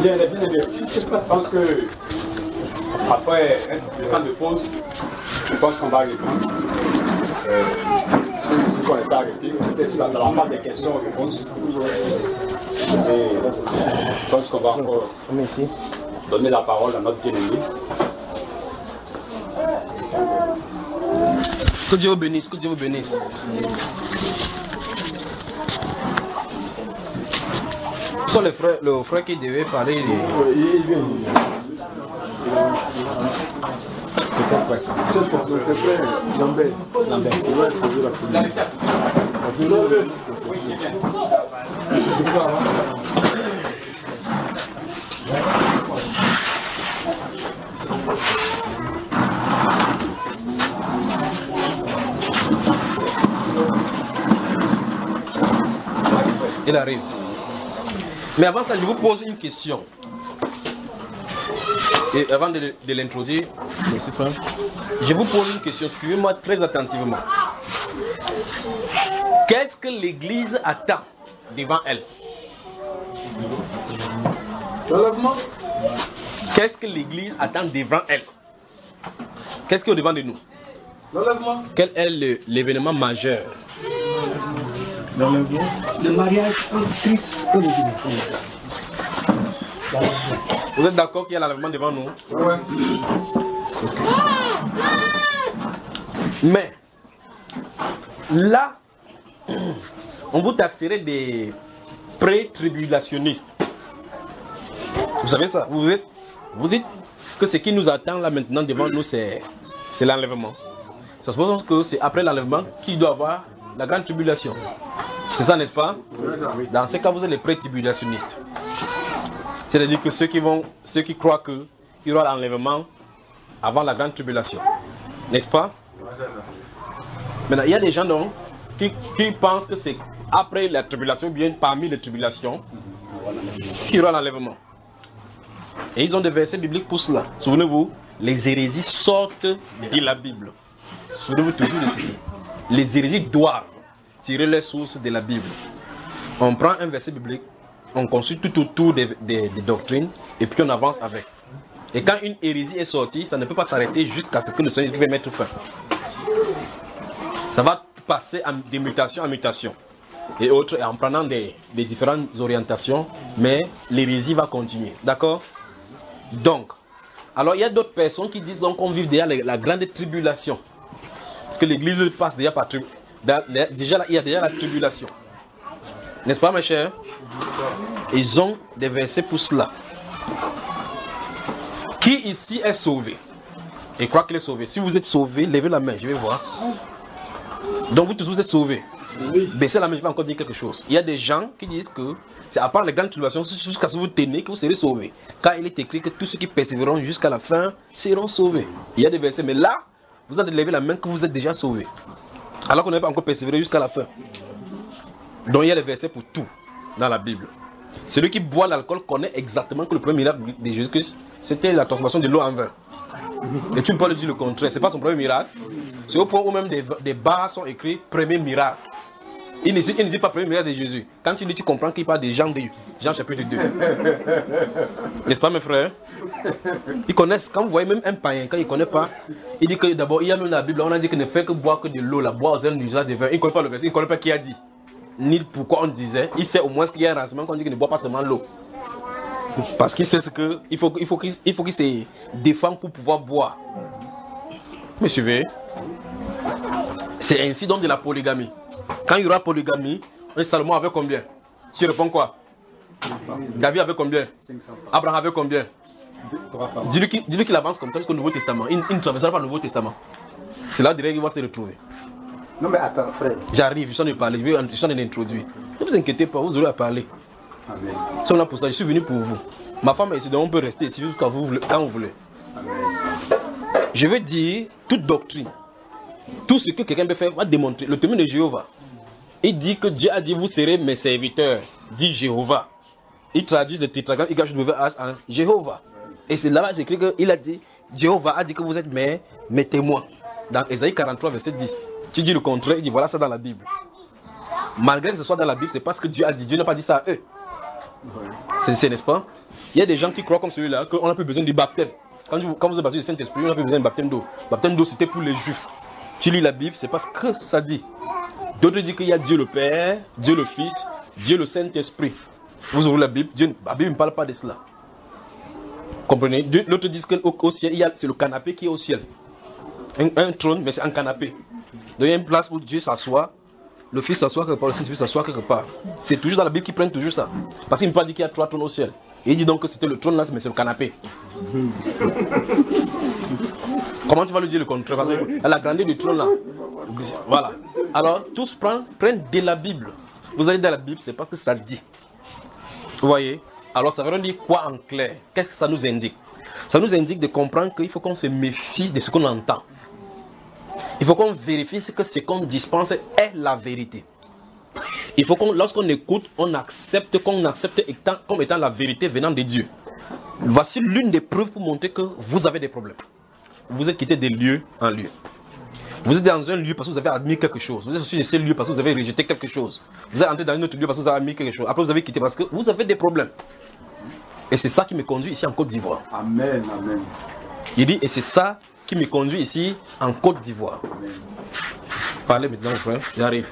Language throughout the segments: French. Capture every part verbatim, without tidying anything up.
Bien, bien, bien. Je pense que après un temps de pause, je pense qu'on va répondre. Euh, ceux qu'on n'est pas arrêtés, peut-être sur la part des questions et réponses. Et je pense qu'on va encore donner la parole à notre bien-aimé. Que Dieu vous bénisse, que Dieu vous bénisse. Ce sont les frères, le frère qui devait parler. Il vient. C'est pas ça. C'est le frère Lambert. Lambert. Il va poser la première. Il arrive. Mais avant ça, je vous pose une question. Et avant de, de l'introduire, je vous pose une question. Suivez-moi très attentivement. Qu'est-ce que l'Église attend devant elle? Qu'est-ce que l'Église attend devant elle? Qu'est-ce qui est au-devant de nous? Quel est le- l'événement majeur? Le mariage entre Christ et l'Église. Vous êtes d'accord qu'il y a l'enlèvement devant nous? Ouais. Mais là, on vous taxerait des pré-tribulationnistes. Vous savez ça? Vous êtes, vous dites que ce qui nous attend là maintenant devant nous, c'est c'est l'enlèvement. Ça suppose que c'est après l'enlèvement qu'il doit y avoir la grande tribulation. C'est ça, n'est-ce pas? Dans ce cas, vous êtes les pré-tribulationnistes. C'est-à-dire que ceux qui vont, ceux qui croient qu'il y aura l'enlèvement avant la grande tribulation. N'est-ce pas? Maintenant, il y a des gens donc, qui, qui pensent que c'est après la tribulation, bien parmi les tribulations, qu'il y aura l'enlèvement. Et ils ont des versets bibliques pour cela. Souvenez-vous, les hérésies sortent de la Bible. Souvenez-vous toujours de ceci. Les hérésies doivent tirer les sources de la Bible. On prend un verset biblique, on construit tout autour des, des, des doctrines, et puis on avance avec. Et quand une hérésie est sortie, ça ne peut pas s'arrêter jusqu'à ce que le Seigneur va mettre fin. Ça va passer de mutation en mutation. Et autres, en prenant des, des différentes orientations, mais l'hérésie va continuer. D'accord? Donc, alors il y a d'autres personnes qui disent donc qu'on vit déjà la, la grande tribulation. Que l'église passe déjà par tribulation. Déjà, il y a déjà la tribulation. N'est-ce pas, mes chers? Ils ont des versets pour cela. Qui ici est sauvé? Et croit qu'il est sauvé. Si vous êtes sauvé, levez la main, je vais voir. Donc vous tous vous êtes sauvés. Baissez la main, je vais encore dire quelque chose. Il y a des gens qui disent que c'est à part les grandes tribulations, jusqu'à ce que vous tenez, que vous serez sauvés. Car il est écrit que tous ceux qui persévéreront jusqu'à la fin seront sauvés. Il y a des versets, mais là, vous allez lever la main que vous êtes déjà sauvés. Alors qu'on n'a pas encore persévéré jusqu'à la fin. Donc il y a des versets pour tout dans la Bible. Celui qui boit l'alcool connaît exactement que le premier miracle de Jésus-Christ, c'était la transformation de l'eau en vin. Et tu ne peux pas le dire le contraire, ce n'est pas son premier miracle. C'est au point où même des, des barres sont écrits premier miracle. Il ne, il ne dit pas premier miracle de Jésus. Quand tu lis, tu comprends qu'il parle de Jean, de Jean chapitre deux. N'est-ce pas mes frères? Ils connaissent, quand vous voyez même un païen, quand il ne connaît pas, il dit que d'abord, il y a même dans la Bible, on a dit qu'il ne fait que boire que de l'eau, la boire aux ailes du de vin. Il ne connaît pas le verset, il ne connaît pas qui a dit. Ni pourquoi on disait. Il sait au moins qu'il y a un renseignement qu'on dit qu'il ne boit pas seulement l'eau. Parce qu'il sait ce que il faut, il faut qu'il il faut qu'il se défende pour pouvoir boire. Me suivez? C'est ainsi donc de la polygamie. Quand il y aura polygamie, Salomon avait combien? Tu réponds quoi? David avait combien? Abraham avait combien? Dis-lui qu'il, dis-lui qu'il avance comme ça jusqu'au Nouveau Testament. Il, il ne traversera pas le Nouveau Testament. C'est là direct qu'il va se retrouver. Non mais attends frère. J'arrive, je suis en train de parler, je vais- je suis en train d'introduire. Ne vous inquiétez pas, vous aurez à parler. Amen. Si on a pour ça, je suis venu pour vous. Ma femme est ici, donc on peut rester ici jusqu'à vous, quand vous voulez. Amen. Je veux dire, toute doctrine, tout ce que quelqu'un peut faire, va démontrer. Le témoin de Jéhovah, il dit que Dieu a dit, vous serez mes serviteurs, dit Jéhovah. Il traduit le tétragramme Y H W H en Jéhovah. Et c'est là-bas, c'est écrit qu'il a dit, Jéhovah a dit que vous êtes mes, mes témoins. Dans Ésaïe quarante-trois, verset dix. Tu dis le contraire, il dit, voilà ça dans la Bible. Malgré que ce soit dans la Bible, c'est parce que Dieu a dit. Dieu n'a pas dit ça à eux. C'est, c'est n'est-ce pas? Il y a des gens qui croient comme celui-là qu'on n'a plus besoin du baptême. Quand vous, quand vous êtes baptisé du Saint-Esprit, on n'a plus besoin du baptême d'eau. Le baptême d'eau, c'était pour les Juifs. Tu lis la Bible, c'est parce que ça dit. D'autres disent qu'il y a Dieu le Père, Dieu le Fils, Dieu le Saint-Esprit. Vous ouvrez la Bible, Dieu, la Bible ne parle pas de cela. Comprenez? L'autre dit qu'au ciel, c'est le canapé qui est au ciel. Un, un trône, mais c'est un canapé. Donc il y a une place où Dieu s'assoit, le Fils s'assoit quelque part, le Saint-Esprit s'assoit quelque part. C'est toujours dans la Bible qu'ils prennent toujours ça. Parce qu'il ne peut pas dire qu'il y a trois trônes au ciel. Et il dit donc que c'était le trône là, mais c'est le canapé. Comment tu vas lui dire le contraire? Parce que la grandeur du trône là. Voilà. Alors, tous prennent, prennent de la Bible. Vous allez dans la Bible, c'est parce que ça dit. Vous voyez? Alors, ça veut dire quoi en clair? Qu'est-ce que ça nous indique? Ça nous indique de comprendre qu'il faut qu'on se méfie de ce qu'on entend. Il faut qu'on vérifie que ce qu'on dispense est la vérité. Il faut qu'on, lorsqu'on écoute, on accepte qu'on accepte étant, comme étant la vérité venant de Dieu. Voici l'une des preuves pour montrer que vous avez des problèmes. Vous êtes quitté de lieu en lieu. Vous êtes dans un lieu parce que vous avez admis quelque chose. Vous êtes sorti de ce lieu parce que vous avez rejeté quelque chose. Vous êtes entré dans un autre lieu parce que vous avez admis quelque chose. Après vous avez quitté parce que vous avez des problèmes. Et c'est ça qui me conduit ici en Côte d'Ivoire. Amen, amen. Il dit, et c'est ça qui me conduit ici en Côte d'Ivoire. Parlez maintenant, mon frère, j'arrive.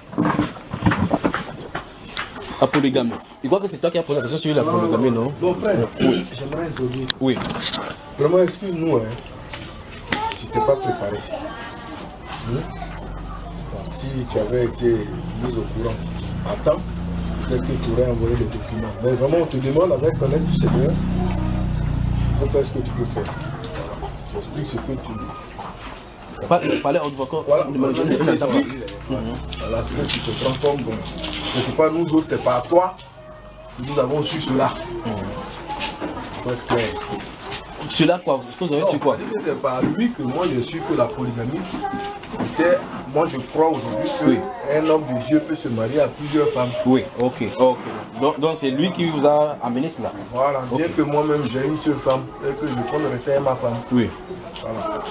La polygamie. Il croit que c'est toi qui as posé la question sur la polygamie, non? Bon frère, oui. J'aimerais introduire. Oui. Vraiment, excuse-nous, hein. Tu t'es pas préparé. Hmm? Si tu avais été mis au courant à temps, peut-être que tu aurais envoyé les documents. Mais vraiment, on te demande avec connaître du Seigneur, il faut faire ce que tu peux faire. Tu expliques ce que tu... Parlez au vocal. Voilà, voilà, ce que tu te prends comme bon. Quelque part, nous autres, c'est par toi que nous avons su cela. Il faut être clair. Cela quoi? Vous avez su quoi? C'est par lui que moi j'ai su que la polygamie était, moi je crois aujourd'hui que oui. Un homme de Dieu peut se marier à plusieurs femmes. Oui, ok, ok. Donc, donc c'est lui qui vous a amené cela. Voilà, bien okay. que moi-même j'ai une seule femme et que je compte rester ma femme. Oui. Voilà.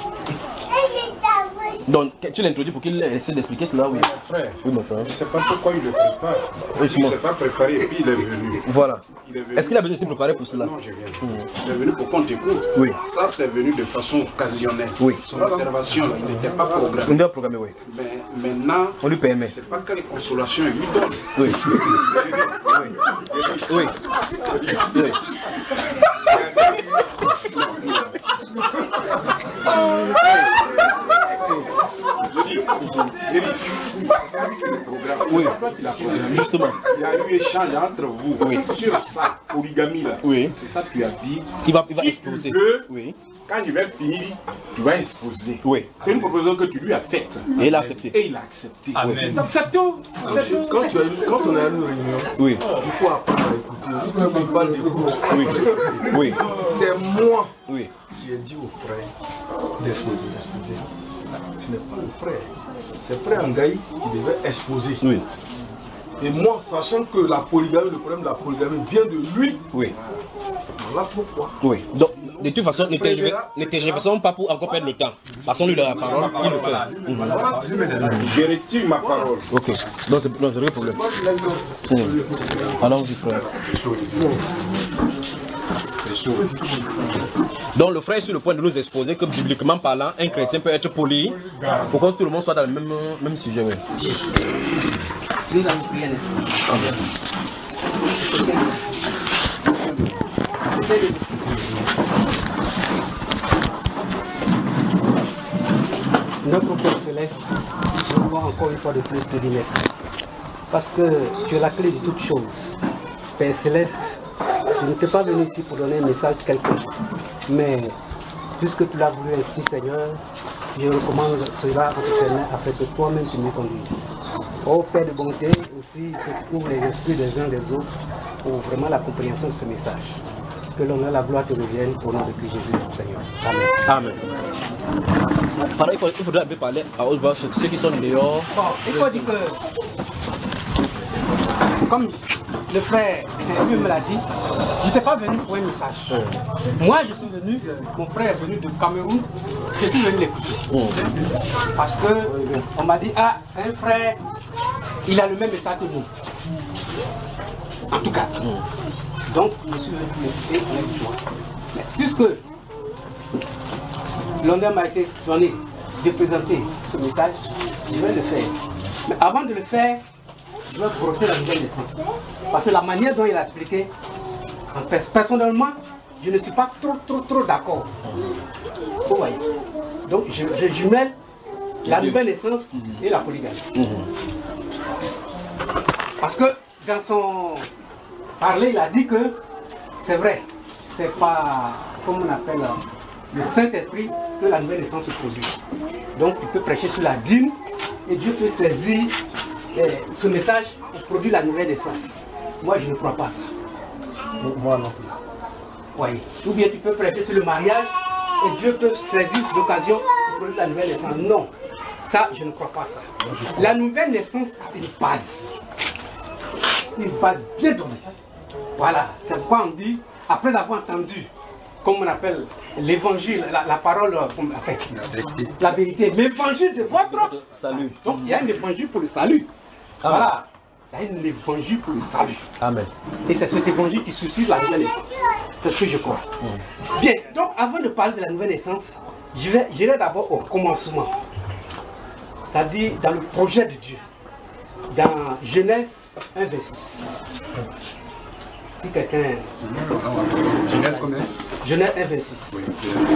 Donc tu l'introduis pour qu'il essaie d'expliquer cela, oui. Mon frère, oui, mon frère. Je ne sais pas pourquoi il le prépare. Oui, il ne s'est pas préparé et puis il est venu. Voilà. Est-ce Est qu'il a besoin de se préparer pour cela? Non, je viens. Mmh. Il est venu pour qu'on t'écoute. Oui. Ça, c'est venu de façon occasionnelle. Oui. Son intervention, il n'était pas programmé. On doit programmer, oui. Mais maintenant, on lui permet. Je ne sais pas quelle consolation il lui donne. Oui. Oui. Oui. Oui. Oui, justement. Il y a eu échange entre vous oui. Sur ça, polygamie là. Oui. C'est ça que tu as dit. Il va, il va si exposer. Tu veux, oui. Quand il va finir, tu vas exposer. Oui. C'est une proposition que tu lui as faite. Et il a accepté. Et il a accepté. Amen. Donc c'est tout. Quand, quand, tu as une, quand on a une réunion, oui. Il faut apprendre à écouter. Quand je parle d'écoute, oui. Oui. C'est moi oui. qui ai dit au frère d'exposer. Ce n'est pas le frère. C'est frère Ngaï qui devait exposer. Oui. Et moi, sachant que la polygamie, le problème de la polygamie vient de lui. Oui. Voilà pourquoi. Oui. Donc, de toute façon, ne tergiversons pas pour encore perdre le temps. Passons lui la parole, il le fait. Mmh. Je retire ma parole. Ok. Non, c'est le vrai problème. Mmh. Allons-y, frère. Donc le frère est sur le point de nous exposer que bibliquement parlant, un chrétien peut être poli pour que tout le monde soit dans le même, même sujet. Oui. Notre Père Céleste, nous voulons encore une fois de plus te dire merci. Parce que tu es la clé de toutes choses. Père Céleste, je ne t'ai pas venu ici pour donner un message quelconque. Mais puisque tu l'as voulu ainsi, Seigneur, je recommande cela en t'éternel afin que toi-même tu me conduises. Ô Père de bonté, aussi que tu ouvres les esprits des uns des autres pour vraiment la compréhension de ce message. Que l'honneur et la gloire te reviennent au nom de Christ Jésus, Seigneur. Amen. Amen. Pareil, il faudrait un peu parler à haute voix sur ceux qui sont dehors. Bon, il faut dire que, comme le frère lui me l'a dit, je n'étais pas venu pour un message. Mmh. Moi, je suis venu, mon frère est venu de Cameroun, je suis venu l'écouter. Mmh. Parce que on m'a dit, ah, c'est un frère, il a le même état que nous. En tout cas. Mmh. Donc, je suis venu l'écouter avec joie. Mais puisque l'honneur m'a été donné de présenter ce message, je vais le faire. Mais avant de le faire, je vais brosser la nouvelle naissance. Parce que la manière dont il a expliqué, personnellement, je ne suis pas trop, trop, trop d'accord. Vous voyez. Donc, je, je jumelle la nouvelle naissance et la polygamie. Parce que dans son parler, il a dit que c'est vrai, c'est pas, comme on appelle, le Saint-Esprit que la nouvelle naissance se produit. Donc, il peut prêcher sur la dîme et Dieu peut saisir eh, ce message pour produire la nouvelle naissance. Moi, je ne crois pas ça. Moi non plus. Oui. Ou bien tu peux prêcher sur le mariage et Dieu peut saisir l'occasion pour produire la nouvelle naissance. Non, ça, je ne crois pas ça. La nouvelle naissance a une base. Une base bien donnée. Voilà, c'est pourquoi on dit, après avoir entendu, comme on appelle l'évangile, la, la parole, enfin, la vérité, l'évangile de votre salut. Donc il y a un évangile pour le salut. Amen. Voilà, il y a un évangile pour le salut. Amen. Et c'est cet évangile qui suscite la nouvelle naissance. C'est ce que je crois. Mm. Bien, donc avant de parler de la nouvelle naissance, je vais, j'irai d'abord au commencement. C'est-à-dire dans le projet de Dieu. Dans Genèse un, verset six. Si quelqu'un... Genèse combien? Genèse un, verset six. Oui.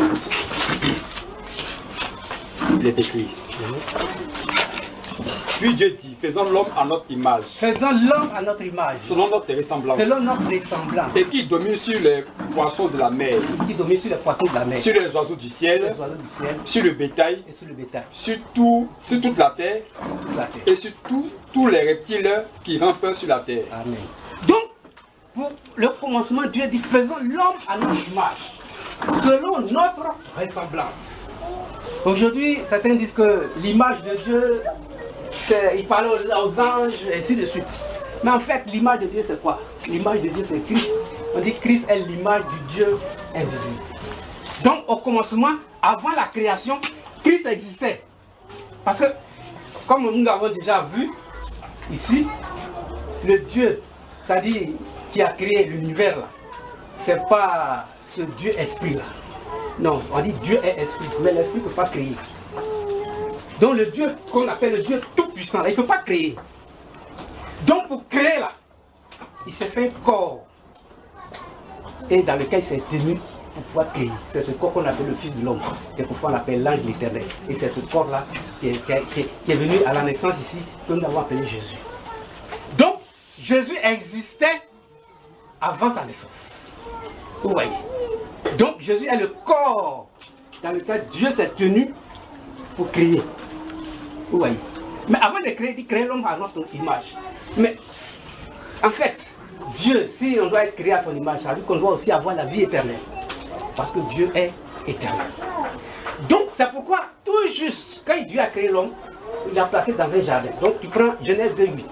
Il est écrit. Puis Dieu dit, faisons l'homme à notre image. Faisons l'homme à notre image. Selon notre ressemblance. Selon notre ressemblance. Et qui domine sur les poissons de la mer. Qui domine sur les poissons de la mer. Sur les oiseaux du ciel. Les oiseaux du ciel. Sur le bétail. Et sur le bétail. Sur, tout, sur toute la terre. Toute la terre. Et sur tout, tous les reptiles qui rampent sur la terre. Amen. Donc, pour le commencement, Dieu dit, faisons l'homme à notre image. Selon notre ressemblance. Aujourd'hui, certains disent que l'image de Dieu, il parle aux anges, et ainsi de suite. Mais en fait, l'image de Dieu, c'est quoi? L'image de Dieu, c'est Christ. On dit que Christ est l'image du Dieu invisible. Donc, au commencement, avant la création, Christ existait. Parce que, comme nous l'avons déjà vu ici, le Dieu, c'est-à-dire qui a créé l'univers, là, c'est pas ce Dieu esprit-là. Non, on dit Dieu est esprit, mais l'esprit ne peut pas créer. Donc le Dieu qu'on appelle le Dieu tout-puissant, il ne peut pas créer. Donc pour créer là, il s'est fait un corps. Et dans lequel il s'est tenu pour pouvoir créer. C'est ce corps qu'on appelle le Fils de l'homme. C'est pourquoi on l'appelle l'ange de l'Éternel. Et c'est ce corps-là qui, qui, qui, qui est venu à la naissance ici, que nous avons appelé Jésus. Donc Jésus existait avant sa naissance. Vous voyez. Donc Jésus est le corps dans lequel Dieu s'est tenu pour créer. Vous voyez. Mais avant de créer, il dit créer l'homme à notre image. Mais en fait, Dieu, si on doit être créé à son image, ça veut dire qu'on doit aussi avoir la vie éternelle. Parce que Dieu est éternel. Donc c'est pourquoi tout juste, quand Dieu a créé l'homme, il l'a placé dans un jardin. Donc tu prends Genèse deux, huit.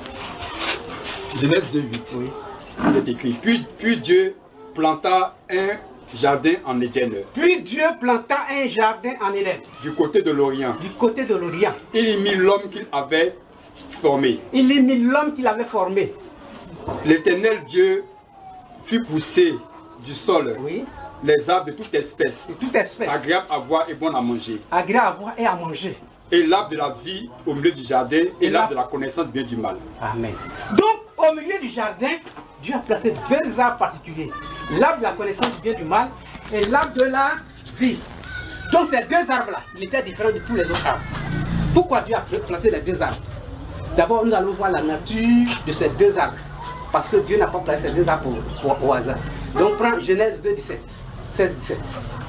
Genèse deux, huit. Oui. Il est écrit. Puis, puis Dieu planta un jardin en Éden. Puis Dieu planta un jardin en Éden. Du côté de l'Orient. Du côté de l'Orient. Il y mit l'homme qu'il avait formé. Il y mit l'homme qu'il avait formé. L'Éternel Dieu fit pousser du sol, oui, les arbres de toute espèce, de toute espèce, agréables à voir et bon à manger. Agréable à voir et à manger. Et l'arbre de la vie au milieu du jardin et, et l'arbre de la connaissance du bien et du mal. Amen. Donc, au milieu du jardin, Dieu a placé deux arbres particuliers. L'arbre de la connaissance du bien et du mal et l'arbre de la vie. Donc, ces deux arbres-là, ils étaient différents de tous les autres arbres. Pourquoi Dieu a placé les deux arbres? D'abord, nous allons voir la nature de ces deux arbres. Parce que Dieu n'a pas placé ces deux arbres au, au, au hasard. Donc, prends Genèse deux, dix-sept. seize, dix-sept.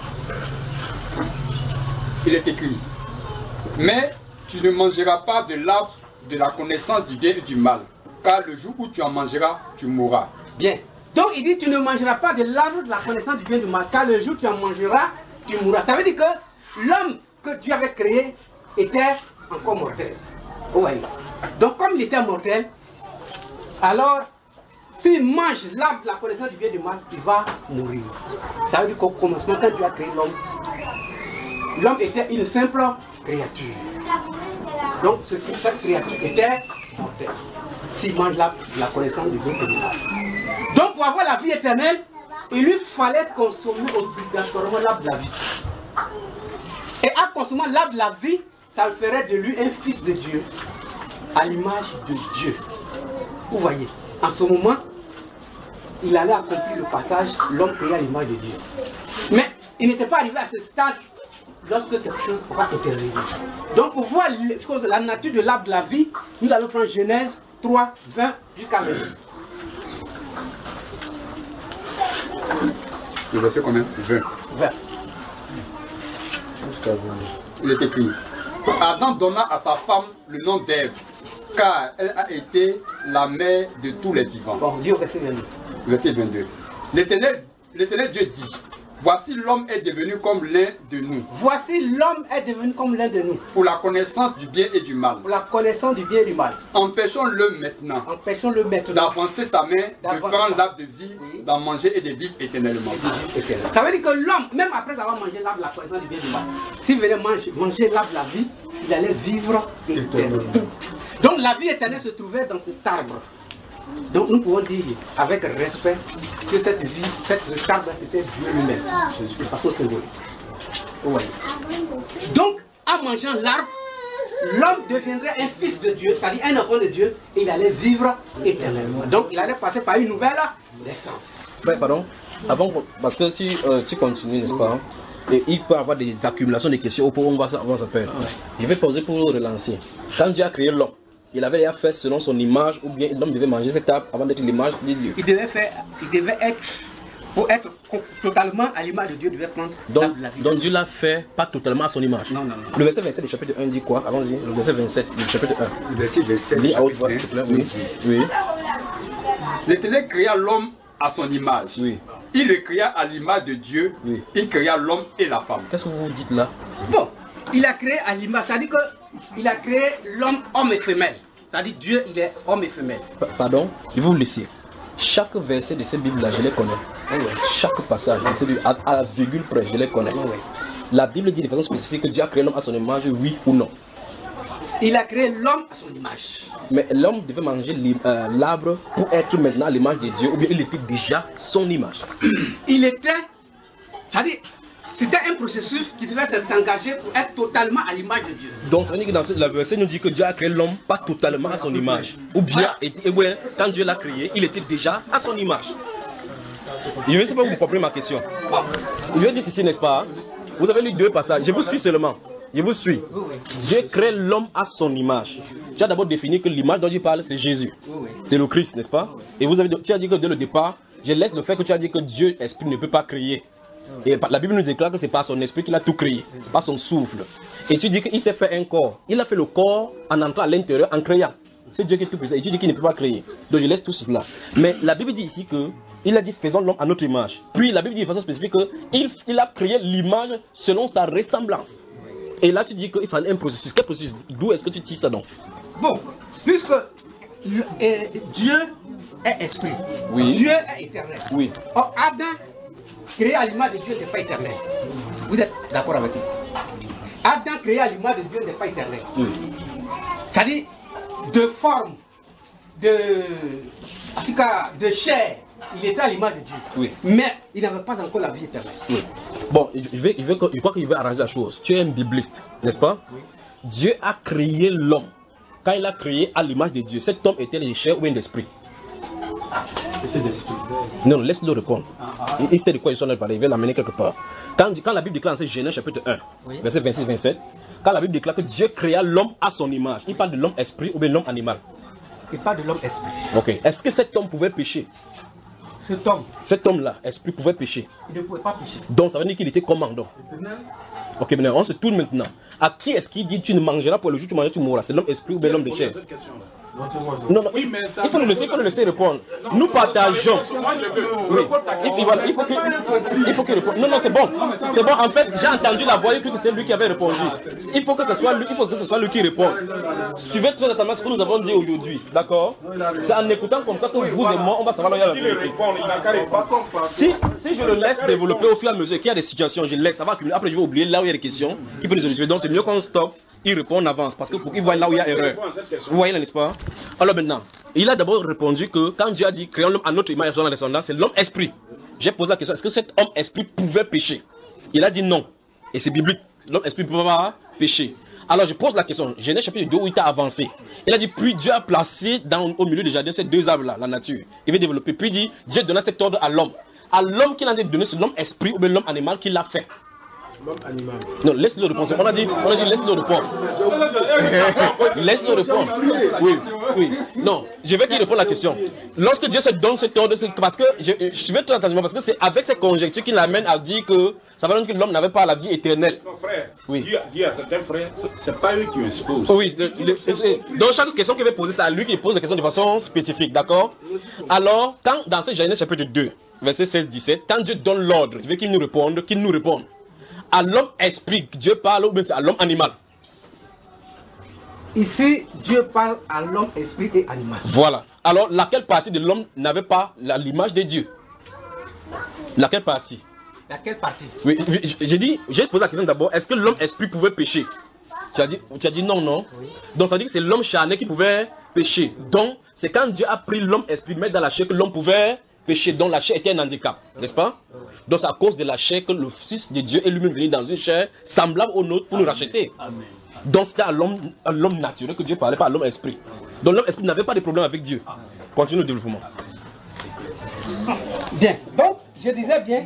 Il est écrit. Mais tu ne mangeras pas de l'arbre de la connaissance du bien et du mal, car le jour où tu en mangeras, tu mourras. Bien. Donc il dit tu ne mangeras pas de l'arbre de la connaissance du bien et du mal, car le jour où tu en mangeras, tu mourras. Ça veut dire que l'homme que Dieu avait créé était encore mortel. Oui. Donc comme il était mortel, alors s'il mange l'arbre de la connaissance du bien et du mal, il va mourir. Ça veut dire qu'au commencement, quand Dieu a créé l'homme, l'homme était une simple créature. Donc cette créature était mortelle s'il mange la, la connaissance du bien et du mal. Donc pour avoir la vie éternelle, il lui fallait consommer obligatoirement l'arbre de la vie. Et en consommant l'arbre de la vie, ça le ferait de lui un fils de Dieu, à l'image de Dieu. Vous voyez, en ce moment, il allait accomplir le passage, l'homme créé à l'image de Dieu. Mais il n'était pas arrivé à ce stade lorsque quelque chose va se réaliser. Donc pour voir la nature de l'arbre de la vie, nous allons prendre Genèse trois, vingt jusqu'à vingt. Le verset combien? vingt. vingt. Il est écrit: Adam donna à sa femme le nom d'Ève, car elle a été la mère de tous les vivants. Bon, dis au verset vingt-deux. Verset vingt-deux. L'Éternel, l'Éternel Dieu dit: Voici l'homme est devenu comme l'un de nous. Voici l'homme est devenu comme l'un de nous. Pour la connaissance du bien et du mal. Pour la connaissance du bien et du mal. Empêchons-le maintenant. Empêchons-le maintenant. D'avancer sa main, de prendre l'arbre de vie, oui. d'en manger et de vivre éternellement. Ça veut dire que l'homme, même après avoir mangé l'arbre de la connaissance du bien et du mal, s'il venait manger, manger l'arbre de la vie, il allait vivre éternellement. Donc la vie éternelle se trouvait dans cet arbre. Donc nous pouvons dire avec respect que cette vie, cette arbre, c'était Dieu lui-même. C'est façon symbolique. Ouais. Donc en mangeant l'arbre, l'homme deviendrait un fils de Dieu, c'est-à-dire un enfant de Dieu, et il allait vivre éternellement. Donc il allait passer par une nouvelle naissance. Ouais, pardon. Avant, parce que si euh, tu continues, n'est-ce pas, et il peut y avoir des accumulations de questions, on va s'appeler. Je vais poser pour relancer. Quand Dieu a créé l'homme, il avait déjà fait selon son image, ou bien l'homme devait manger cet arbre avant d'être l'image de Dieu. Il devait faire, il devait être, pour être totalement à l'image de Dieu, il devait prendre donc, la vie. Donc Dieu l'a fait pas totalement à son image. Non, non, non. Le verset vingt-sept du chapitre un dit quoi? Allons-y, le verset vingt-sept du chapitre un. Le verset vingt-sept. Lis à haute voix, s'il te plaît. Oui. Oui. L'Éternel créa l'homme à son image. Oui. Il le créa à l'image de Dieu. Oui. Il créa l'homme et la femme. Qu'est-ce que vous dites là? Bon, il a créé à l'image, c'est-à-dire qu'il a créé l'homme homme et femelle. C'est-à-dire Dieu, il est homme et femelle. Pardon, je vais vous laisser. Chaque verset de cette Bible-là, je les connais. Oh ouais. Chaque passage, de cette Bible, à, à la virgule près, je les connais. Oh ouais. La Bible dit de façon spécifique que Dieu a créé l'homme à son image, oui ou non. Il a créé l'homme à son image. Mais l'homme devait manger euh, l'arbre pour être maintenant à l'image de Dieu, ou bien il était déjà son image. Il était, c'est-à-dire, c'était un processus qui devait s'engager pour être totalement à l'image de Dieu. Donc ça veut dire que dans ce la verset nous dit que Dieu a créé l'homme pas totalement à son image. Ou bien, et, et ouais, quand Dieu l'a créé, il était déjà à son image. Je ne sais pas si vous comprenez ma question. Je vais dire ceci, n'est-ce pas? Vous avez lu deux passages, je vous suis seulement. Je vous suis. Dieu crée l'homme à son image. Tu as d'abord défini que l'image dont tu parles, c'est Jésus. C'est le Christ, n'est-ce pas? Et vous avez, tu as dit que dès le départ, je laisse le fait que tu as dit que Dieu, esprit, ne peut pas créer. Et la Bible nous déclare que c'est par son esprit qu'il a tout créé, par son souffle. Et tu dis qu'il s'est fait un corps. Il a fait le corps en entrant à l'intérieur, en créant. C'est Dieu qui est tout puissant. Et tu dis qu'il ne peut pas créer. Donc je laisse tout cela. Mais la Bible dit ici que il a dit faisons l'homme à notre image. Puis la Bible dit de façon spécifique qu'il il a créé l'image selon sa ressemblance. Et là tu dis qu'il fallait un processus. Quel processus? D'où est-ce que tu tires ça donc? Bon, puisque le, et, Dieu est esprit. Oui. Dieu est éternel. Oui. Or Adam, créé à l'image de Dieu, n'est pas éternel. Vous êtes d'accord avec moi? Adam, créé à l'image de Dieu, n'est pas éternel. Oui. C'est-à-dire, de forme, de, en tout cas, de chair, il était à l'image de Dieu. Oui. Mais il n'avait pas encore la vie éternelle. Oui. Bon, je, vais, je, vais, je crois qu'il veut arranger la chose. Tu es un bibliste, n'est-ce pas? Oui. Dieu a créé l'homme. Quand il a créé à l'image de Dieu, cet homme était de chair ou bien d'esprit? C'était d'esprit. Non, laisse-le répondre. Il, il sait de quoi il sont en train de parler, il veut l'amener quelque part. Quand, quand la Bible déclare dans Genèse chapitre un, oui. verset vingt-six vingt-sept, quand la Bible déclare que Dieu créa l'homme à son image, il parle de l'homme esprit ou bien l'homme animal? Il parle de l'homme esprit. Ok. Est-ce que cet homme pouvait pécher? Cet homme Cet homme-là, esprit, pouvait pécher. Il ne pouvait pas pécher. Donc ça veut dire qu'il était comment donc? Ok, maintenant on se tourne maintenant. À qui est-ce qu'il dit tu ne mangeras pas le jour où tu mangeras, tu mourras? C'est l'homme esprit ou bien l'homme de chair? Non, non, il, il faut le laisser, il faut le laisser répondre. Nous partageons. Oui. Il, voilà, il faut que, il faut qu'il réponde. Non, non, c'est bon. C'est bon. En fait, j'ai entendu la voix. Il faut que c'était lui qui avait répondu. Il faut que ce soit lui, il faut que ce soit lui qui réponde. Suivez très attentivement ce que nous avons dit aujourd'hui. D'accord? C'est en écoutant comme ça que vous et moi, on va savoir là où il y a la vérité. Si, si je le laisse développer au fur et à mesure qu'il y a des situations, je laisse, ça va accumuler. Après, je vais oublier là où il y a des questions qui peuvent nous élucider. Donc, c'est mieux qu'on stoppe. Il répond en avance parce que pour qu'il voit là où il y a erreur. Vous voyez, n'est-ce pas? Alors maintenant, il a d'abord répondu que quand Dieu a dit créons l'homme à notre image et à son descendance, c'est l'homme esprit. J'ai posé la question, est-ce que cet homme esprit pouvait pécher? Il a dit non. Et c'est biblique. L'homme esprit ne peut pas pécher. Alors je pose la question, Genèse chapitre deux où il t'a avancé. Il a dit, puis Dieu a placé dans, au milieu du jardin ces deux arbres-là, la nature. Il veut développer. Puis il dit, Dieu donna cet ordre à l'homme. À l'homme qu'il a donné, c'est l'homme esprit ou bien l'homme animal qui l'a fait. L'homme animal. Non, laisse-le répondre. On a dit, on a dit laisse-le répondre. Laisse-le répondre. Oui, oui. Non, je vais qu'il réponde à la question. Lorsque Dieu se donne cet ordre, c'est parce que, je, je vais tout entendre, parce que c'est avec ces conjectures qu'il l'amène à dire que ça veut dire que l'homme n'avait pas la vie éternelle. Non, frère. Oui. Dieu, Dieu a certains frères, c'est pas eux qui exposent. Oui, le, le, le, donc chaque question qu'il veut poser, c'est à lui qui pose la question de façon spécifique, d'accord? Alors, quand dans ce Genèse chapitre deux, verset seize dix-sept, quand Dieu donne l'ordre, il veut qu'il nous réponde, qu'il nous réponde. À l'homme esprit, Dieu parle ou bien c'est à l'homme animal? Ici, Dieu parle à l'homme esprit et animal. Voilà. Alors, laquelle partie de l'homme n'avait pas l'image de Dieu? Laquelle partie? Laquelle partie? Oui, j'ai dit, j'ai posé la question d'abord, est-ce que l'homme esprit pouvait pécher? Tu as dit, tu as dit non, non. Oui. Donc ça veut dire que c'est l'homme charnel qui pouvait pécher. Donc, c'est quand Dieu a pris l'homme esprit, mettre dans la chair que l'homme pouvait péché, dont la chair était un handicap, n'est-ce pas? Donc c'est à cause de la chair que le Fils de Dieu est lui-même venu dans une chair semblable au nôtre pour nous racheter. Amen. Donc c'était à l'homme naturel que Dieu parlait, pas à l'homme esprit. Donc l'homme esprit n'avait pas de problème avec Dieu. Continue le développement. Bien, donc je disais bien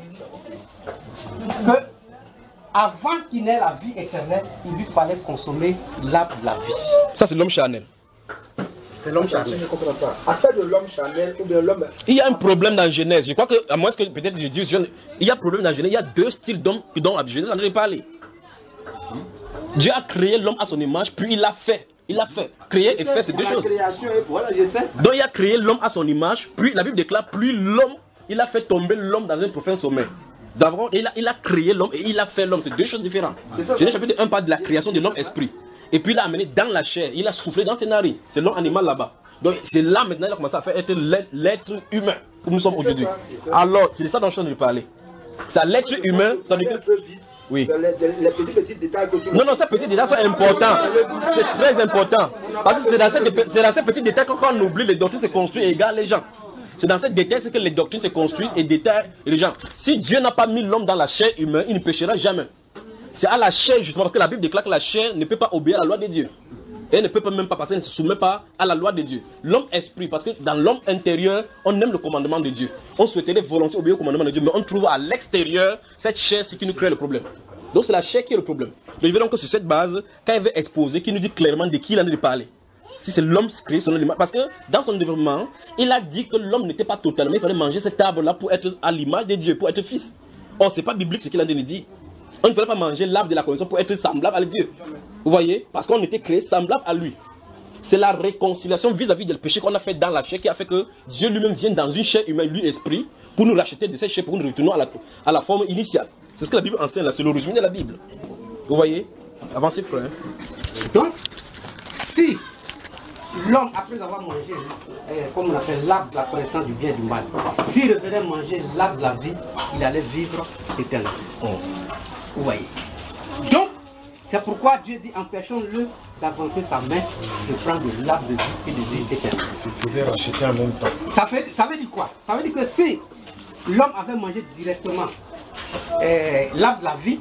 que avant qu'il n'ait la vie éternelle, il lui fallait consommer l'arbre de la vie. Ça c'est l'homme charnel. C'est l'homme charnel. Je ne comprends pas. Affaire de l'homme charnel ou de l'homme. Il y a un problème dans Genèse. Je crois que, à moins que peut-être je dise, il y a un problème dans Genèse. Il y a deux styles d'hommes dont la Genèse en a parlé. Dieu a créé l'homme à son image, puis il l'a fait. Il l'a fait. Créer et faire, c'est deux choses. Voilà, je sais. Donc il a créé l'homme à son image, puis la Bible déclare, plus l'homme, il a fait tomber l'homme dans un profond sommeil. D'abord, il a, il a créé l'homme et il a fait l'homme. C'est deux choses différentes. Genèse chapitre un parle de la création de l'homme esprit. Et puis il l'a amené dans la chair, il a soufflé dans ses narines. C'est l'homme animal là-bas. Donc c'est là maintenant qu'il a commencé à faire être l'être humain où nous sommes aujourd'hui. Alors, c'est de ça dont je suis en train de parler. C'est l'être humain, ça veut dire que... Oui. Les petits, petits détails que tout... Non, non, ces petits détails sont importants. C'est très important. Parce que c'est dans, ces, dans ces petits détails que quand on oublie, les doctrines se construisent et égarent les gens. C'est dans ces détails que les doctrines se construisent et détaillent les gens. Si Dieu n'a pas mis l'homme dans la chair humaine, il ne péchera jamais. C'est à la chair justement, parce que la Bible déclare que la chair ne peut pas obéir à la loi de Dieu. Elle ne peut pas même pas passer, elle ne se soumet pas à la loi de Dieu. L'homme esprit, parce que dans l'homme intérieur, on aime le commandement de Dieu. On souhaiterait volontiers obéir au commandement de Dieu, mais on trouve à l'extérieur cette chair, ce qui nous crée le problème. Donc c'est la chair qui est le problème. Donc je veux donc que sur cette base, quand il veut exposer, qu'il nous dit clairement de qui il en est de parler. Si c'est l'homme créé selon l'image, parce que dans son développement, il a dit que l'homme n'était pas totalement, il fallait manger cet arbre-là pour être à l'image de Dieu, pour être fils. Or, c'est pas biblique ce qu'il a dit. On ne fallait pas manger l'arbre de la connaissance pour être semblable à Dieu. Vous voyez? Parce qu'on était créé semblable à lui. C'est la réconciliation vis-à-vis du péché qu'on a fait dans la chair qui a fait que Dieu lui-même vienne dans une chair humaine, lui esprit, pour nous racheter de cette chair, pour nous retourner à la, à la forme initiale. C'est ce que la Bible enseigne là, c'est le résumé de la Bible. Vous voyez? Avancez, frère. Donc, si l'homme, après avoir mangé, euh, comme on appelle l'arbre de la connaissance du bien et du mal, s'il revenait manger l'arbre de la vie, il allait vivre éternellement. Oh. Vous voyez? Donc, c'est pourquoi Dieu dit, empêchons-le d'avancer sa main, de prendre de l'arbre de vie et de vie éternelle. Il faudrait racheter en même temps. Ça, fait, ça veut dire quoi? Ça veut dire que si l'homme avait mangé directement euh, l'arbre de la vie,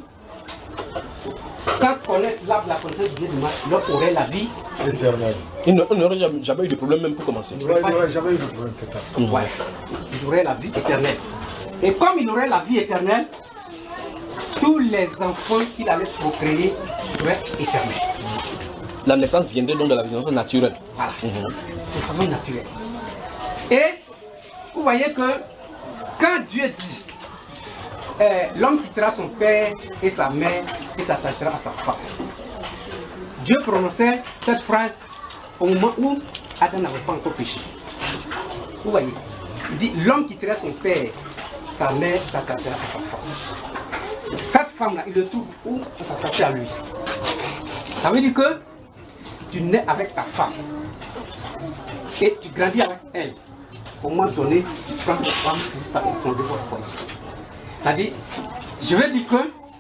sans connaître l'arbre de la connaissance du bien et du mal, l'homme aurait la vie éternelle. Il n'aurait jamais, jamais eu de problème même pour commencer. Il n'aurait jamais eu de problème, c'est ça. Mmh. Ouais. Il aurait la vie éternelle. Et comme il aurait la vie éternelle, tous les enfants qu'il allait procréer seraient éternels. La naissance viendrait donc de la naissance naturelle. Voilà. Mmh. De façon naturelle. Et vous voyez que quand Dieu dit euh, l'homme quittera son père et sa mère et s'attachera à sa femme, Dieu prononçait cette phrase au moment où Adam n'avait pas encore péché. Vous voyez, il dit l'homme quittera son père, sa mère s'attachera à sa femme. Cette femme-là, il le trouve où on s'attache à lui. Ça veut dire que tu nais avec ta femme et tu grandis avec elle. Au moment donné, tu prends cette femme pour fonder votre foyer. C'est-à-dire, je veux dire que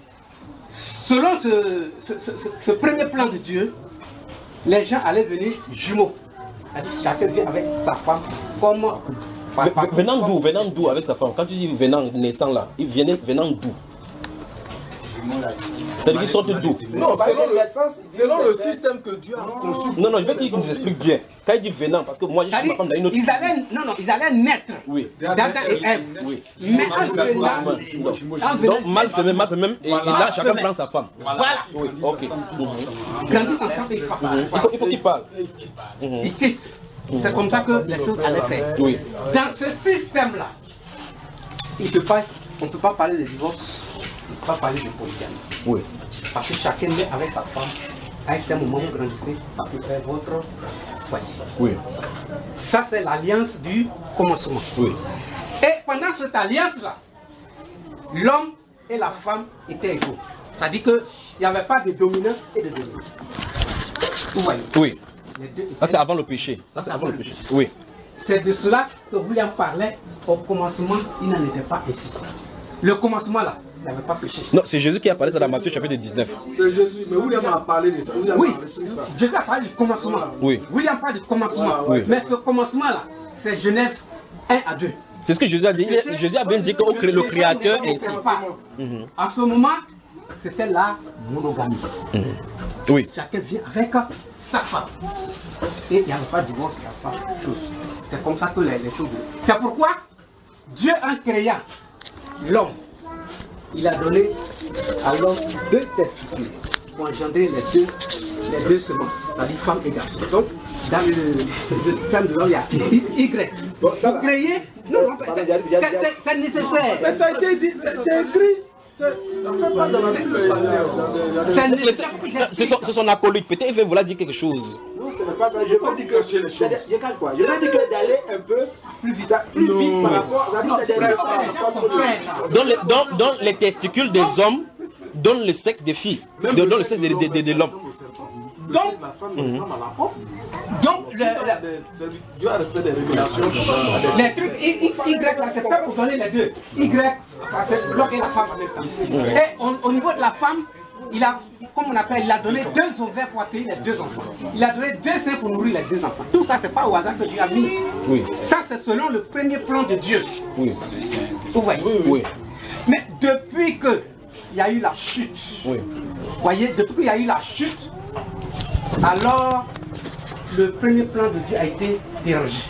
selon ce, ce, ce, ce premier plan de Dieu, les gens allaient venir jumeaux. Chacun vient avec sa femme comme... Venant d'où? Venant d'où avec sa femme? Quand tu dis venant, naissant là, il venait venant d'où? C'est-à-dire qu'ils sortent d'où? Non, selon le, selon le système que Dieu a conçu. Non, non, je veux qu'il nous explique bien. Quand il dit venant, parce que moi je suis ma femme dans une autre. Ils allaient, non, non, ils allaient naître. Oui. D'Adam et Ève. Oui. Mais en venant, en venant, donc mal fait même, mal fait même, et, voilà. et là chacun prend sa femme. Voilà. Oui, ok. Grandissent ensemble, il faut. Il faut, il faut qu'il parle. Ils quittent. C'est comme ça que les choses allaient faire. Oui. Dans ce système-là, il peut pas, on ne peut pas parler de divorce, on ne peut pas parler de polygamie. Oui. Parce que chacun est avec sa femme. À un certain moment, vous grandissez, ça peut faire votre foyer. Oui. Ça, c'est l'alliance du commencement. Oui. Et pendant cette alliance-là, l'homme et la femme étaient égaux. C'est-à-dire qu'il n'y avait pas de dominant et de dominant. Vous voyez? Oui. Les deux étaient... Ça, c'est avant le péché. Ça, c'est avant le péché. Oui. C'est de cela que William parlait. Au commencement, il n'en était pas ainsi. Le commencement là, il n'avait pas péché. Non, c'est Jésus qui a parlé ça dans Matthieu chapitre dix-neuf. C'est Jésus, mais William a parlé de ça. William Oui, a écrit ça. Jésus a parlé du commencement. Oui. William parle du commencement. Oui. Mais ce commencement là, c'est Genèse un à deux. C'est ce que Jésus a dit. Il, Jésus a bien dit que le Créateur est ici. Mm-hmm. En ce moment, c'était la monogamie. Mm-hmm. Oui. Chacun vient avec sa femme. Et il n'y avait pas de divorce, il n'y avait pas de chose. C'est comme ça que les, les choses. C'est pourquoi Dieu, en créant l'homme, il a donné à l'homme deux testicules pour engendrer les deux, les deux semences, c'est-à-dire femme et garçon. Donc, dans le, le terme de l'homme, il y a X, Y. Vous créez, non, non, c'est nécessaire. Mais ça a été dit, c'est écrit. Ça ne fait pas dans la Bible. C'est son, son acolyte, peut-être il veut vouloir dire quelque chose. Non, ce n'est pas ça. Je veux dire que je calme quoi. Je veux dire que d'aller un peu plus vite, plus vite par rapport à la dans les, dans, dans les testicules des hommes, donnent le sexe des filles, de, dans le sexe de, de, de, de l'homme. Donc, mmh. donc le, Dieu a fait des révélations. Les trucs X, Y, là, c'est pas pour donner les deux. Y, ça c'est l'homme et la femme en même temps. Et au, au niveau de la femme, il a, comme on appelle, il a donné deux ovaires pour accueillir les deux enfants. Il a donné deux seins pour nourrir les deux enfants. Tout ça, c'est pas au hasard que Dieu a mis. Oui. Ça, c'est selon le premier plan de Dieu. Oui. Vous voyez? Oui, oui. Mais depuis que il y a eu la chute, oui. Vous voyez, depuis qu'il y a eu la chute, alors le premier plan de Dieu a été dérangé.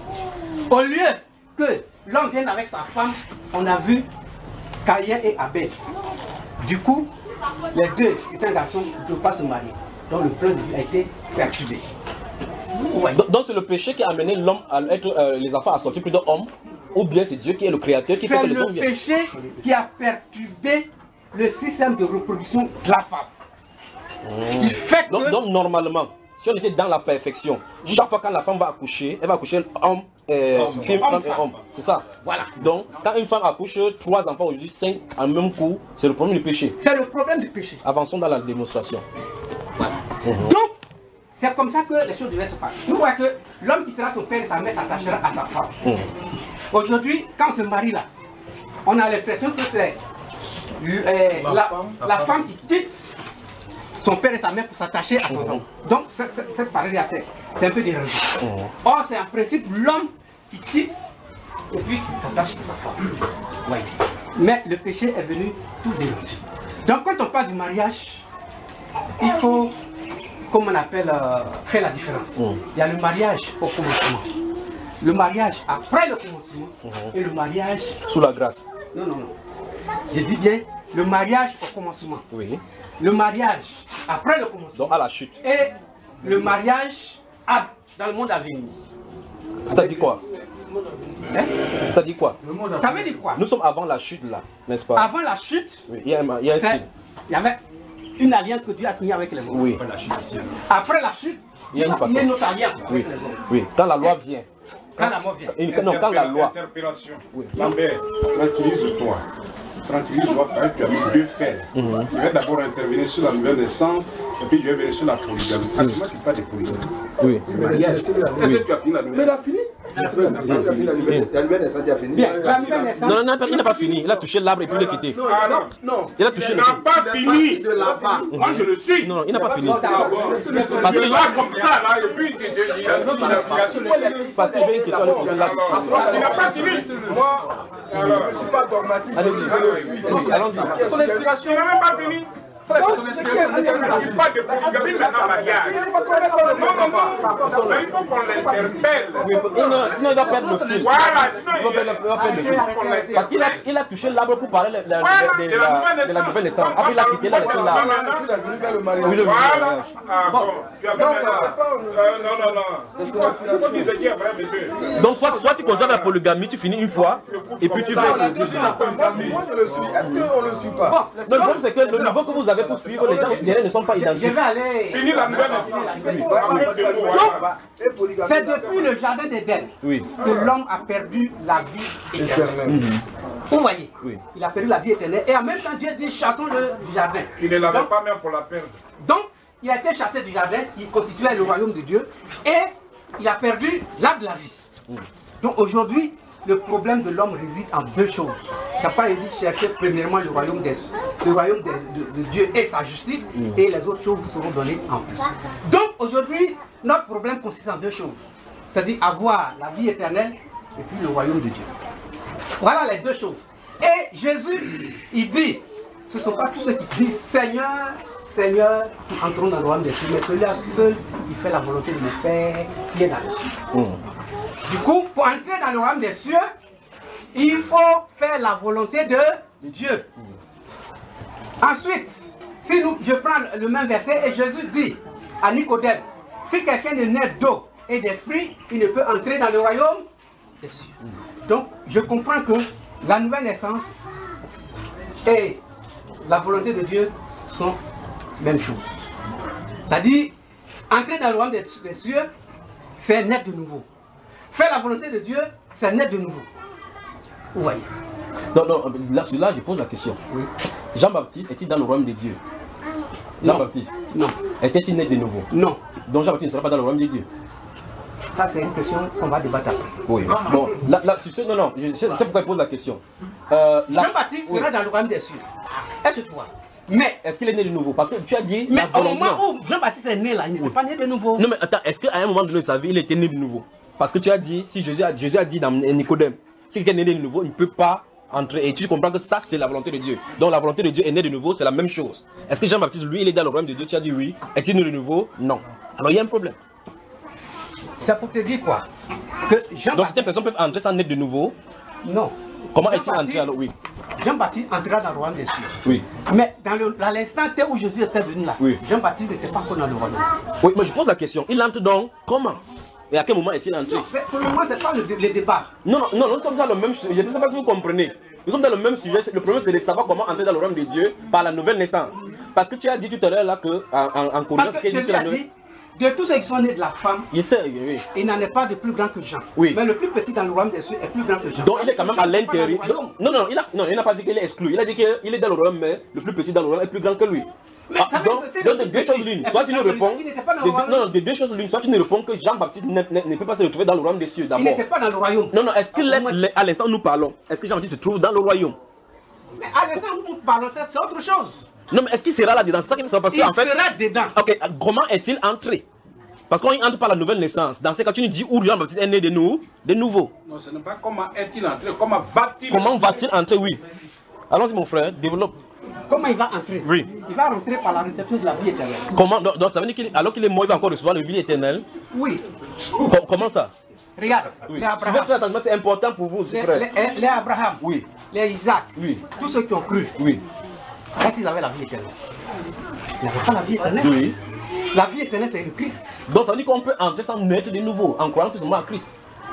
Au lieu que l'homme vienne avec sa femme, on a vu Caïn et Abel. Du coup, les deux, c'est un garçon qui ne peut pas se marier. Donc le plan de Dieu a été perturbé. Ouais. Donc c'est le péché qui a amené l'homme à être, euh, les enfants à sortir plus d'hommes, ou bien c'est Dieu qui est le créateur qui fait que les hommes viennent. C'est le péché qui a perturbé le système de reproduction de la femme. Mmh. Qui fait que... donc, donc normalement, si on était dans la perfection, chaque fois quand la femme va accoucher, elle va accoucher homme, euh, homme, femme, homme, femme et homme. C'est ça. Voilà. Donc quand une femme accouche trois enfants aujourd'hui, cinq en même coup, c'est le problème du péché. C'est le problème du péché. Avançons dans la démonstration. Voilà. Mmh. Donc, c'est comme ça que les choses devaient se passer. Nous voyons que l'homme quittera son père et sa mère s'attachera à sa femme. Mmh. Aujourd'hui, quand on se marie là, on a l'impression que c'est euh, la, la, femme, la, la femme qui quitte son père et sa mère pour s'attacher à son homme. Mmh. Donc, cette parole c'est un peu dérangé. Mmh. Or, c'est en principe l'homme qui quitte et puis qui s'attache à sa femme. Oui. Mais le péché est venu tout déranger. Donc, quand on parle du mariage, il faut, comme on appelle, euh, faire la différence. Mmh. Il y a le mariage au commencement, le mariage après le commencement mmh. et le mariage sous la grâce. Non, non, non. Je dis bien le mariage au commencement. Oui. Le mariage après le commencement. Donc à la chute. Et le mariage à, dans le monde à venir. C'est-à-dire quoi? Hein? C'est-à-dire quoi? Ça veut dire quoi? Nous sommes avant la chute là, n'est-ce pas? Avant la chute, oui, il y a un, il y a un style. Il y avait une alliance que Dieu a signée avec les hommes. Oui. Après la chute, après la chute il y a une façon. Il y a une autre alliance oui. avec les hommes. Oui, quand la loi vient. Quand la mort vient. Une, non, quand la loi. Interpellation. Oui. Lambert, tranquillise-toi. Tranquillise-toi, parce que tu as mis deux faits. Mm-hmm. Je vais d'abord intervenir sur la nouvelle naissance, et puis je vais venir sur la polygamie. Actuellement, tu parles de polygamie. Oui. Le mariage. Est-ce que tu as fini la nouvelle? Mais il a fini. La nouvelle naissance, tu as fini. Bien, la nouvelle naissance. Non, non, il n'a pas fini. Il a touché l'arbre et puis il est quitté. Ah non, Non, Il a touché il le. n'a pas fini. de là-bas. Moi je le suis. Non, non, il n'a pas fini. Ah bon. Parce Je que là comme ça, là, et puis il y a une explication. Parce qu'il y avait une question à lui poser là. Il n'a pas fini. Moi, je ne suis pas dogmatique, je suis- je le suis. Allons-y. Son explication, il n'a même pas fini. Il n'y a pas de polygamie maintenant mariage. Non, non, non. Mais il faut qu'on l'interpelle. Non, sinon il va perdre le fil. Voilà, Il sinon va perdre il va perdre le fil. Parce qu'il a, il a touché l'arbre pour parler de la, de la, de la, de la nouvelle naissance. Après il a quitté, il a laissé l'arbre. Il a voulu faire le mariage. Oui, le Voilà. Ah bon. Tu as Non, même c'est là. pas- Euh, Non, non, non. Il faut il faut dire ce qui est vrai, monsieur. Donc soit, soit tu conserves la polygamie, tu finis une fois, et puis tu fais. On a dit que la femme, moi, moi, je le suis. Est-ce qu'on ne le suit pas? Non, le problème c'est que le niveau que vous avez pour suivre, les gens derrière ne sont pas Je identiques. vais aller. Fini la nouvelle naissance. C'est depuis le jardin d'Éden Oui. que l'homme a perdu la vie éternelle. Vous voyez, Oui. il a perdu la vie éternelle. Et en même temps, Dieu dit chassons-le du jardin. Il ne l'avait Donc- pas même pour la perdre. Donc, il a été chassé du jardin qui constituait le royaume de Dieu et il a perdu l'arbre de la vie. Donc aujourd'hui, le problème de l'homme réside en deux choses. Ça n'a pas été de chercher premièrement le royaume, des, le royaume de, de- de Dieu et sa justice, et les autres choses vous seront données en plus. Donc aujourd'hui, notre problème consiste en deux choses. C'est-à-dire avoir la vie éternelle et puis le royaume de Dieu. Voilà les deux choses. Et Jésus, il dit, ce ne sont pas tous ceux qui disent Seigneur, Seigneur, qui entreront dans le royaume des cieux, mais celui-là seul qui fait la volonté de mon Père qui est dans les cieux. Du coup, pour entrer dans le royaume des cieux, il faut faire la volonté de Dieu. Ensuite, si nous, je prends le même verset et Jésus dit à Nicodème, si quelqu'un est né d'eau et d'esprit, il ne peut entrer dans le royaume des cieux. Donc, je comprends que la nouvelle naissance et la volonté de Dieu sont même chose. C'est-à-dire, entrer dans le royaume des des cieux, c'est naître de nouveau. Faire la volonté de Dieu, c'est naître de nouveau. Vous voyez. Non, non, là, là, je pose la question. Jean-Baptiste est-il dans le royaume de Dieu? Jean-Baptiste Non. était-il né de nouveau? Non. Donc Jean-Baptiste ne sera pas dans le royaume de Dieu. Ça, c'est une question qu'on va débattre après. Oui. Bon, là, là, sur ce, non, non, je sais pourquoi il pose la question. Euh, la- Jean-Baptiste oui. sera dans le royaume des cieux. Est-ce que tu vois? Mais, Est-ce qu'il est né de nouveau? Parce que tu as dit. mais la au volonté- moment où Jean-Baptiste est né là, il n'est pas né de nouveau. Non, mais attends, est-ce qu'à un moment donné de sa vie, il était né de nouveau? Parce que tu as dit, si Jésus a, Jésus a dit dans Nicodème, si quelqu'un est né de nouveau, il ne peut pas entrer. Et tu comprends que ça, c'est la volonté de Dieu. Donc la volonté de Dieu est née de nouveau, c'est la même chose. Est-ce que Jean-Baptiste, lui, il est dans le royaume de Dieu? Tu as dit oui. Est-il né de nouveau? Non. Alors il y a un problème. C'est pour te dire quoi? Que Donc Jean-Baptiste. certaines personnes peuvent entrer sans naître de nouveau. Non. Comment est-il Jean-Baptiste- entré alors? Oui. Jean-Baptiste entra dans le royaume des cieux. Oui. Mais dans le- dans l'instant T où Jésus était venu là, Oui. Jean-Baptiste n'était pas encore dans le royaume. Oui, mais je pose la question. Il entre donc comment? Et à quel moment est-il entré? Non, mais pour le moment, ce n'est pas le, le débat. Non, non, non, nous sommes dans le même sujet. Je ne sais pas si vous comprenez. Nous sommes dans le même sujet. Le problème, c'est de savoir comment entrer dans le royaume de Dieu par la nouvelle naissance. Parce que tu as dit tout à l'heure là que, en, en, en connaissant Parce ce que qu'il dit Jésus sur la a nouvelle. dit, de tous ceux qui sont nés de la femme, Il sait, oui, oui. il n'en est pas de plus grand que Jean. Oui. Mais le plus petit dans le royaume des cieux est plus grand que Jean. Donc il est quand même à Jean n'est pas dans le l'intérieur. royaume. Non, non, il a, non, il n'a pas dit qu'il est exclu. Il a dit qu'il est dans le royaume, mais le plus petit dans le royaume est plus grand que lui. Ah, ça veut donc, dire que c'est donc le de plus deux choses petit. l'une. Est-ce Soit que tu nous ça veut réponds. dire qu'il n'était pas dans de le deux- royaume? non, non, de deux choses l'une. Soit tu nous réponds que Jean-Baptiste ne, ne- ne peut pas se retrouver dans le royaume des cieux Il d'abord. n'était pas dans le royaume. Non, non, est-ce qu'il Ah, est, moi- le- à l'instant où nous parlons, est-ce que Jean-Baptiste se trouve dans le royaume? Mais à l'instant où nous parlons, ça, c'est autre chose. Non, mais est-ce qu'il sera là-dedans? C'est ça qui me semble. Parce Il qu'en fait. sera dedans. Ok, comment est-il entré? Parce qu'on entre par la nouvelle naissance. Dans ces cas, tu nous dis où Jean-Baptiste est né de nous, de nouveau. Non, ce n'est pas comment est-il entré, comment va-t-il Comment va-t-il entrer? Oui. Allons-y, mon frère, développe. Comment il va entrer? Oui. Il va rentrer par la réception de la vie éternelle. Comment, donc, donc ça veut dire qu'il, alors qu'il est mort, il va encore recevoir la vie éternelle. Oui. Co- comment ça? Regarde, Oui. les Suivez Abraham, très attentivement, c'est important pour vous aussi, les, frère. les- les Abraham, Oui. les Isaac, Oui. tous ceux qui ont cru, Oui. quand ils avaient la vie éternelle, ils n'avaient pas la vie éternelle. Oui. La vie éternelle, c'est le Christ. Donc ça veut dire qu'on peut entrer sans naître de nouveau, en croyant tout simplement à Christ.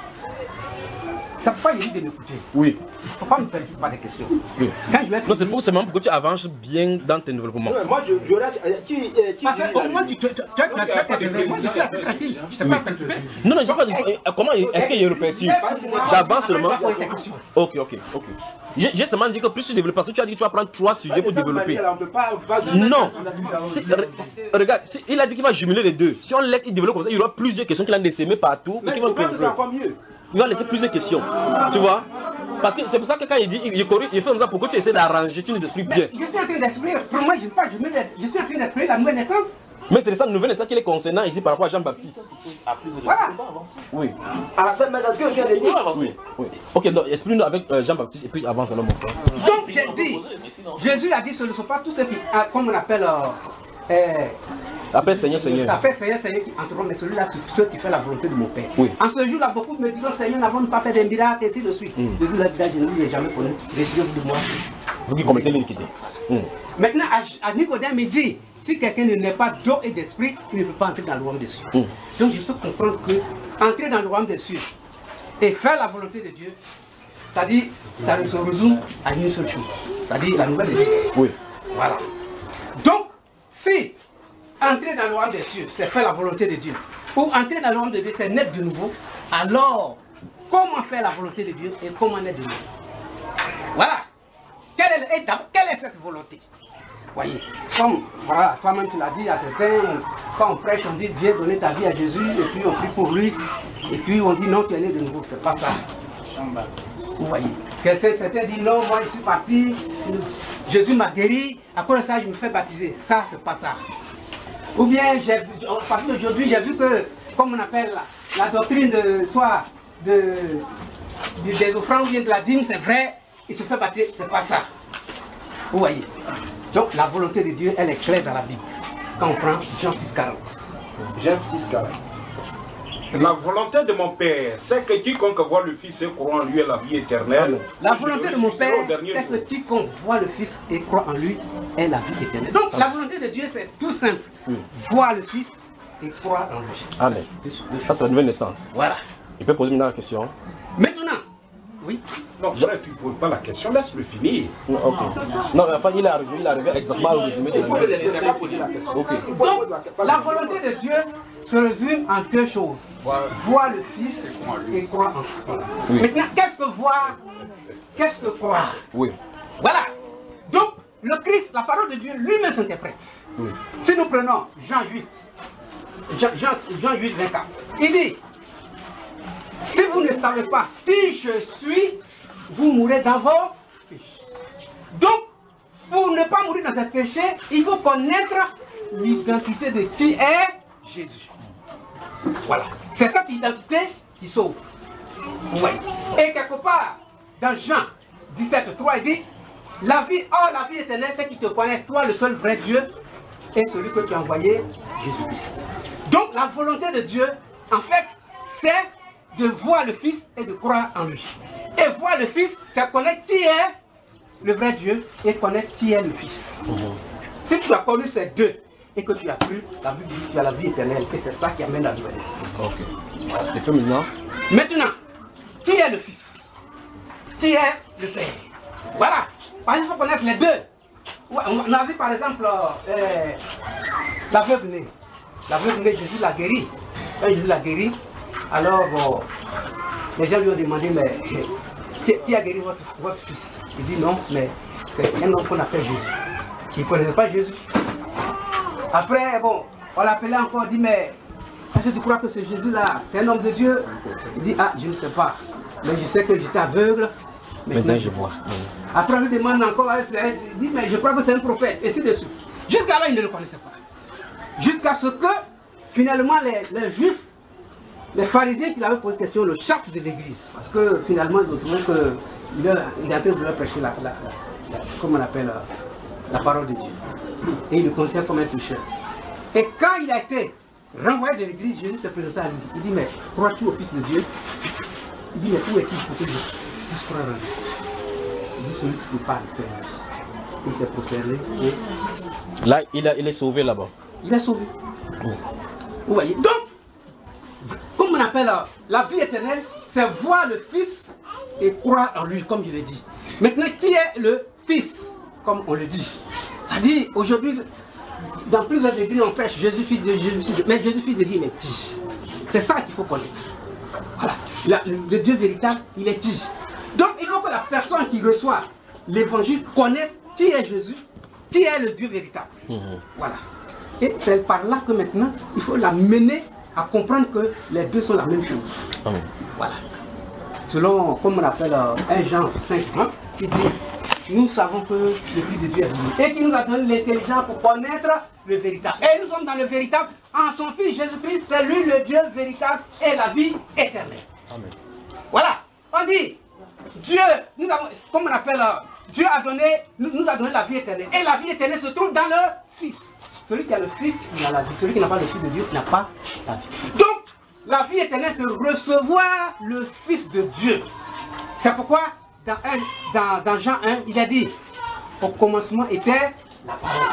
C'est pourquoi il dit de m'écouter. Oui. Il ne faut pas me faire pas des questions. Oui. Quand je vais Donc c'est finir- pour seulement pour que tu avances bien dans tes développements. Ouais, moi, je, je reste. euh, Qui, euh, qui Parce dit qu'au la moment où Bible? tu tu- tu- tu as tu as- tu as tes raisons, je suis assez tranquille. Je ne sais pas ce que tu fais. Non, non, je sais pas. euh, Comment est-ce qu'il est répétitif? J'avance seulement. Poser tes questions. Ok, ok, ok. J'ai j'ai seulement dit que plus tu développes, parce que tu as dit que tu vas prendre trois sujets pour De cette développer. manière-là, on peut pas- on peut pas- Non. Si- re- regarde, si- il a dit qu'il va jumeler les deux. Si on laisse il développer comme ça, il y aura plusieurs questions qu'il a laissées partout. et Mais qui le vont problème, c'est créer- encore mieux. il va laisser plus de questions. Tu vois? Parce que c'est pour ça que quand il dit, il, il, il fait comme ça pour que tu essaies d'arranger, tu nous expliques bien. Je suis en train d'expliquer, pour moi, je, pas, je, je suis en train d'expliquer la nouvelle naissance. Mais c'est ça, la nouvelle naissance qui est concernant ici par rapport à Jean-Baptiste. Voilà. Oui. Ah, ça, mais ce que je viens de dire. Oui, oui. Ok, donc explique-nous avec euh, Jean-Baptiste et puis avance alors, mon frère. Donc, j'ai dit, Jésus a dit, ce ne sont pas tous ceux qui, ah, comme on appelle, euh, euh, appelle Seigneur, Seigneur. Appelle Seigneur, Seigneur qui entreront, mais celui-là, c'est ceux qui font la volonté de mon Père. Oui. En ce jour-là, beaucoup me disent, Seigneur, n'avons-nous pas fait des miracles, et ainsi de suite. Mm. Jésus l'a dit, je ne l'ai jamais connu. Retirez-vous de moi. Vous qui commettez l'iniquité. Mm. Maintenant, à, à Nicodème, il dit, si quelqu'un ne n'est pas d'eau et d'esprit, il ne peut pas entrer dans le royaume des cieux. Mm. Donc, je peux comprendre que entrer dans le royaume des cieux et faire la volonté de Dieu, c'est-à-dire, ça se résume à une seule chose, c'est-à-dire la nouvelle naissance. Oui. Voilà. Donc, si entrer dans le royaume des cieux, c'est faire la volonté de Dieu, ou entrer dans le royaume de Dieu, c'est naître de nouveau, alors, comment faire la volonté de Dieu et comment naître de nouveau? Voilà. Quelle est, quelle est cette volonté? Voyez, comme voilà, toi-même tu l'as dit à certains, quand on prêche, on dit Dieu donner ta vie à Jésus, et puis on prie pour lui, et puis on dit non, tu es né de nouveau, c'est pas ça. Vous voyez, certains disent non, moi je suis parti, Jésus m'a guéri, à cause de ça je me fais baptiser. Ça, c'est pas ça. Ou bien, à partir d'aujourd'hui, j'ai vu que, comme on appelle la, la doctrine de toi, de, de, des offrandes ou bien de la dîme, c'est vrai, il se fait baptiser, c'est pas ça. Vous voyez. Donc la volonté de Dieu, elle est claire dans la Bible. Quand on prend Jean six quarante. Jean six quarante. La volonté de mon Père, c'est que quiconque voit le Fils et croit en lui est la vie éternelle. La volonté de mon Père, c'est que quiconque voit le Fils et croit en lui est la vie éternelle. Donc la volonté de Dieu, c'est tout simple. Oui. Voir le Fils et croire en lui. Amen. Ça, c'est la nouvelle naissance. Voilà. Il peut poser maintenant la question. Maintenant. Oui. Non, frère, tu ne poses pas la question, laisse-le finir. Non, ok. Non, mais enfin, il est arrivé, il est arrivé exactement au résumé de la Il faut le laisser, il pas poser la question. Ok. Donc, la volonté de Dieu se résume en deux choses. Voir le Fils et croire en lui. Oui. Maintenant, qu'est-ce que voir? Qu'est-ce que croire? Oui. Voilà. Donc, le Christ, la parole de Dieu lui-même s'interprète. Oui. Si nous prenons Jean huit, Jean, Jean, Jean huit, vingt-quatre, il dit, si vous ne savez pas qui je suis, vous mourrez dans vos péchés. Donc, pour ne pas mourir dans un péché, il faut connaître l'identité de qui est Jésus. Voilà. C'est cette identité qui sauve. Ouais. Et quelque part, dans Jean dix-sept, trois, il dit, la vie, oh la vie éternelle, c'est qu'ils te connaissent, toi le seul vrai Dieu, et celui que tu as envoyé, Jésus-Christ. Donc, la volonté de Dieu, en fait, c'est de voir le Fils et de croire en lui. Et voir le Fils, c'est connaître qui est le vrai Dieu et connaître qui est le Fils. Mmh. Si tu as connu ces deux et que tu as cru, la vie, tu as la vie éternelle, et c'est ça qui amène la nouvelle naissance. Ok. Voilà. Et puis maintenant Maintenant, qui est le Fils? Qui est le Père? Voilà. Parce qu'il faut connaître les deux. On a vu par exemple euh, l'aveugle né. L'aveugle né, Jésus l'a guéri. Quand Jésus l'a guéri, alors, bon, les gens lui ont demandé, mais qui, qui a guéri votre, votre fils? Il dit non, mais c'est un homme qu'on appelle Jésus. Il ne connaissait pas Jésus. Après, bon, on l'appelait encore, il dit, mais est-ce que tu crois que ce Jésus-là, c'est un homme de Dieu? Il dit, ah, je ne sais pas, mais je sais que j'étais aveugle. Maintenant, maintenant je vois. Après, on lui demande encore, il dit, mais je crois que c'est un prophète, et ainsi de suite. Jusqu'à là, il ne le connaissait pas. Jusqu'à ce que, finalement, les, les Juifs, les pharisiens qui l'avaient posé question le chassent de l'église. Parce que finalement, ils ont trouvé qu'il est en train de leur prêcher la, la, la, la, comment on appelle, la, la parole de Dieu. Et ils le considèrent comme un pécheur. Et quand il a été renvoyé de l'église, Jésus s'est présenté à lui. Il dit, mais crois-tu au Fils de Dieu? Il dit, mais où est-il pour que je puisse croire en lui? Il dit, celui qui ne parle pas. Il s'est prosterné. Et... Là, il, a, il est sauvé là-bas. Il est sauvé. Oh. Vous voyez? Donc, comme on appelle la, la vie éternelle, c'est voir le Fils et croire en lui, comme je l'ai dit. Maintenant, qui est le Fils, comme on le dit? C'est-à-dire, aujourd'hui, dans plusieurs églises, on prêche Jésus, Fils de Jésus, Fils de... mais Jésus, Fils de Dieu, il est qui? C'est ça qu'il faut connaître. Voilà. La, le, le Dieu véritable, il est qui? Donc, il faut que la personne qui reçoit l'évangile connaisse qui est Jésus, qui est le Dieu véritable. Mmh. Voilà. Et c'est par là que maintenant, il faut la mener à comprendre que les deux sont la même chose. Mmh. Voilà. selon, comme on appelle euh, un Jean cinq, hein, qui dit, nous savons que le Fils de Dieu est venu et qui nous a donné l'intelligence pour connaître le véritable. Et nous sommes dans le véritable en son Fils Jésus-Christ, c'est lui le Dieu véritable et la vie éternelle. Amen. Voilà, on dit, Dieu, nous avons, comme on appelle, euh, Dieu a donné, nous, nous a donné la vie éternelle. Et la vie éternelle se trouve dans le Fils. Celui qui a le Fils, il a la vie. Celui qui n'a pas le Fils de Dieu, n'a pas la vie. Donc, la vie éternelle, c'est recevoir le Fils de Dieu. C'est pourquoi, dans, un, dans, dans Jean un, il a dit, au commencement était la parole.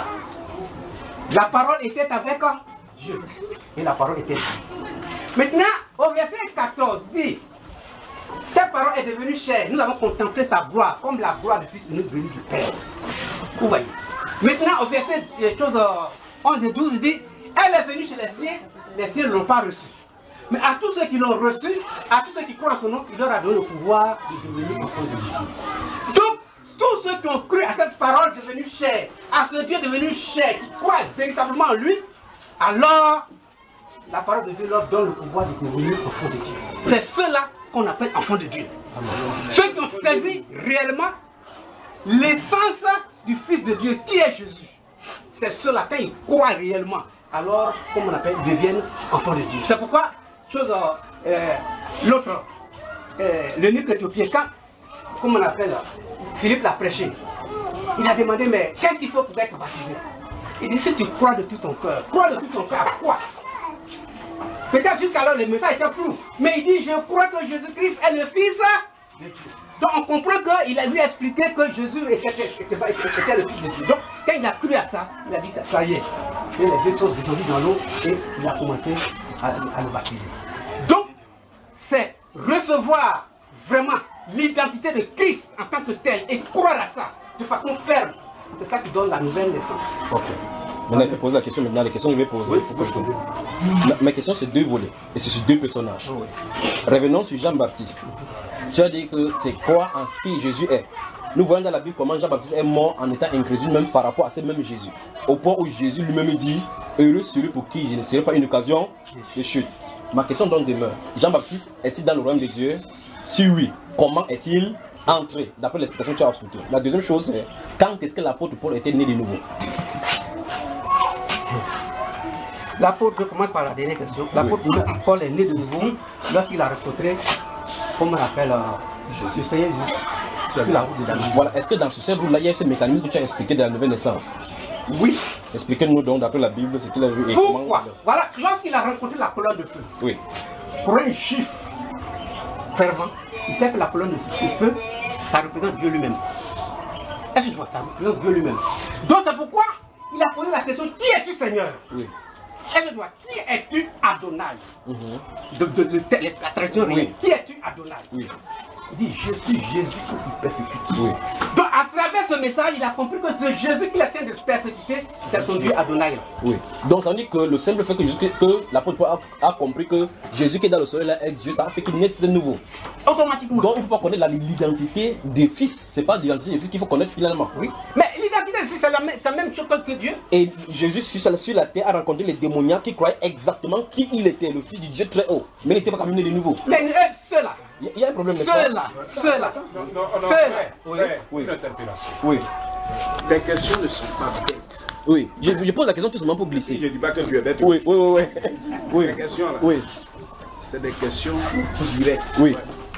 La parole était avec Dieu. Et la parole était Dieu. Maintenant, au verset quatorze, dit, cette parole est devenue chère. Nous avons contemplé sa gloire, comme la gloire du Fils unique venu du Père. Vous voyez. Maintenant, au verset onze et douze, il dit, elle est venue chez les siens, les siens ne l'ont pas reçue. Mais à tous ceux qui l'ont reçu, à tous ceux qui croient en son nom, il leur a donné le pouvoir de devenir enfants de Dieu. Donc, tous ceux qui ont cru à cette parole devenue chère, à ce Dieu devenu cher, qui croient véritablement en lui, alors la parole de Dieu leur donne le pouvoir de devenir enfants de Dieu. C'est ceux-là qu'on appelle enfants de Dieu. Amen. Ceux qui ont saisi réellement l'essence du Fils de Dieu, qui est Jésus. C'est ceux-là, quand ils croient réellement, alors, comme on appelle, ils deviennent enfants de Dieu. C'est pourquoi, chose, euh, l'autre, euh, le nuque éthiopien, quand, comme on appelle, Philippe l'a prêché, il a demandé, mais qu'est-ce qu'il faut pour être baptisé? Il dit, si tu crois de tout ton cœur, crois de tout ton cœur à quoi? Peut-être jusqu'alors le message était flou, mais il dit, je crois que Jésus-Christ est le Fils de Dieu. Donc on comprend qu'il a lui expliqué que Jésus était, était, était, était le Fils de Dieu. Donc quand il a cru à ça, il a dit, ça, ça y est. Et les deux choses descendues dans l'eau et il a commencé à, à le baptiser. Donc c'est recevoir vraiment l'identité de Christ en tant que tel et croire à ça de façon ferme. C'est ça qui donne la nouvelle naissance. Ok. Maintenant, je vais poser la question maintenant. Les questions que je vais poser, il faut que je comprenne. Ma question, c'est deux volets. Et c'est sur deux personnages. Oui. Revenons sur Jean-Baptiste. Tu as dit que c'est quoi en qui Jésus est. Nous voyons dans la Bible comment Jean-Baptiste est mort en étant incrédule, même par rapport à ce même Jésus. Au point où Jésus lui-même dit, heureux celui pour qui je ne serai pas une occasion de chute. Ma question donc demeure. Jean-Baptiste est-il dans le royaume de Dieu? Si oui, comment est-il entré, d'après l'expression que tu as expliquée? La deuxième chose, c'est quand est-ce que l'apôtre Paul était né de nouveau? L'apôtre commence par la dernière question. L'apôtre oui. Paul est né de nouveau lorsqu'il a rencontré, comme on appelle, euh, ce Seigneur Jésus sur la route de Damas. Voilà. Est-ce que dans ce route-là, il y a ce mécanisme que tu as expliqué de la nouvelle naissance? Oui. Expliquez-nous donc, d'après la Bible, ce qu'il a vu et Pourquoi? Comment... Voilà, lorsqu'il a rencontré la colonne de feu. Oui. Pour un juif fervent, il sait que la colonne de feu, ça représente Dieu lui-même. Est-ce que tu vois, ça représente Dieu lui-même. Donc c'est pourquoi il a posé la question, qui es-tu Seigneur? Oui. Est-ce que tu vois, qui es-tu Adonai? Mm-hmm. de, de, de, de, la tradition réelle. Oui. Qui es-tu Adonai? Oui. Il dit, je suis Jésus qui persécute. Oui. Donc à travers ce message, il a compris que ce Jésus qui est en train de persécuter, c'est son Dieu Adonai. Oui. Donc ça veut dire que le simple fait que, que l'apôtre Paul a, a compris que Jésus qui est dans le soleil là est Dieu, ça a fait qu'il naisse de nouveau. Automatiquement. Donc il ne faut pas connaître l'identité des fils. C'est pas l'identité des fils qu'il faut connaître finalement. Oui. Mais l'identité des fils, c'est la, la même chose que Dieu. Et Jésus sur, sur la terre a rencontré les démoniaques qui croyaient exactement qui il était, le fils du Dieu très haut. Mais il n'était pas caminé de nouveau. Mais euh, ceux-là. Il y a un problème. Ceux-là, ceux-là, ceux-là. Oui, oui. Une interpellation. Oui. Les questions ne sont pas bêtes. Oui, je, je pose la question tout simplement pour glisser. Je ne dis pas que tu es bête. Oui, oui, oui. oui. Les questions là, oui. c'est des questions directes. Oui.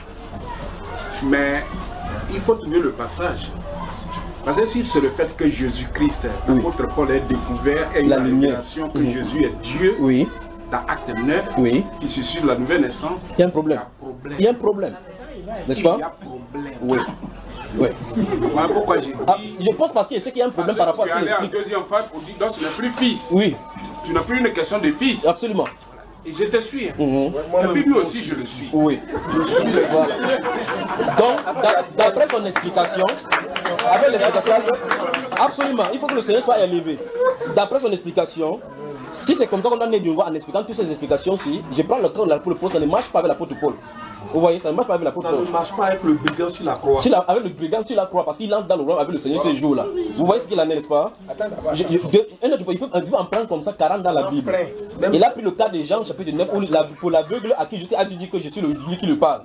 Mais il faut trouver le passage. Parce que si c'est le fait que Jésus-Christ, oui. l'apôtre Paul, ait découvert et la révélation que mmh. Jésus est Dieu, oui. dans Acte neuf, oui. qui suscite la nouvelle naissance, il y a un problème. Il y a un problème. N'est-ce pas? Il y a problème. Oui. Oui. Voilà pourquoi j'ai dit. Ah, je pense parce qu'il sait qu'il y a un problème par rapport à ce qu'il explique. Tu es allé en deuxième phase pour dire donc tu n'es plus fils. Oui. Tu n'as plus une question de fils. Absolument. Et je te suis. Mmh. Et puis lui aussi je le suis. Oui. Je suis le voilà. Donc, d'après son explication, avec l'explication, absolument, il faut que le Seigneur soit élevé. D'après son explication, si c'est comme ça qu'on a né de nouveau en expliquant toutes ces explications-ci, je prends le cas de l'apôtre Paul, ça ne marche pas avec l'apôtre Paul. Vous voyez, ça ne marche pas avec l'apôtre Paul. Ça ne marche pas avec le brigand sur la croix. La, avec le brigand sur la croix, parce qu'il entre dans le royaume avec le Seigneur ces jours-là. Vous voyez ce qu'il en est, n'est-ce pas? je, je, de, un autre, il, peut, il peut en prendre comme ça quarante dans la Bible. Il a pris le cas de Jean, chapitre neuf, où la, pour l'aveugle à qui Jésus a dit que je suis le, lui qui le parle.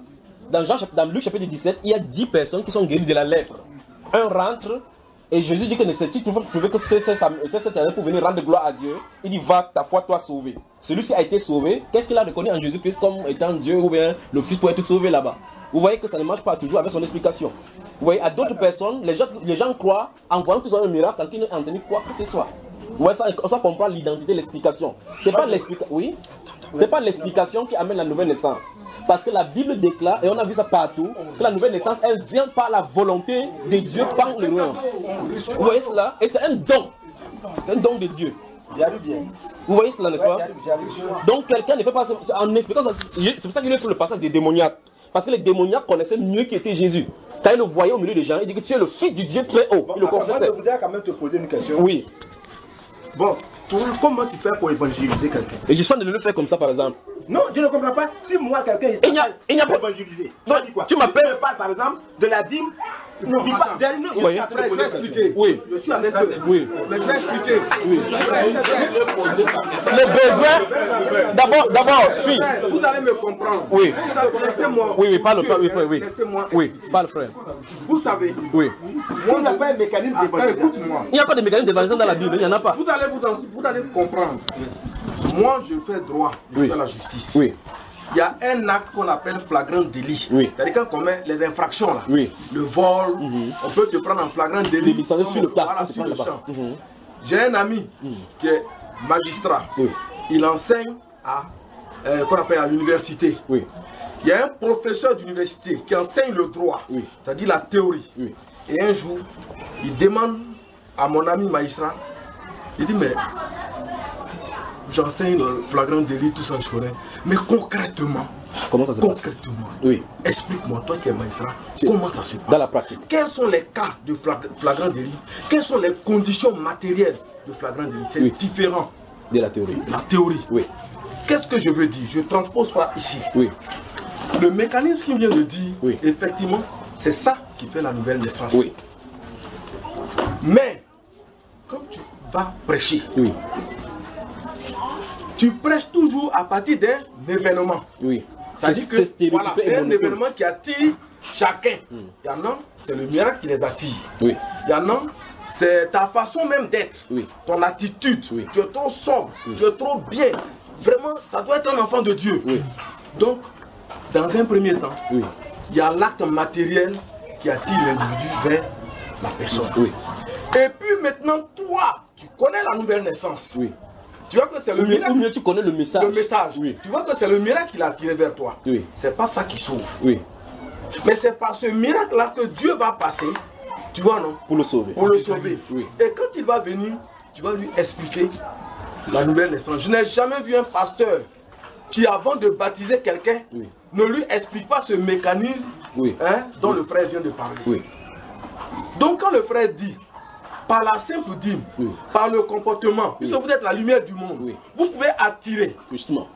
dans, Jean, dans Luc chapitre dix-sept, il y a dix personnes qui sont guéries de la lèpre. Un rentre, et Jésus dit que si tu trouves que c'est cette année pour venir rendre gloire à Dieu, il dit va, ta foi t'a sauvé. Celui-ci a été sauvé, qu'est-ce qu'il a reconnu en Jésus-Christ comme étant Dieu ou bien le Fils pour être sauvé là-bas? Vous voyez que ça ne marche pas toujours avec son explication. Vous voyez, à d'autres personnes, les gens, les gens croient en voyant qu'ils ont un miracle sans qu'ils n'aient entendu quoi que ce soit. Vous voyez, ça, ça comprend l'identité, l'explication. C'est pas l'explication, oui, c'est pas l'explication qui amène la nouvelle naissance. Parce que la Bible déclare, et on a vu ça partout, que la nouvelle naissance, elle vient par la volonté de Dieu, par le loin. Vous voyez cela? Et c'est un don. C'est un don de Dieu. Vous voyez cela, n'est-ce pas? Donc quelqu'un ne peut pas, en expliquant ça, c'est pour ça qu'il est pour le passage des démoniaques. Parce que les démoniaques connaissaient mieux qui était Jésus. Quand ils le voyaient au milieu des gens, ils disaient que tu es le Fils du Dieu très haut. Il le confessait. Je voudrais quand même te poser une question. Oui. Bon, toi, comment tu fais pour évangéliser quelqu'un? Et je sens de le faire comme ça, par exemple. Non, je ne comprends pas. Si moi, quelqu'un il n'y a, il n'y a pas évangéliser, non, tu dis quoi? Tu m'appelles. Tu me parles, par exemple, de la dîme. Non, oui. pas, dernier, oui. je, après, je vais expliquer. Oui. Je suis avec eux. Oui. Mais je vais expliquer. Oui. Les besoins. D'abord, d'abord, suis. Vous allez me comprendre. Oui. Laissez-moi. Oui, oui, parle, parle, oui, oui. Laissez-moi. Oui, parle, frère. Vous savez. Oui. Moi, il n'y a pas un mécanisme d'évangélisation. Il n'y a pas de mécanisme d'évangélisation dans la Bible, il n'y en a pas. Vous allez, vous, vous allez comprendre. Moi, je fais droit. Je suis à la justice. Oui. Il y a un acte qu'on appelle flagrant délit. Oui. C'est-à-dire quand on commet les infractions là. Oui. Le vol, mm-hmm. on peut te prendre en flagrant délit. Délit, sur le plat. Voilà, sur le champ. Mm-hmm. J'ai un ami mm. qui est magistrat. Oui. Il enseigne à euh, qu'on appelle à l'université. Oui. Il y a un professeur d'université qui enseigne le droit, oui. c'est-à-dire la théorie. Oui. Et un jour, il demande à mon ami magistrat, il dit mais j'enseigne le flagrant délit, tout ça je connais. Mais concrètement, comment ça se passe? Concrètement, oui. Explique-moi, toi qui es magistrat, comment ça se passe? Dans la pratique. Quels sont les cas de flagrant délit? Quelles sont les conditions matérielles de flagrant délit? C'est oui. différent de la théorie. La théorie. Oui. Qu'est-ce que je veux dire? Je ne transpose pas ici. Oui. Le mécanisme qu'il vient de dire, oui. effectivement, c'est ça qui fait la nouvelle naissance. Oui. Mais, quand tu vas prêcher, oui. tu prêches toujours à partir d'un événement. Oui. C'est-à-dire que voilà, c'est un événement qui attire chacun. Mm. Il y en a, c'est le miracle qui les attire. Oui. Il y en a, c'est ta façon même d'être, oui. ton attitude. Oui. Tu es trop sobre, oui. tu es trop bien. Vraiment, ça doit être un enfant de Dieu. Oui. Donc, dans un premier temps, oui. il y a l'acte matériel qui attire l'individu vers la personne. Oui. Et puis maintenant, toi, tu connais la nouvelle naissance. Oui. Tu vois que c'est le ou miracle. Ou mieux tu connais le message. Le message. Oui. Tu vois que c'est le miracle qui l'a attiré vers toi. Oui. C'est pas ça qui sauve. Oui. Mais c'est par ce miracle-là que Dieu va passer. Tu vois, non? Pour le sauver. Pour le sauver. Oui. Et quand il va venir, tu vas lui expliquer la nouvelle naissance. Je n'ai jamais vu un pasteur qui, avant de baptiser quelqu'un, oui. ne lui explique pas ce mécanisme oui. hein, dont oui. le frère vient de parler. Oui. Donc quand le frère dit, par la simple dîme, oui. par le comportement, puisque oui. vous êtes la lumière du monde, oui. vous pouvez attirer. Justement.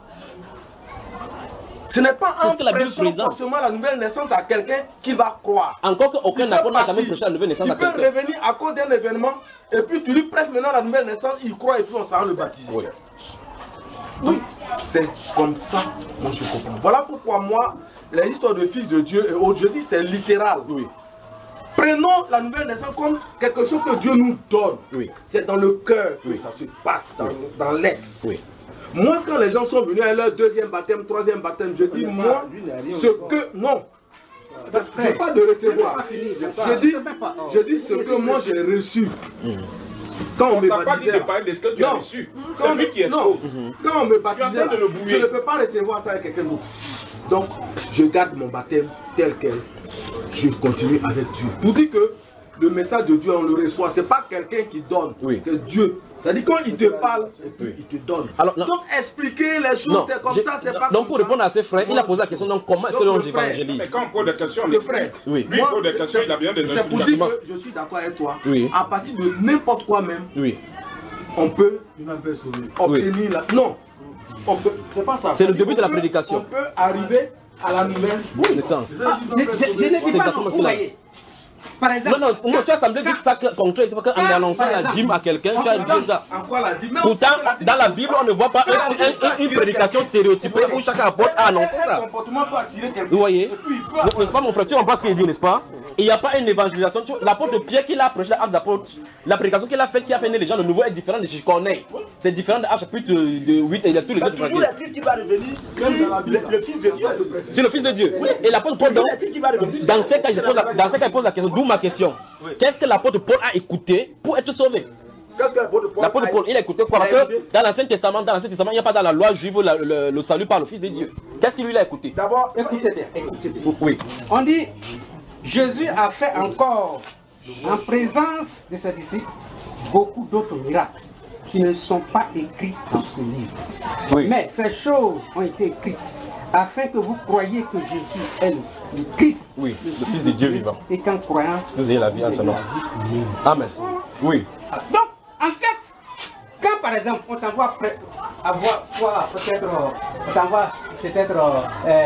Ce n'est pas en prêchant forcément la nouvelle naissance à quelqu'un qui va croire. Encore qu'aucun apôtre n'a jamais prêché la nouvelle naissance il à quelqu'un. Il peut revenir à cause d'un événement, et puis tu lui prêches maintenant la nouvelle naissance, il croit et puis on s'en le baptiser. Oui. Donc, c'est comme ça, moi je comprends. Voilà pourquoi moi, les histoires de fils de Dieu et autres, je dis c'est littéral. Oui. Prenons la nouvelle naissance comme quelque chose que Dieu nous donne. Oui. C'est dans le cœur que oui. ça se passe, dans, oui. dans l'être. Oui. Moi, quand les gens sont venus à leur deuxième baptême, troisième baptême, je dis, moi, ce que... Non. Je n'ai pas de recevoir. Je dis, je dis ce que moi j'ai reçu. Quand on me baptisait... pas dit de parler de ce que tu as reçu. C'est lui qui est non. Quand on me baptisait, je ne peux pas recevoir ça avec quelqu'un d'autre. Donc, je garde mon baptême tel quel. Je continue avec Dieu. Pour dire que le message de Dieu, on le reçoit. Ce n'est pas quelqu'un qui donne, oui. c'est Dieu. C'est-à-dire quand il te parle, et puis oui. il te donne. Alors, donc expliquer les choses, c'est comme ça, c'est pas donc, pour ça. répondre à ses frères, il a posé la question, donc comment est-ce que l'on évangélise? Mais quand on pose des questions, le frère, oui. lui il pose des questions, il a bien des explications. C'est pour dire que je suis d'accord avec toi. Oui. À partir de n'importe quoi même, oui. on peut obtenir oui. la... Non, on peut... c'est pas ça. C'est le début de la prédication. On peut arriver à la nouvelle naissance. Ah, je, je, je ne dis pas non, vous voyez. Par exemple, non, non, non, tu as semblé dire que ça concret. C'est parce qu'en annonçant la dîme à quelqu'un, tu as dit ça. Pourtant, dans la Bible, on ne voit pas un, un, une prédication stéréotypée où chaque apôtre a annoncé ça. Vous voyez? N'est-ce pas, mon frère? Tu comprends ce qu'il dit, n'est-ce pas? Il n'y a pas une évangélisation. L'apôtre Pierre qui l'a approché, l'acte d'apôtre, la prédication qu'il a faite, qui a fait naître les gens, le nouveau est différent de ce que je connais. C'est différent de Actes chapitre de huit et il y a tous les autres. C'est toujours la qui va revenir, le, le Fils de Dieu. C'est le Fils de Dieu. Oui. Et l'apôtre Paul, dans, dans ces cas, je pose la, dans ces cas, il pose la question, d'où ma question. Oui. Qu'est-ce que l'apôtre Paul a écouté pour être sauvé? L'apôtre Paul, il a écouté quoi? Parce que dans l'Ancien Testament, dans l'Ancien Testament, il n'y a pas dans la loi juive le, le, le salut par le Fils de Dieu. Qu'est-ce qu'il lui a écouté? D'abord, écoutez bien, écoutez bien. Oui. On dit, Jésus a fait encore, en présence de ses disciples, beaucoup d'autres miracles qui ne sont pas écrits dans ce livre. Oui. Mais ces choses ont été écrites afin que vous croyiez que Jésus est le, le Christ, oui, le, le Fils de Dieu vivant. Et qu'en croyant, vous ayez la vie en son nom. Amen. Oui. Donc, en fait, quand par exemple on t'envoie avoir peut-être on t'envoie peut-être euh,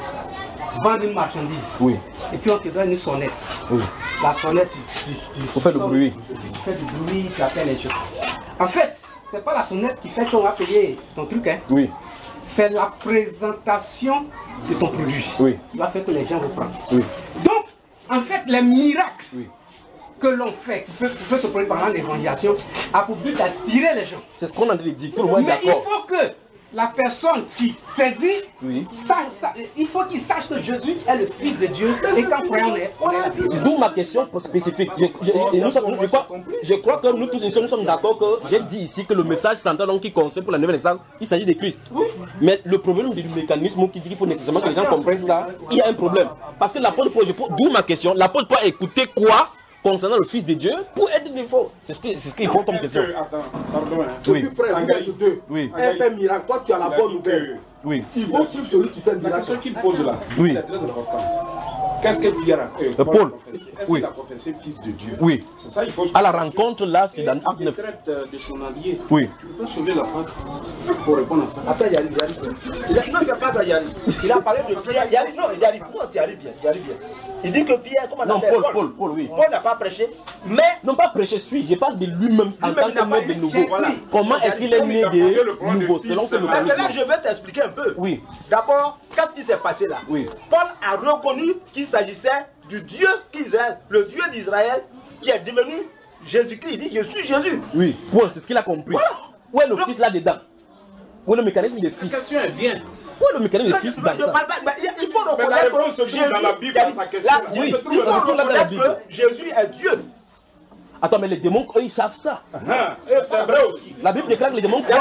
vendre une marchandise, oui, et puis on te donne une sonnette. Oui. La sonnette, tu, tu, tu fais du bruit. Tu fais du bruit, tu appelles les gens. En fait, c'est pas la sonnette qui fait qu'on va payer ton truc, hein. Oui. C'est la présentation de ton produit. Oui. Qui va faire que les gens vous prennent. Oui. Donc, en fait, les miracles oui. que l'on fait, qui peut, qui peut se produire par l'évangélisation, a pour but d'attirer les gens. C'est ce qu'on a dit, tout le monde est d'accord. Mais il faut que la personne qui saisit, oui. sache, sache, il faut qu'il sache que Jésus est le Fils de Dieu et qu'en croyant on est, on est la vie. D'où ma question spécifique. Je, je, je, nous sommes, je, crois, je crois que nous tous nous sommes d'accord que j'ai dit ici que le message central donc, qui concerne pour la nouvelle naissance, il s'agit de Christ. Oui. Mais le problème du mécanisme qui dit qu'il faut nécessairement que les gens comprennent ça, il y a un problème. Parce que l'apôtre Paul, d'où ma question, l'apôtre Paul a écouté quoi concernant le Fils de Dieu pour être défaut. C'est ce qu'il ce qu pose comme question. Attends, pardon. Hein. Oui. Frère, vous êtes deux. Oui. Un fait miracle. Toi, tu as la bonne nouvelle. Oui. Il faut suivre celui qui fait le miracle. La question qu'il pose là, oui. est très importante. Qu'est-ce que Pierre a fait? euh, Paul. Est-ce Oui. qu'il a confessé Fils de Dieu? Oui. C'est ça, il faut. À la rencontre là, c'est dans Acte neuf. De son allié. Oui. Tu peux sauver la France pour répondre à ça. Attends, il arrive, il arrive. Non, c'est pas ça, il arrive. Il a parlé de Pierre. Il arrive, non, il arrive. Non, il arrive bien, il arrive bien. Il dit que Pierre, comment on non, appelle Paul, Paul, Paul, Paul, oui. Paul n'a pas prêché, mais. Non, pas prêché, suis. Je parle de lui-même en tant que maître de nouveau. Voilà. Comment est-ce qu'il est né de nouveau selon ce mécanisme? Maintenant, je vais t'expliquer un peu. Oui. D'abord, qu'est-ce qui s'est passé là? Oui. Paul a reconnu qu'il s'agissait du Dieu qu'Israël, le Dieu d'Israël, qui est devenu Jésus-Christ. Il dit, je suis Jésus. Oui, point, c'est ce qu'il a compris. Voilà. Où est le Donc, fils là-dedans? Où est le mécanisme des fils? La question est bien. Où est le mécanisme des fils dans ça? Il faut reconnaître que Jésus, dans la Bible, dans sa question. La, oui, il faut reconnaître que Jésus est Dieu. Attends, mais les démons, eux, ils savent ça. Ah, c'est vrai aussi. La Bible déclare que les démons croient.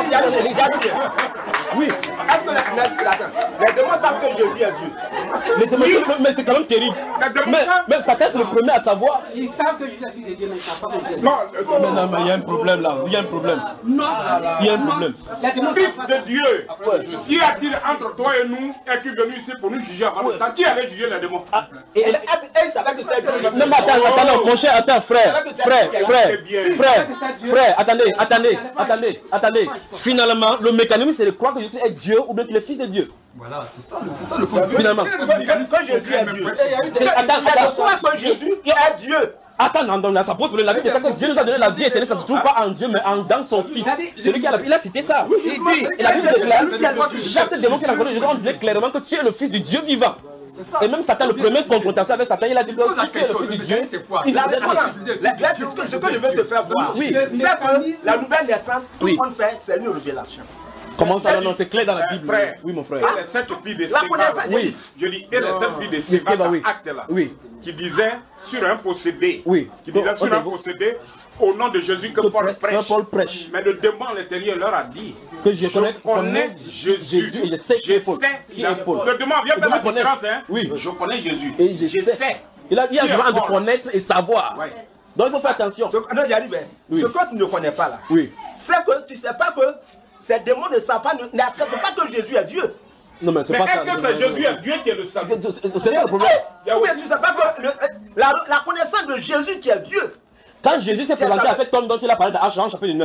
Oui. Est-ce que les, les démons savent que Jésus est Dieu? Les démons, oui. Mais c'est quand même terrible. Mais, mais Satan, c'est le premier à savoir. Ils savent que Jésus est fils de Dieu, mais ils ne savent pas que Dieu est Dieu. Non, mais non, mais il y a un problème là. Il y a un problème. Non, il y a un problème. Fils de Dieu, qui a-t-il entre toi et nous et qui est venu ici pour nous juger avant le temps? Qui allait juger les démons? Ah, et il savait que c'était Dieu. Non, mais attends, attends, mon cher, attends, frère, frère, frère, frère, frère, attendez, attendez, attendez, attendez. Finalement, le mécanisme, c'est de croire que Jésus est Dieu ou bien qu'il est fils de Dieu. Voilà, c'est ça, c'est ça le problème. Finalement. Quand Jésus est Dieu. Attends, attends, que Jésus est Dieu. Attends, non, non, ça pose problème. La Bible dit que Dieu nous a donné la vie éternelle, ça ne se trouve pas en Dieu, mais en, dans son Fils. Celui qui a la vie, il a cité ça. Il dit, et la Bible déclare, Jacques démon qui l'a connu, on disait clairement que tu es le Fils du Dieu vivant. Et même Satan, le premier confrontation avec Satan, il a dit que si tu es le Fils de Dieu, il a dit ce que je veux te faire voir, oui, c'est que la nouvelle naissance, tout ce qu'on fait, c'est une révélation. Comment ça, non, c'est clair dans la Bible. Frère, oui, mon frère. Et les sept filles de Séba, oui. Je dis, et les sept filles de Séba, dans oui. acte là, oui. qui disaient sur un possédé, oui. qui disaient sur un possédé, au nom de Jésus que, que Paul, prêche. Paul prêche. Mais le démon à l'intérieur leur a dit que je, je connais, connais Jésus, Jésus et je sais qui est Paul. Qui est Paul. Le démon vient faire la différence, hein. Oui. Je connais Jésus. Et je, je sais. sais. Il a, il a besoin de connaître et savoir. Ouais. Donc il faut faire attention. Ce, non, j'arrive. Oui. Ce que tu ne connais pas là, oui. c'est que tu ne sais pas que ces démons ne savent pas, n'acceptent pas que Jésus est Dieu. Non, mais c'est mais pas est-ce ça. que c'est Jésus est Dieu qui est le salut? C'est ça le problème. Ou bien tu ne sais pas que le, la, la connaissance de Jésus qui est Dieu. Quand Jésus s'est présenté à cet homme dont il a parlé dans Jean chapitre neuf,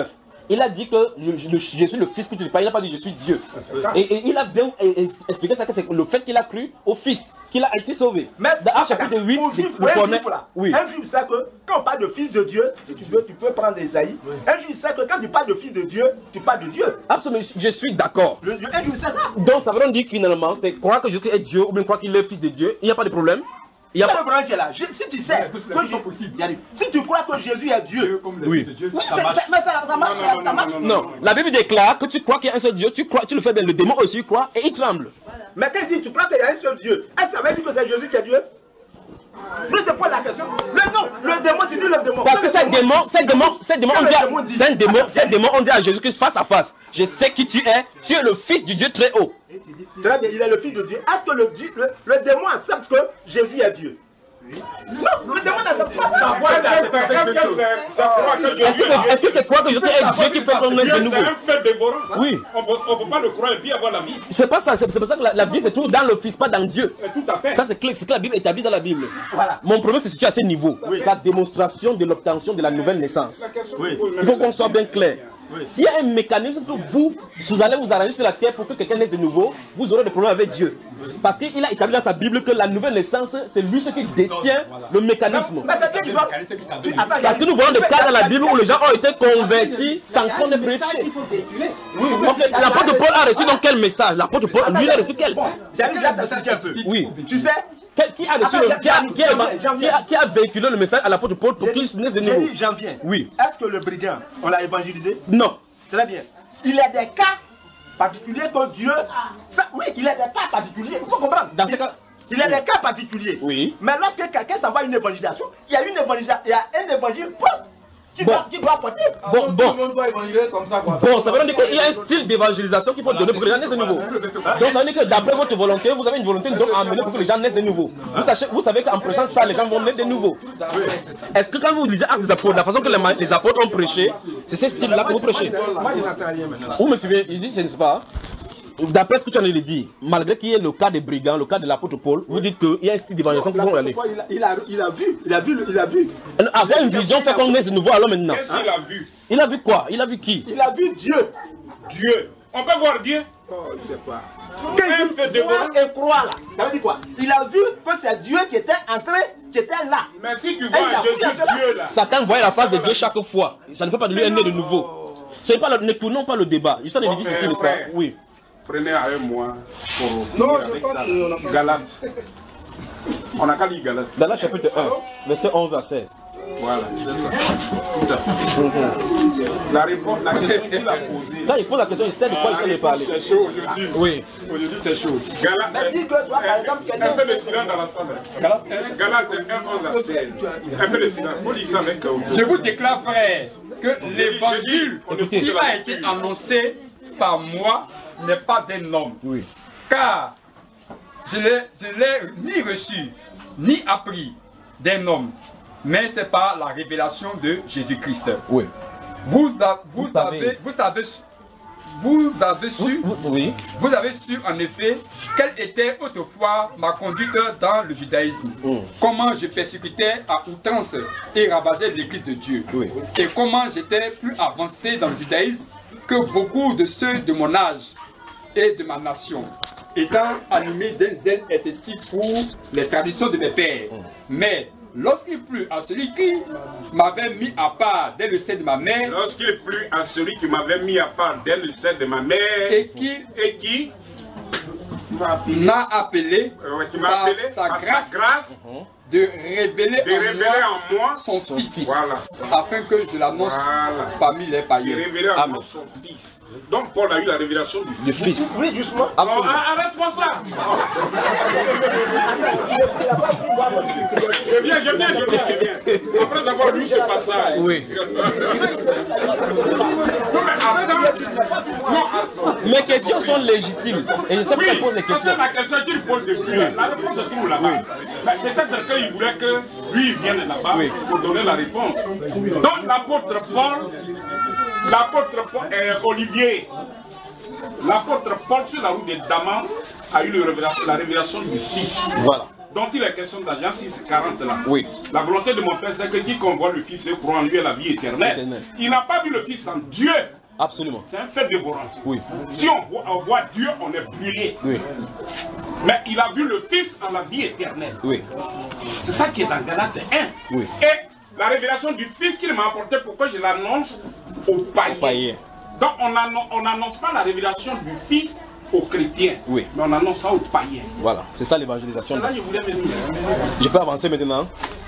il a dit que le, le, je suis le fils que tu ne pas, il n'a pas dit je suis Dieu. Et, et il a bien expliqué ça, que c'est le fait qu'il a cru au fils, qu'il a été sauvé. Mais dans chapitre huit, le cornet, oui. Un juif sait que quand on parle de fils de Dieu, si tu veux, tu peux prendre Esaïe. Oui. Un juif sait que quand tu parles de fils de Dieu, tu parles de Dieu. Absolument, je suis d'accord. Un juif sait ça. Donc ça veut dire que finalement, c'est croire que Jésus est Dieu ou bien croire qu'il est fils de Dieu, il n'y a pas de problème. Il y a pas de problème qui est là. Je, si tu sais que je, si tu crois que Jésus est Dieu, oui. Dieu, ça, ça marche. Mais ça, ça marche. Non, non, ça marche. Non, non, non, non, la Bible déclare que tu crois qu'il y a un seul Dieu, tu crois, tu le fais bien. Le démon aussi croit et il tremble. Mais quand il dit tu crois qu'il y a un seul Dieu, est-ce que ça veut dire que c'est Jésus qui est Dieu? Je te pose la question. Le non, le démon, tu dis le démon. Parce que c'est démon, c'est démon, c'est démon, on dit, c'est démon, c'est démon, on dit à Jésus Christ face à face. Je sais qui tu es, tu es le fils du Dieu très haut. Très bien, il est le fils de Dieu. Est-ce que le, le, le démon accepte que Jésus est Dieu? Non, le démon n'accepte pas ça. Est-ce que c'est quoi que Jésus est Dieu qui fait qu'on naisse de nouveau? C'est un fait dévorant. Oui. On ne peut pas le croire et puis avoir la vie. C'est pas ça, c'est pour ça que la, la vie c'est toujours dans le Fils, pas dans Dieu. Tout à fait. Ça c'est clair, c'est que la Bible est établie dans la Bible. Voilà. Mon problème c'est situé à ce niveau. Oui. Sa démonstration de l'obtention de la nouvelle naissance. Oui. Il faut qu'on soit bien clair. Oui. S'il y a un mécanisme que vous, vous allez vous arranger sur la terre pour que quelqu'un naisse de nouveau, vous aurez des problèmes avec Dieu. Parce qu'il a établi dans sa Bible que la nouvelle naissance, c'est lui ce qui détient voilà. le mécanisme. Parce que nous voyons des cas dans la Bible où les gens ont été convertis sans qu'on ait prêché. Oui. L'apôtre Paul a reçu donc quel message? L'apôtre Paul, lui, il a reçu quel? J'arrive là, t'expliquer un peu. Oui. Tu sais, Qui a, reçu le, qui, a, qui, a, qui, a, qui a véhiculé le message à l'apôtre Paul pour qu'il naisse de nouveau? J'ai dit, j'en viens. Oui. Est-ce que le brigand, on l'a évangélisé? Non. Très bien. Il y a des cas particuliers que Dieu... Ça, oui, il y a des cas particuliers. Il faut comprendre. Dans ce cas... Il y a des cas particuliers. Oui. Mais lorsque quelqu'un s'en va à une évangélisation, il y a une évangélisation, il y a un évangile propre. Qui, bon. doit, qui doit porter. Bon, bon, bon. Tout le monde doit évangéliser comme ça, quoi. Bon, ça veut dire qu'il y a un style d'évangélisation qu'il faut donner pour que les gens naissent de nouveau. Donc ça veut dire que d'après votre volonté, vous avez une volonté de amener pour que les gens naissent de nouveau. Vous, sachez, vous savez qu'en prêchant ça, les gens vont naître de nouveau. Est-ce que quand vous lisez Actes des Apôtres, la façon que les, les apôtres ont prêché, c'est ce style-là que vous prêchez? Moi, je n'entends rien maintenant. Vous me suivez? Il dit, ce n'est pas. D'après ce que tu en as dit, malgré qu'il y ait le cas des brigands, le cas de l'apôtre Paul, vous dites qu'il y a un style d'évangélisation qui vont aller. Il a, il, a, il a vu, il a vu, il a vu. Avoir une vision fait qu'on naisse de nouveau alors maintenant. Qu'est-ce qu'il a vu? Il a vu quoi? Il a vu qui? Il a vu Dieu. Dieu. On peut voir Dieu? Oh, je sais pas. Quand il fait de voir et croire là, ça veut dire quoi? Il a vu que c'est Dieu qui était entré, qui était là. Mais si tu vois Jésus, Dieu là. Satan voit la face de Dieu chaque fois. Ça ne fait pas de lui un né de nouveau. C'est pas le, ne tournons pas le débat. Juste on dit ceci, n'est-ce pas? Oui. Prenez à un mois pour non, avec ça. Galates. On n'a qu'à lire Galates. Galates chapitre un, verset onze à seize. Voilà, c'est ça. Tout à fait. Mm-hmm. La réponse, la question qu'il a posée. Quand il pose la question, il sait de quoi il sait parler. C'est chaud aujourd'hui. Oui. Aujourd'hui, c'est chaud. Galates. Mais dis que toi, par exemple, un peu de silence dans la salle. Galates un, onze à seize. Un peu de silence. Il faut dire ça avec. Je vous déclare, frère, que l'évangile qui a été annoncé par moi n'est pas d'un homme. Oui. Car je ne l'ai ni reçu, ni appris d'un homme, mais c'est par la révélation de Jésus-Christ. Oui. Vous, a, vous, vous, savez, savez, vous savez, vous avez su, vous, oui. vous avez su en effet quelle était autrefois ma conduite dans le judaïsme. Mm. Comment je persécutais à outrance et ravageais l'église de Dieu. Oui. Et comment j'étais plus avancé dans le judaïsme que beaucoup de ceux de mon âge et de ma nation, étant animés d'un zèle excessif pour les traditions de mes pères. Mm. Mais lorsqu'il plut à celui qui m'avait mis à part dès le sein de ma mère, lorsqu'il plut à celui qui m'avait mis à part dès le sein de ma mère, et qui, et qui m'a appelé, euh, qui m'a par, appelé sa, par grâce, sa grâce, uh-huh, de révéler, de en, révéler moi en moi son fils, voilà, afin que je l'annonce voilà, parmi les païens. De révéler en moi son fils. Donc Paul a eu la révélation du fils. fils. Oui, justement. Alors, arrête-moi ça. Je viens, je viens, je viens, je viens. Après avoir lu ce passage. Oui. Mes questions sont légitimes. Et je sais oui, pourquoi je pose les questions. La question qu'il pose de Dieu, la réponse se trouve là-bas. Oui. Peut-être qu'il voulait que lui vienne là-bas oui, pour donner la réponse. Donc l'apôtre Paul, l'apôtre euh, Olivier, l'apôtre Paul sur la route de Damas a eu le révélation, la révélation du Fils. Voilà. dont il est question dans Jean six, quarante là. Oui. La volonté de mon Père, c'est que quiconque voit le Fils et croit en lui a la vie éternelle. Éternelle. Il n'a pas vu le Fils en Dieu. Absolument. C'est un fait dévorant. Oui. Si on voit, on voit Dieu, on est brûlé. Oui. Mais il a vu le Fils en la vie éternelle. Oui. C'est ça qui est dans Galates un. Oui. Et la révélation du Fils qu'il m'a apporté, pourquoi je l'annonce aux païens. Aux païens. Donc on n'annonce pas la révélation du Fils aux chrétiens, oui. mais on annonce ça aux païens. Voilà, c'est ça l'évangélisation. C'est là que je voulais venir. Je peux avancer maintenant.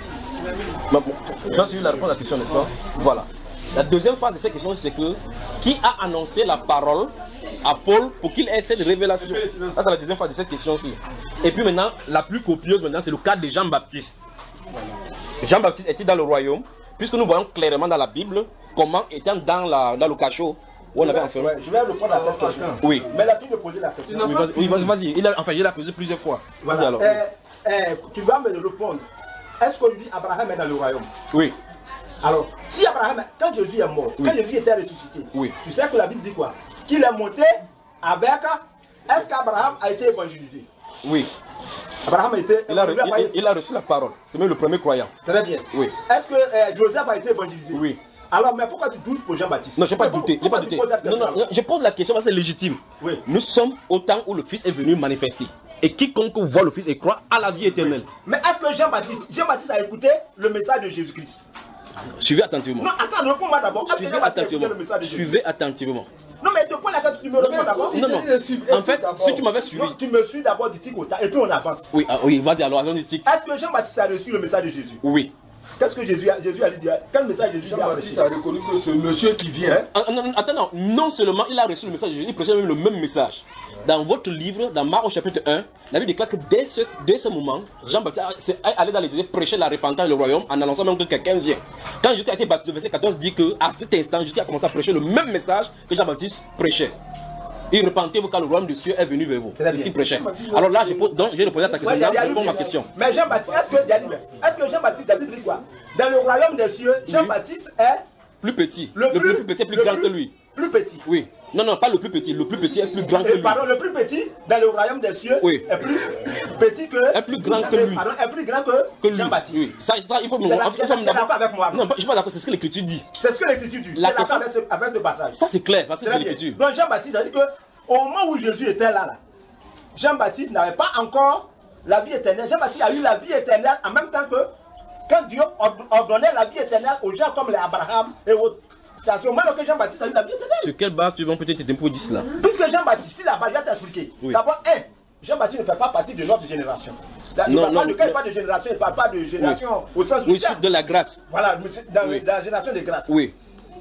Tu as suivi la réponse à la question, n'est-ce pas? Voilà. La deuxième phase de cette question, c'est que qui a annoncé la parole à Paul pour qu'il ait cette révélation? Ça, c'est la deuxième phase de cette question-ci. Et puis maintenant, la plus copieuse maintenant, c'est le cas de Jean-Baptiste. Jean-Baptiste est-il dans le royaume? Puisque nous voyons clairement dans la Bible comment étant dans, la, dans le cachot où on avait enfermé. Ouais, je vais répondre à cette question. Oui. Mais la fille me posait la question. Oui, vas-y, vas-y. Vas-y. Il a, enfin, il l'a posé plusieurs fois. Voilà. Alors. Euh, euh, tu vas me répondre. Est-ce qu'aujourd'hui Abraham est dans le royaume? Oui. Alors, si Abraham, quand Jésus est mort, oui. quand Jésus était ressuscité, oui. tu sais que la Bible dit quoi? Qu'il est monté avec. Est-ce qu'Abraham a été évangélisé? Oui. Abraham a été. Il a, il, il a reçu la parole. C'est même le premier croyant. Très bien. Oui. Est-ce que euh, Joseph a été évangélisé? Oui. Alors, mais pourquoi tu doutes pour Jean-Baptiste? Non, je n'ai pas douté. Pas douté. Non, non, non, je pose la question parce que c'est légitime. Oui. Nous sommes au temps où le Fils est venu manifester. Et quiconque voit le Fils et croit à la vie éternelle. Oui. Mais est-ce que Jean-Baptiste, Jean-Baptiste a écouté le message de Jésus-Christ? Suivez attentivement. Non, attends, réponds-moi d'abord. Suivez attentivement. Suivez attentivement. Non, mais de quoi la question tu me réponds d'abord? Non, non. En fait, si tu m'avais suivi. Non, tu me suis d'abord du tic au tas et puis on avance. Oui, ah, oui, vas-y alors, avant du tic. Est-ce que Jean-Baptiste a reçu le message de Jésus? Oui. Qu'est-ce que Jésus a, Jésus a dit? Quel message Jésus a reçu? Jean-Baptiste a reconnu que ce monsieur qui vient. Hein? Attends, non, non seulement il a reçu le message de Jésus, il prêchait même le même message. Dans votre livre, dans Marc au chapitre un, la Bible déclare que dès ce, dès ce moment, Jean-Baptiste est allé dans l'église prêcher la repentance et le royaume en annonçant même que quelqu'un vient. Quand Jésus a été baptisé, le verset quatorze dit qu'à cet instant, Jésus a commencé à prêcher le même message que Jean-Baptiste prêchait. Et repentez-vous car le royaume de Dieu est venu vers vous. C'est ce qu'il prêchait. Alors là, je pose, donc, j'ai répondu à ta question. Ouais, là, réponds ma question. Mais Jean-Baptiste, est-ce que, est-ce que Jean-Baptiste, la Bible dit quoi? Dans le royaume des cieux, Jean-Baptiste est plus petit. Le, le plus, plus petit est plus grand plus, que lui. Plus petit. Oui. Non, non, pas le plus petit. Le plus petit est plus grand Et que lui. Pardon, le plus petit dans le royaume des cieux oui. est plus petit que. Est plus grand que lui. Pardon, est plus grand que, que Jean-Baptiste. Oui. Ça, ça, il faut me voir. Tu es d'accord avec moi? Non, je suis pas d'accord. C'est ce que l'Écriture dit. C'est ce que l'Écriture dit. La question... avec, ce, avec ce passage. Ça, c'est clair parce que c'est l'Écriture. Donc Jean-Baptiste a dit que au moment où Jésus était là, là Jean-Baptiste n'avait pas encore la vie éternelle. Jean-Baptiste a eu la vie éternelle en même temps que quand Dieu ordonnait la vie éternelle aux gens comme les Abraham et autres. C'est à ce moment-là que Jean-Baptiste a eu la vie éternelle. Sur quelle base tu vas peut-être t'aider pour dire cela? Puisque Jean-Baptiste, si là-bas, je vais t'expliquer. Oui. D'abord, un, Jean-Baptiste ne fait pas partie de notre génération. Il non, ne parle pas de, pas de génération, il ne parle pas de génération oui. au sens oui, de la grâce. Voilà, dans, oui. dans la génération de grâce. Oui.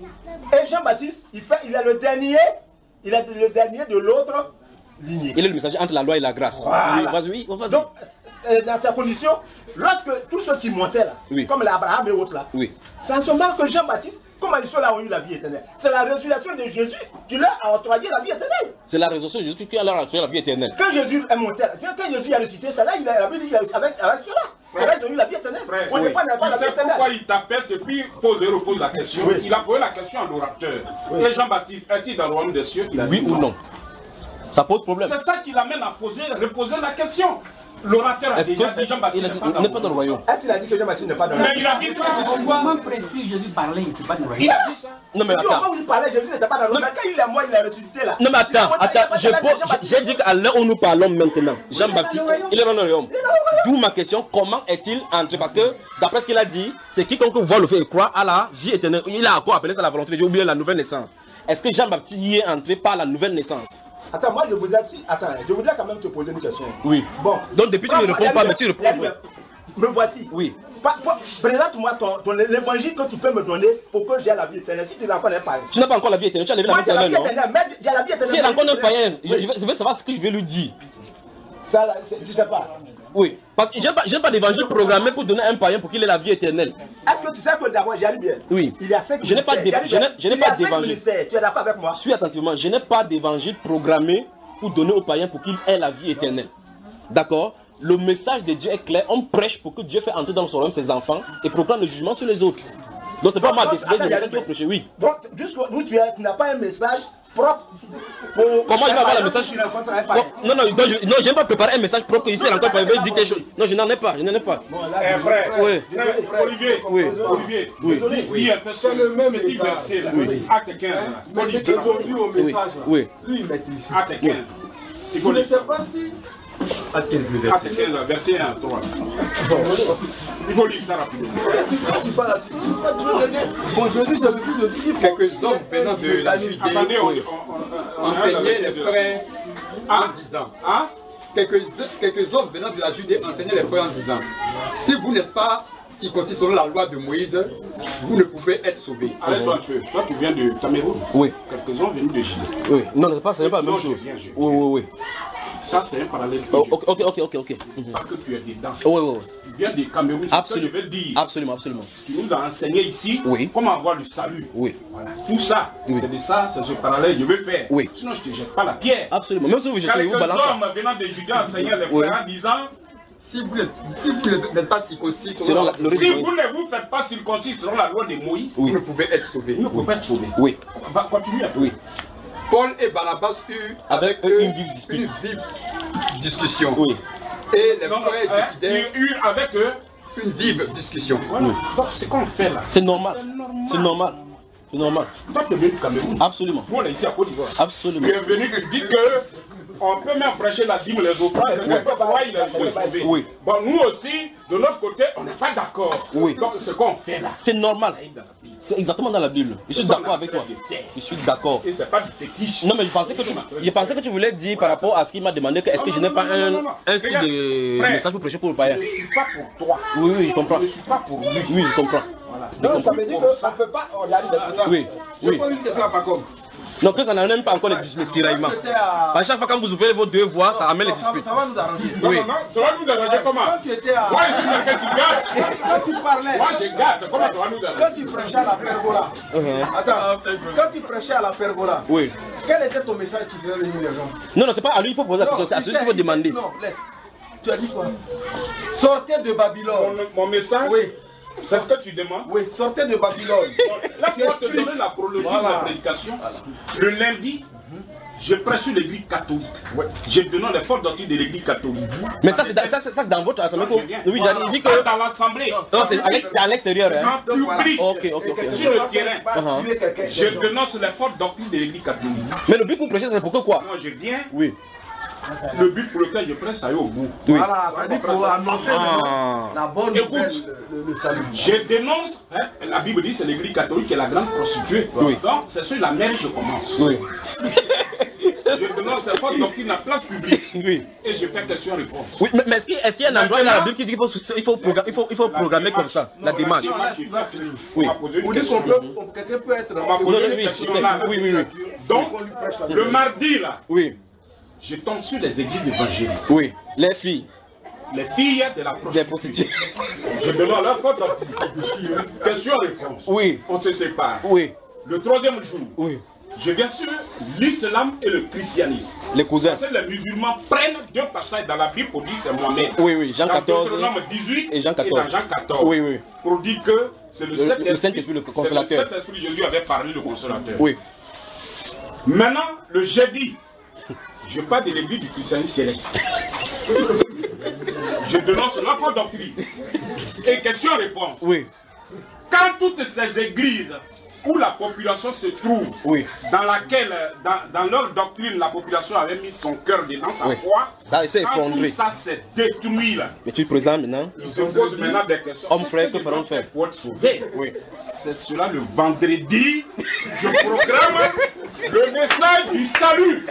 Et Jean-Baptiste, il, fait, il est le dernier, il est le dernier de l'autre lignée. Il est le messager entre la loi et la grâce. Voilà. Oui, vas-y, vas-y. Donc, euh, dans ces conditions, lorsque tous ceux qui montaient là, oui. comme les Abraham et autres là, oui. c'est en ce moment que Jean-Baptiste, comme ils sont là, ont eu la vie éternelle. C'est la résurrection de Jésus qui leur a octroyé la vie éternelle. C'est la résurrection de Jésus qui leur a octroyé la vie éternelle. Quand Jésus est monté, quand Jésus a ressuscité, c'est là il a, la Bible dit avec, avec cela. C'est là qu'ils ont eu la vie éternelle. Frère, on n'est pas dans la vie éternelle. Pourquoi il t'appelle et puis pose et repose la question? Oui. Il a posé la question à l'orateur. Oui. Et Jean-Baptiste, est-il dans le royaume des cieux? Il a oui ou non? Ça pose problème. C'est ça qui l'amène à poser, reposer la question. L'orateur a déjà dit Jean-Baptiste n'est pas dans le royaume. Est-ce qu'il a dit que Jean-Baptiste n'est pas dans le royaume? Mais il a dit ça. Au moment précis, Jésus parlait, il n'était pas dans le royaume. Il a dit ça. Non mais attends. Au moment où il parlait, Jésus n'était pas dans le royaume. Quand il est mort, il est ressuscité là. Non mais attends, attends. J'ai dit qu'à l'heure où nous parlons maintenant, Jean-Baptiste, il est dans le royaume. D'où ma question, comment est-il entré? Parce que d'après ce qu'il a dit, c'est quiconque voit le fait et croit à la vie éternelle. Il a encore appelé ça la volonté de Dieu, ou bien la nouvelle naissance. Est-ce que Jean-Baptiste y est entré par la nouvelle naissance? Attends, moi je voudrais, si, attends, je voudrais quand même te poser une question. Oui. Bon. Donc depuis tu ne réponds pas, mais tu réponds. Me voici. Oui. Présente-moi ton, ton l'évangile que tu peux me donner pour que j'ai la vie éternelle. Si tu n'as pas un païen. Tu n'as pas encore la vie éternelle, tu as la vie éternelle, non? J'ai la vie éternelle. Si elle a encore un païen, je veux savoir ce que je vais lui dire. Ça, je sais pas. Oui, parce que je n'ai pas, pas d'évangile programmé pour donner un païen pour qu'il ait la vie éternelle. Est-ce que tu sais que d'abord, j'arrive bien? Oui. Il y a cinq je n'ai pas d'évangile. Tu es d'accord avec moi? Suis attentivement, je n'ai pas d'évangile programmé pour donner aux païens pour qu'il ait la vie éternelle. D'accord? Le message de Dieu est clair, on prêche pour que Dieu fasse entrer dans son royaume ses enfants et proclame le jugement sur les autres. Donc c'est pas moi décider de message qui est prêché, oui. Donc, jusqu'où tu es, tu n'as pas un message propre. Comment je vais avoir le message? Non, non, non, je n'ai pas préparé un message propre que ici, encore, il veut dire quelque chose. Non, je n'en ai pas, je n'en ai pas. Eh frère, oui. frère, Olivier, oui. Olivier, oui. oui. C'est le même petit verset là, oui. Acte quinze là. Mais c'est qu'ils ont lu au message là. Oui. Lui il maîtrise. Acte quinze. Il faut ne sais pas si. Acte quinze, verset un à trois. Il faut lire ça rapidement. Tu parles là-dessus, tu peux pas dire. Bon, Jésus, c'est le fils de Dieu. Quelques hommes venant de la Judée enseignaient les frères en disant. Quelques, quelques hommes venant de la Judée enseignaient les frères en disant, si vous n'êtes pas circoncis selon la loi de Moïse, vous ne pouvez être sauvés. Arrête-toi un peu. Toi, tu viens de Cameroun. Oui. Quelques hommes venus de Judée. Oui. Non, ce n'est pas la même chose. Je viens, je viens. Oui, oui, oui. Ça, c'est un parallèle. Oh, ok, ok, ok, ok. ok. Pas que tu es dedans. Oui, oui, oui. Tu viens de Cameroun, c'est ce que je veux dire. Absolument, absolument. Tu nous as enseigné ici oui. comment avoir le salut. Oui. Voilà. Tout ça, oui. c'est de ça, c'est ce parallèle que je veux faire. Oui. Sinon, je ne te jette pas la pierre. Absolument. Même si vous jetez, vous balancez. Quelques hommes venant de Judée enseignaient les oui. frères en disant, si vous n'êtes pas circoncis selon la, la, si vous ne vous faites pas circoncis selon la loi de Moïse, oui. vous ne pouvez être sauvés. Vous ne pouvez pas être sauvés. Oui. Va continuer. Oui. Paul et Barnabas eurent avec, avec eux une vive, une vive discussion. Oui. Et les frères hein, décidèrent ils eurent avec eux une vive discussion. Voilà. Oui. Donc c'est qu'on fait là. C'est normal. C'est normal. C'est normal. Toi tu es venu du Cameroun. Absolument. Nous on est ici à Côte d'Ivoire. Absolument. Tu es venu tu dis que on peut même prêcher la dîme, les offrandes, oui. il est sauvé. Oui. Bon, nous aussi, de notre côté, on n'est pas d'accord. Oui. Donc, ce qu'on fait là, c'est normal. C'est exactement dans la Bible. Je suis d'accord avec toi. Je suis d'accord. Et c'est pas du fétiche. Non, mais je pensais que tu, je pensais que tu voulais dire par rapport à ce qu'il m'a demandé que est-ce que je n'ai pas un, un style de frère, message pour prêcher pour le païen. Je ne suis pas pour toi. Oui, oui, je comprends. Je ne suis pas pour lui. Oui, je comprends. Voilà. Donc, ça veut dire qu'on ne peut pas regarder dans ce temps. Oui. Je pense que c'est pas comme. Donc, ça n'en même pas encore les disputes, tiraillements. À chaque fois quand vous ouvrez vos deux voix, ça amène les disputes. Ça va nous arranger. Oui. Non, non, ça va nous arranger comment? Quand tu étais à. Moi, je suis quelqu'un qui garde. Quand tu parlais. Moi, je garde. Comment ça va nous arranger? Quand tu prêchais à la pergola. Uh-huh. Attends. Quand tu prêchais à la pergola. Oui. Quel était ton message qui faisait venir les gens? Non, non, c'est pas à lui, il faut poser la question. C'est à celui qu'il faut demander. Non, laisse. Tu as dit quoi? Sortez de Babylone. Mon, mon message? Oui. C'est ce que tu demandes? Oui, sortez de Babylone. Laisse-moi te donner la chronologie voilà. de la prédication. Voilà. Le lundi, mm-hmm. je prêche sur l'église catholique. Ouais. Je donne les forces doctrines de l'église catholique. Mais ça, c'est dans, ça, ça, dans votre assemblée. Oui, voilà. il dit que. Dans l'assemblée. Non, c'est à l'extérieur. Hein. En public. Voilà. Ok, ok, ok. Sur le terrain. Uh-huh. Je dénonce les fortes doctrines de l'église catholique. Mais le but pour prêcher, c'est pour quoi? Moi, je viens. Oui. Le but pour lequel je prêche, c'est aller au bout. Oui. Voilà, ça dit pour annoncer ah. la bonne nouvelle, le, le salut. Je dénonce, hein, la Bible dit c'est l'église catholique qui est la grande prostituée. Oui. Donc, c'est sur la mer que je commence. Oui. Je dénonce cette forte doctrine dans la place publique. Oui. Et je fais question-réponse. Oui, mais, mais est-ce qu'il est qu'il y a un endroit dans la Bible qui dit qu'il faut, il faut, programmer, il faut, il faut programmer comme ça, la démarche? Oui. Ou dit qu'on quelqu'un peut être. On m'a posé une question là. Oui, oui, oui. Donc, le mardi là. Oui. Je tombe sur les églises évangéliques. Oui, les filles. Les filles de la prostituée. Des prostituées. Je demande leur faute doctrine. Question-réponse. Oui. On se sépare. Oui. Le troisième jour. Oui. Je viens sur l'islam et le christianisme. Les cousins. Parce que les musulmans prennent deux passages dans la Bible pour dire c'est Mohamed. Oui, oui, Jean quatorze. Dans dix-huit et Jean quatorze. Et dans Jean quatorze. Oui, oui. Pour dire que c'est le, le Saint-Esprit, Saint-Esprit, le consolateur. C'est le Saint-Esprit, Jésus avait parlé, le consolateur. Oui. Maintenant, le jeudi, je parle de l'église du christianisme céleste. Je dénonce la fausse doctrine. Et question-réponse. Oui. Quand toutes ces églises où la population se trouve, oui. dans laquelle, dans, dans leur doctrine, la population avait mis son cœur dedans, sa oui. foi, ça s'est effondré. Tout ça s'est détruit là. Mais tu te présentes maintenant. Il se pose maintenant des questions. Homme frère, que ferons faire pour être sauvé? Oui. C'est cela le vendredi. Je programme le message du salut.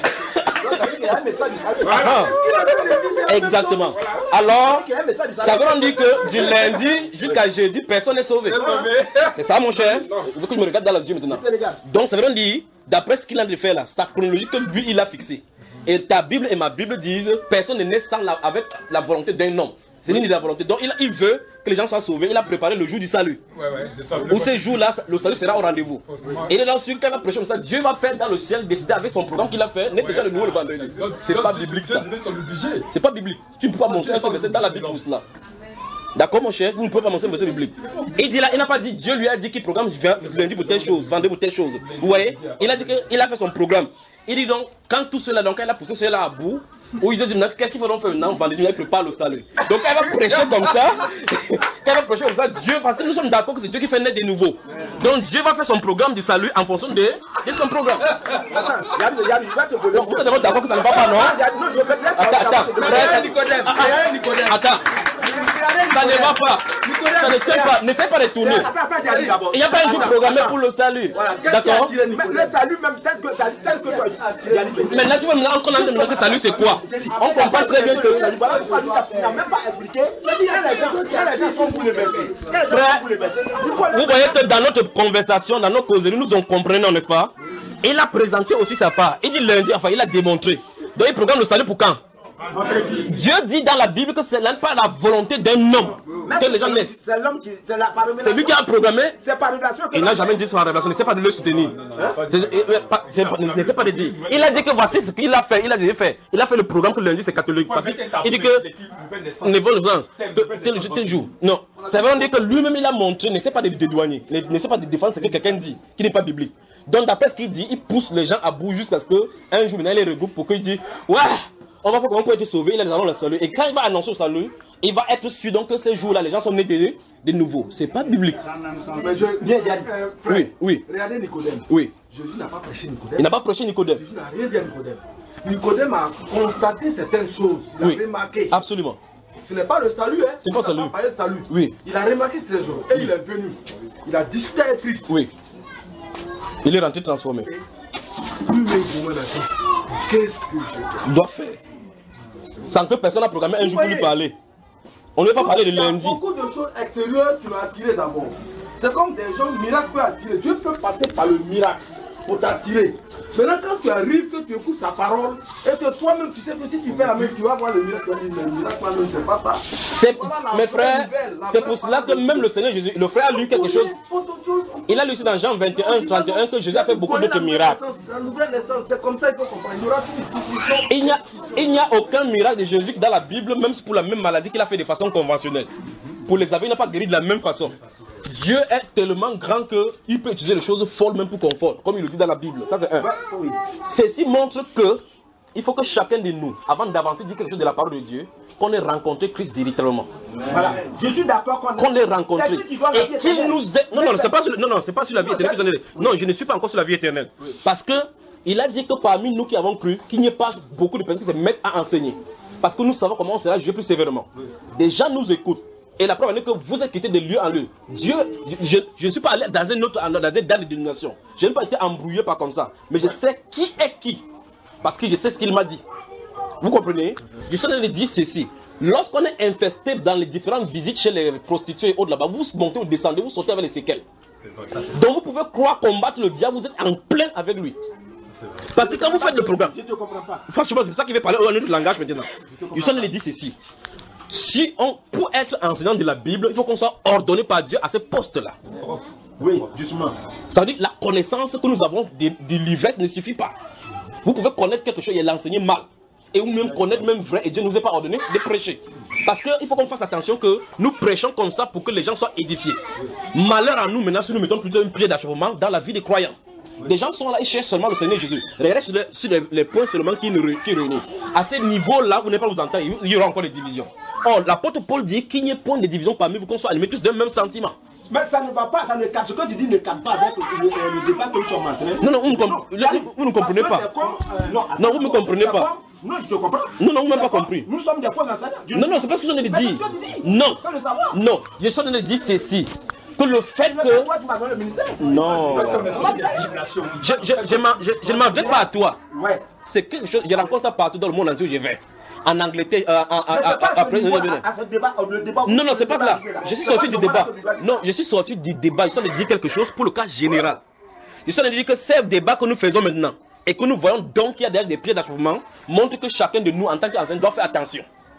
Voilà. Exactement. Alors, ça veut dire que du lundi jusqu'à jeudi, personne n'est sauvé. C'est ça, mon cher. Il faut que je me regarde dans les yeux maintenant. Donc, ça veut dire, d'après ce qu'il a de faire là, sa chronologie que lui, il a fixée. Et ta Bible et ma Bible disent, personne n'est né sans la, avec la volonté d'un homme. C'est ni de la volonté. Donc, il, il veut que les gens soient sauvés. Il a préparé le jour du salut. Ouais, ouais, où ces jours-là, le salut sera au rendez-vous. Et il est dans ce cas, il va prêcher comme ça. Dieu va faire dans le ciel, décider avec son programme qu'il a fait, n'est ouais, déjà le nouveau le vendredi. C'est pas biblique ça. C'est pas biblique. Tu ne peux pas montrer un seul verset dans la Bible pour cela. D'accord, mon cher, vous ne pouvez pas mentionner un verset biblique. Il dit là, il n'a pas dit, Dieu lui a dit qu'il programme lundi pour telle chose, vendredi pour telle chose. Vous voyez? Il a dit qu'il a fait son programme. Il dit donc, quand tout cela, donc elle a poussé cela à bout, où ils ont dit, qu'est-ce qu'il faut donc faire maintenant? Vendredi, il prépare le salut. Donc elle va prêcher comme ça, elle va prêcher comme ça, Dieu, parce que nous sommes d'accord que c'est Dieu qui fait naître des nouveaux. Donc Dieu va faire son programme du salut en fonction de, de son programme. Donc vous êtes d'accord que ça ne va pas, non? Attends, attends, attends. Ça ne va pas. Ça ne tient pas. N'essaie pas de tourner. Il n'y a pas un jour programmé pour le salut. D'accord? Le salut même tel que tel que toi. Maintenant, tu vois, maintenant, on a demandé que le salut, c'est quoi? On comprend très bien que. Voilà pourquoi tu n'as même pas expliqué. Les gens sont pour les verser. Frère, vous voyez que dans notre conversation, dans nos causeries, nous en comprenons, n'est-ce pas? Il a présenté aussi sa part. Il dit lundi, enfin, il a démontré. Donc, il programme le salut pour quand? Dieu dit dans la Bible que ce n'est pas la volonté d'un homme que les gens naissent. C'est l'homme qui. C'est lui qui a programmé. C'est par révélation. Il n'a jamais dit sur la révélation. N'essaie pas de le soutenir. N'essaie pas de dire. Il a dit que voici ce qu'il a fait. Il a déjà fait. Il a fait le programme que lundi c'est catholique. Parce qu'il dit que. Tel jour. Non. Ça veut dire que lui-même il a montré. N'essaie pas de dédouaner. N'essaie pas de défendre ce que quelqu'un dit qui n'est pas biblique. Donc d'après ce qu'il dit, il pousse les gens à bout jusqu'à ce qu'un jour, il les regroupe pour qu'il dise ouais. On va voir comment on peut être sauvé, il a le salut. Et quand il va annoncer le salut, il va être sûr donc que ces jours-là, les gens sont nés de, de nouveau. C'est pas biblique. Mais je, bien, euh, frère, oui, oui. Regardez Nicodème. Oui. Jésus n'a pas prêché Nicodème. Il n'a pas prêché Nicodème. Jésus n'a rien dit à Nicodème. Nicodème a constaté certaines choses. Il oui. a remarqué. Absolument. Ce n'est pas le salut, hein. C'est pas salut. Pas parlé de salut. Oui. Il a remarqué ces choses. Et oui. Il est venu. Il a discuté avec Christ. Oui. Il est rentré transformé. Lui-même, qu'est-ce que je dois faire? Sans que personne n'a programmé un jour pour lui parler. On ne veut pas parler de lundi. Il y a beaucoup de choses extérieures qui l'ont attiré d'abord. C'est comme des gens, le miracle peut attirer. Dieu peut passer par le miracle pour t'attirer. Maintenant, quand tu arrives, que tu écoutes sa parole, et que toi-même, tu sais que si tu fais la même, tu vas voir le miracle. Le miracle, c'est pas ça. C'est, mes frères, c'est pour cela que même le Seigneur Jésus, le frère a lu quelque chose. Il a lu dans Jean vingt et un, trente et un que Jésus a fait beaucoup d'autres miracles. La nouvelle naissance, c'est comme ça qu'il faut comprendre. Il y aura toute une discussion. Il n'y a, il n'y a aucun miracle de Jésus dans la Bible, même pour la même maladie qu'il a fait de façon conventionnelle. Pour les aveugles, il n'a pas guéri de la même façon. Dieu est tellement grand qu'il peut utiliser les choses folles même pour confort, comme il le dit dans la Bible. Ça, c'est un. Ceci montre que il faut que chacun de nous, avant d'avancer, dise quelque chose de la parole de Dieu, qu'on ait rencontré Christ véritablement. Voilà. Je suis d'accord qu'on qu'on ait rencontré. Et qu'il nous ait... Non, non, c'est pas sur, non, non, c'est pas sur la vie éternelle. Non, je ne suis pas encore sur la vie éternelle. Parce que il a dit que parmi nous qui avons cru, qu'il n'y ait pas beaucoup de personnes qui se mettent à enseigner. Parce que nous savons comment on sera jugé plus sévèrement. Des gens nous écoutent. Et la preuve est que vous êtes quittés de lieu en lieu. Dieu, je, je ne suis pas allé dans un autre, dans une dénomination. Je n'ai pas été embrouillé par comme ça. Mais je sais qui est qui. Parce que je sais ce qu'il m'a dit. Vous comprenez? Je suis en train de dire ceci. Lorsqu'on est infesté dans les différentes visites chez les prostituées et autres là-bas, vous montez ou descendez, vous sautez avec les séquelles. Donc vous pouvez croire combattre le diable, vous êtes en plein avec lui. Parce que quand vous faites le programme, je ne te comprends pas. Franchement, c'est pour ça qu'il veut parler un autre langage maintenant. Je suis en train de dire ceci. Si on, pour être enseignant de la Bible, il faut qu'on soit ordonné par Dieu à ce poste-là. Oui, justement. Ça veut dire que la connaissance que nous avons de, de l'ivresse ne suffit pas. Vous pouvez connaître quelque chose et l'enseigner mal. Et ou même connaître même vrai et Dieu ne nous a pas ordonné de prêcher. Parce qu'il faut qu'on fasse attention que nous prêchons comme ça pour que les gens soient édifiés. Malheur à nous maintenant si nous mettons plutôt une pied d'achèvement dans la vie des croyants. Des gens sont là, ils cherchent seulement le Seigneur Jésus. Regardez sur, les, sur les, les points seulement qui, qui réunissent. À ce niveau-là, vous n'allez pas vous entendre, il y aura encore des divisions. Or, l'apôtre Paul dit qu'il n'y ait point de division parmi vous, qu'on soit animés tous d'un même sentiment. Mais ça ne va pas, ça ne cadre. Ce que tu dis ne cadre pas avec le, le, le débat que nous sommes en train. Non, non, vous ne, comp vous ne comprenez pas. Comme, euh, non, attends, non, vous ne me comprenez pas. Comme, non, je te comprends. Non, non, vous ne m'avez pas compris. Nous sommes des faux enseignants. Non, non, c'est pas ce que je viens de dire. Non, non, je suis en train de dire ceci. Que le fait que... Non. Je, je, je, je, je ne m'adresse pas à toi. Ouais. C'est quelque chose, je rencontre ça partout dans le monde entier où je vais. En Angleterre, euh, en, en, après... Non, non, c'est pas là. Je suis sorti du débat. Non, je suis sorti du débat. Je suis en train de dire quelque chose pour le cas général. Je suis en train de dire que ces débats que nous faisons maintenant, et que nous voyons donc qu'il y a derrière des pieds d'achèvement, montre que chacun de nous, en tant qu'enseignant, doit faire attention.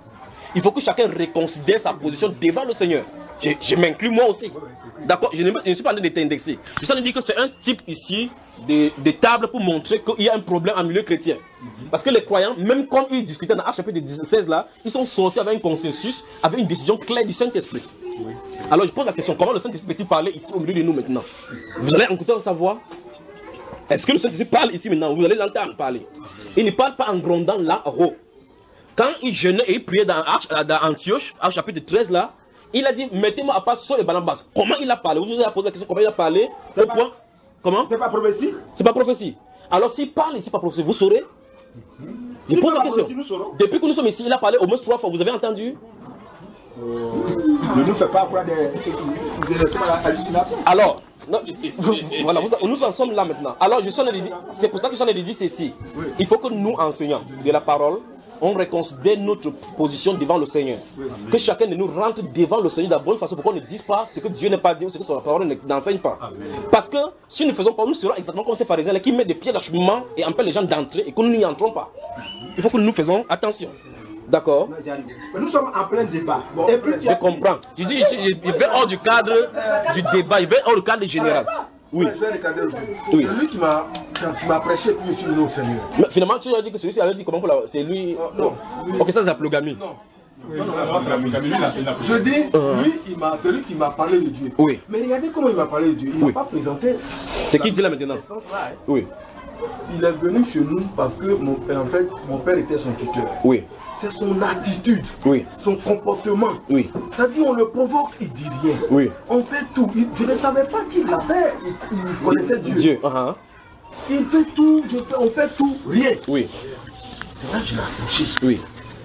il faut que chacun reconsidère sa position devant le Seigneur. Je, je m'inclus moi aussi. D'accord, je, je ne suis pas en train de t'indexer. Je suis en train de dire que c'est un type ici de, de table pour montrer qu'il y a un problème en milieu chrétien. Parce que les croyants, même quand ils discutaient dans Actes chapitre seize là, ils sont sortis avec un consensus, avec une décision claire du Saint-Esprit. Alors je pose la question, comment le Saint-Esprit peut-il parler ici au milieu de nous maintenant? Vous allez écouter sa voix? Est-ce que le Saint-Esprit parle ici maintenant? Vous allez l'entendre parler. Il ne parle pas en grondant là-haut. Quand il jeûnait et il priait dans, dans Antioche, Actes chapitre treize là, il a dit, mettez-moi à part Saul et Barnabas. Comment il a parlé? Vous vous avez posé la question, comment il a parlé? Au point. Comment? C'est pas prophétie? C'est pas prophétie. Alors s'il parle ici par prophétie, vous saurez? Je pose la question. Depuis que nous sommes ici, il a parlé au moins trois fois. Vous avez entendu? Ne nous fait pas croire des, des, des hallucinations. Alors, non, voilà, vous, nous en sommes là maintenant. Alors, je suis en train de dire, c'est pour ça que je suis en train de dire ceci. Oui. Il faut que nous, enseignants de la parole, on reconsidère notre position devant le Seigneur. Oui. Que chacun de nous rentre devant le Seigneur de la bonne façon pour qu'on ne dise pas ce que Dieu n'a pas dit ou ce que son parole n'enseigne pas. Amen. Parce que si nous ne faisons pas, nous serons exactement comme ces pharisiens là qui mettent des pieds d'acheminement et empêchent les gens d'entrer et que nous n'y entrons pas. Il faut que nous faisons attention. D'accord? Mais nous sommes en plein débat. Bon, et puis, je comprends. Je dis ici, il va hors du cadre du débat, il va hors du cadre général. Oui. Oui. C'est lui qui m'a prêché puis aussi au Seigneur. Mais finalement, tu as dit que celui-ci avait dit comment pour la... C'est lui. Oh, non. Ok, ça c'est la plogamie. Non. Oui, je dis, uh-huh. lui, il m'a celui qui m'a parlé de Dieu. Oui. Mais regardez comment il m'a parlé de Dieu. Il ne oui. m'a pas présenté. C'est qui dit là maintenant? Là, hein. Oui. Il est venu chez nous parce que mon père, en fait, mon père était son tuteur. Oui. C'est son attitude, oui. son comportement. Oui. C'est-à-dire, on le provoque, il dit rien. Oui. On fait tout. Je ne savais pas qu'il l'avait. Il, il connaissait Dieu. Dieu. Uh-huh. Il fait tout, je fais, on fait tout, rien. Oui. C'est là que je l'ai approché. Oui.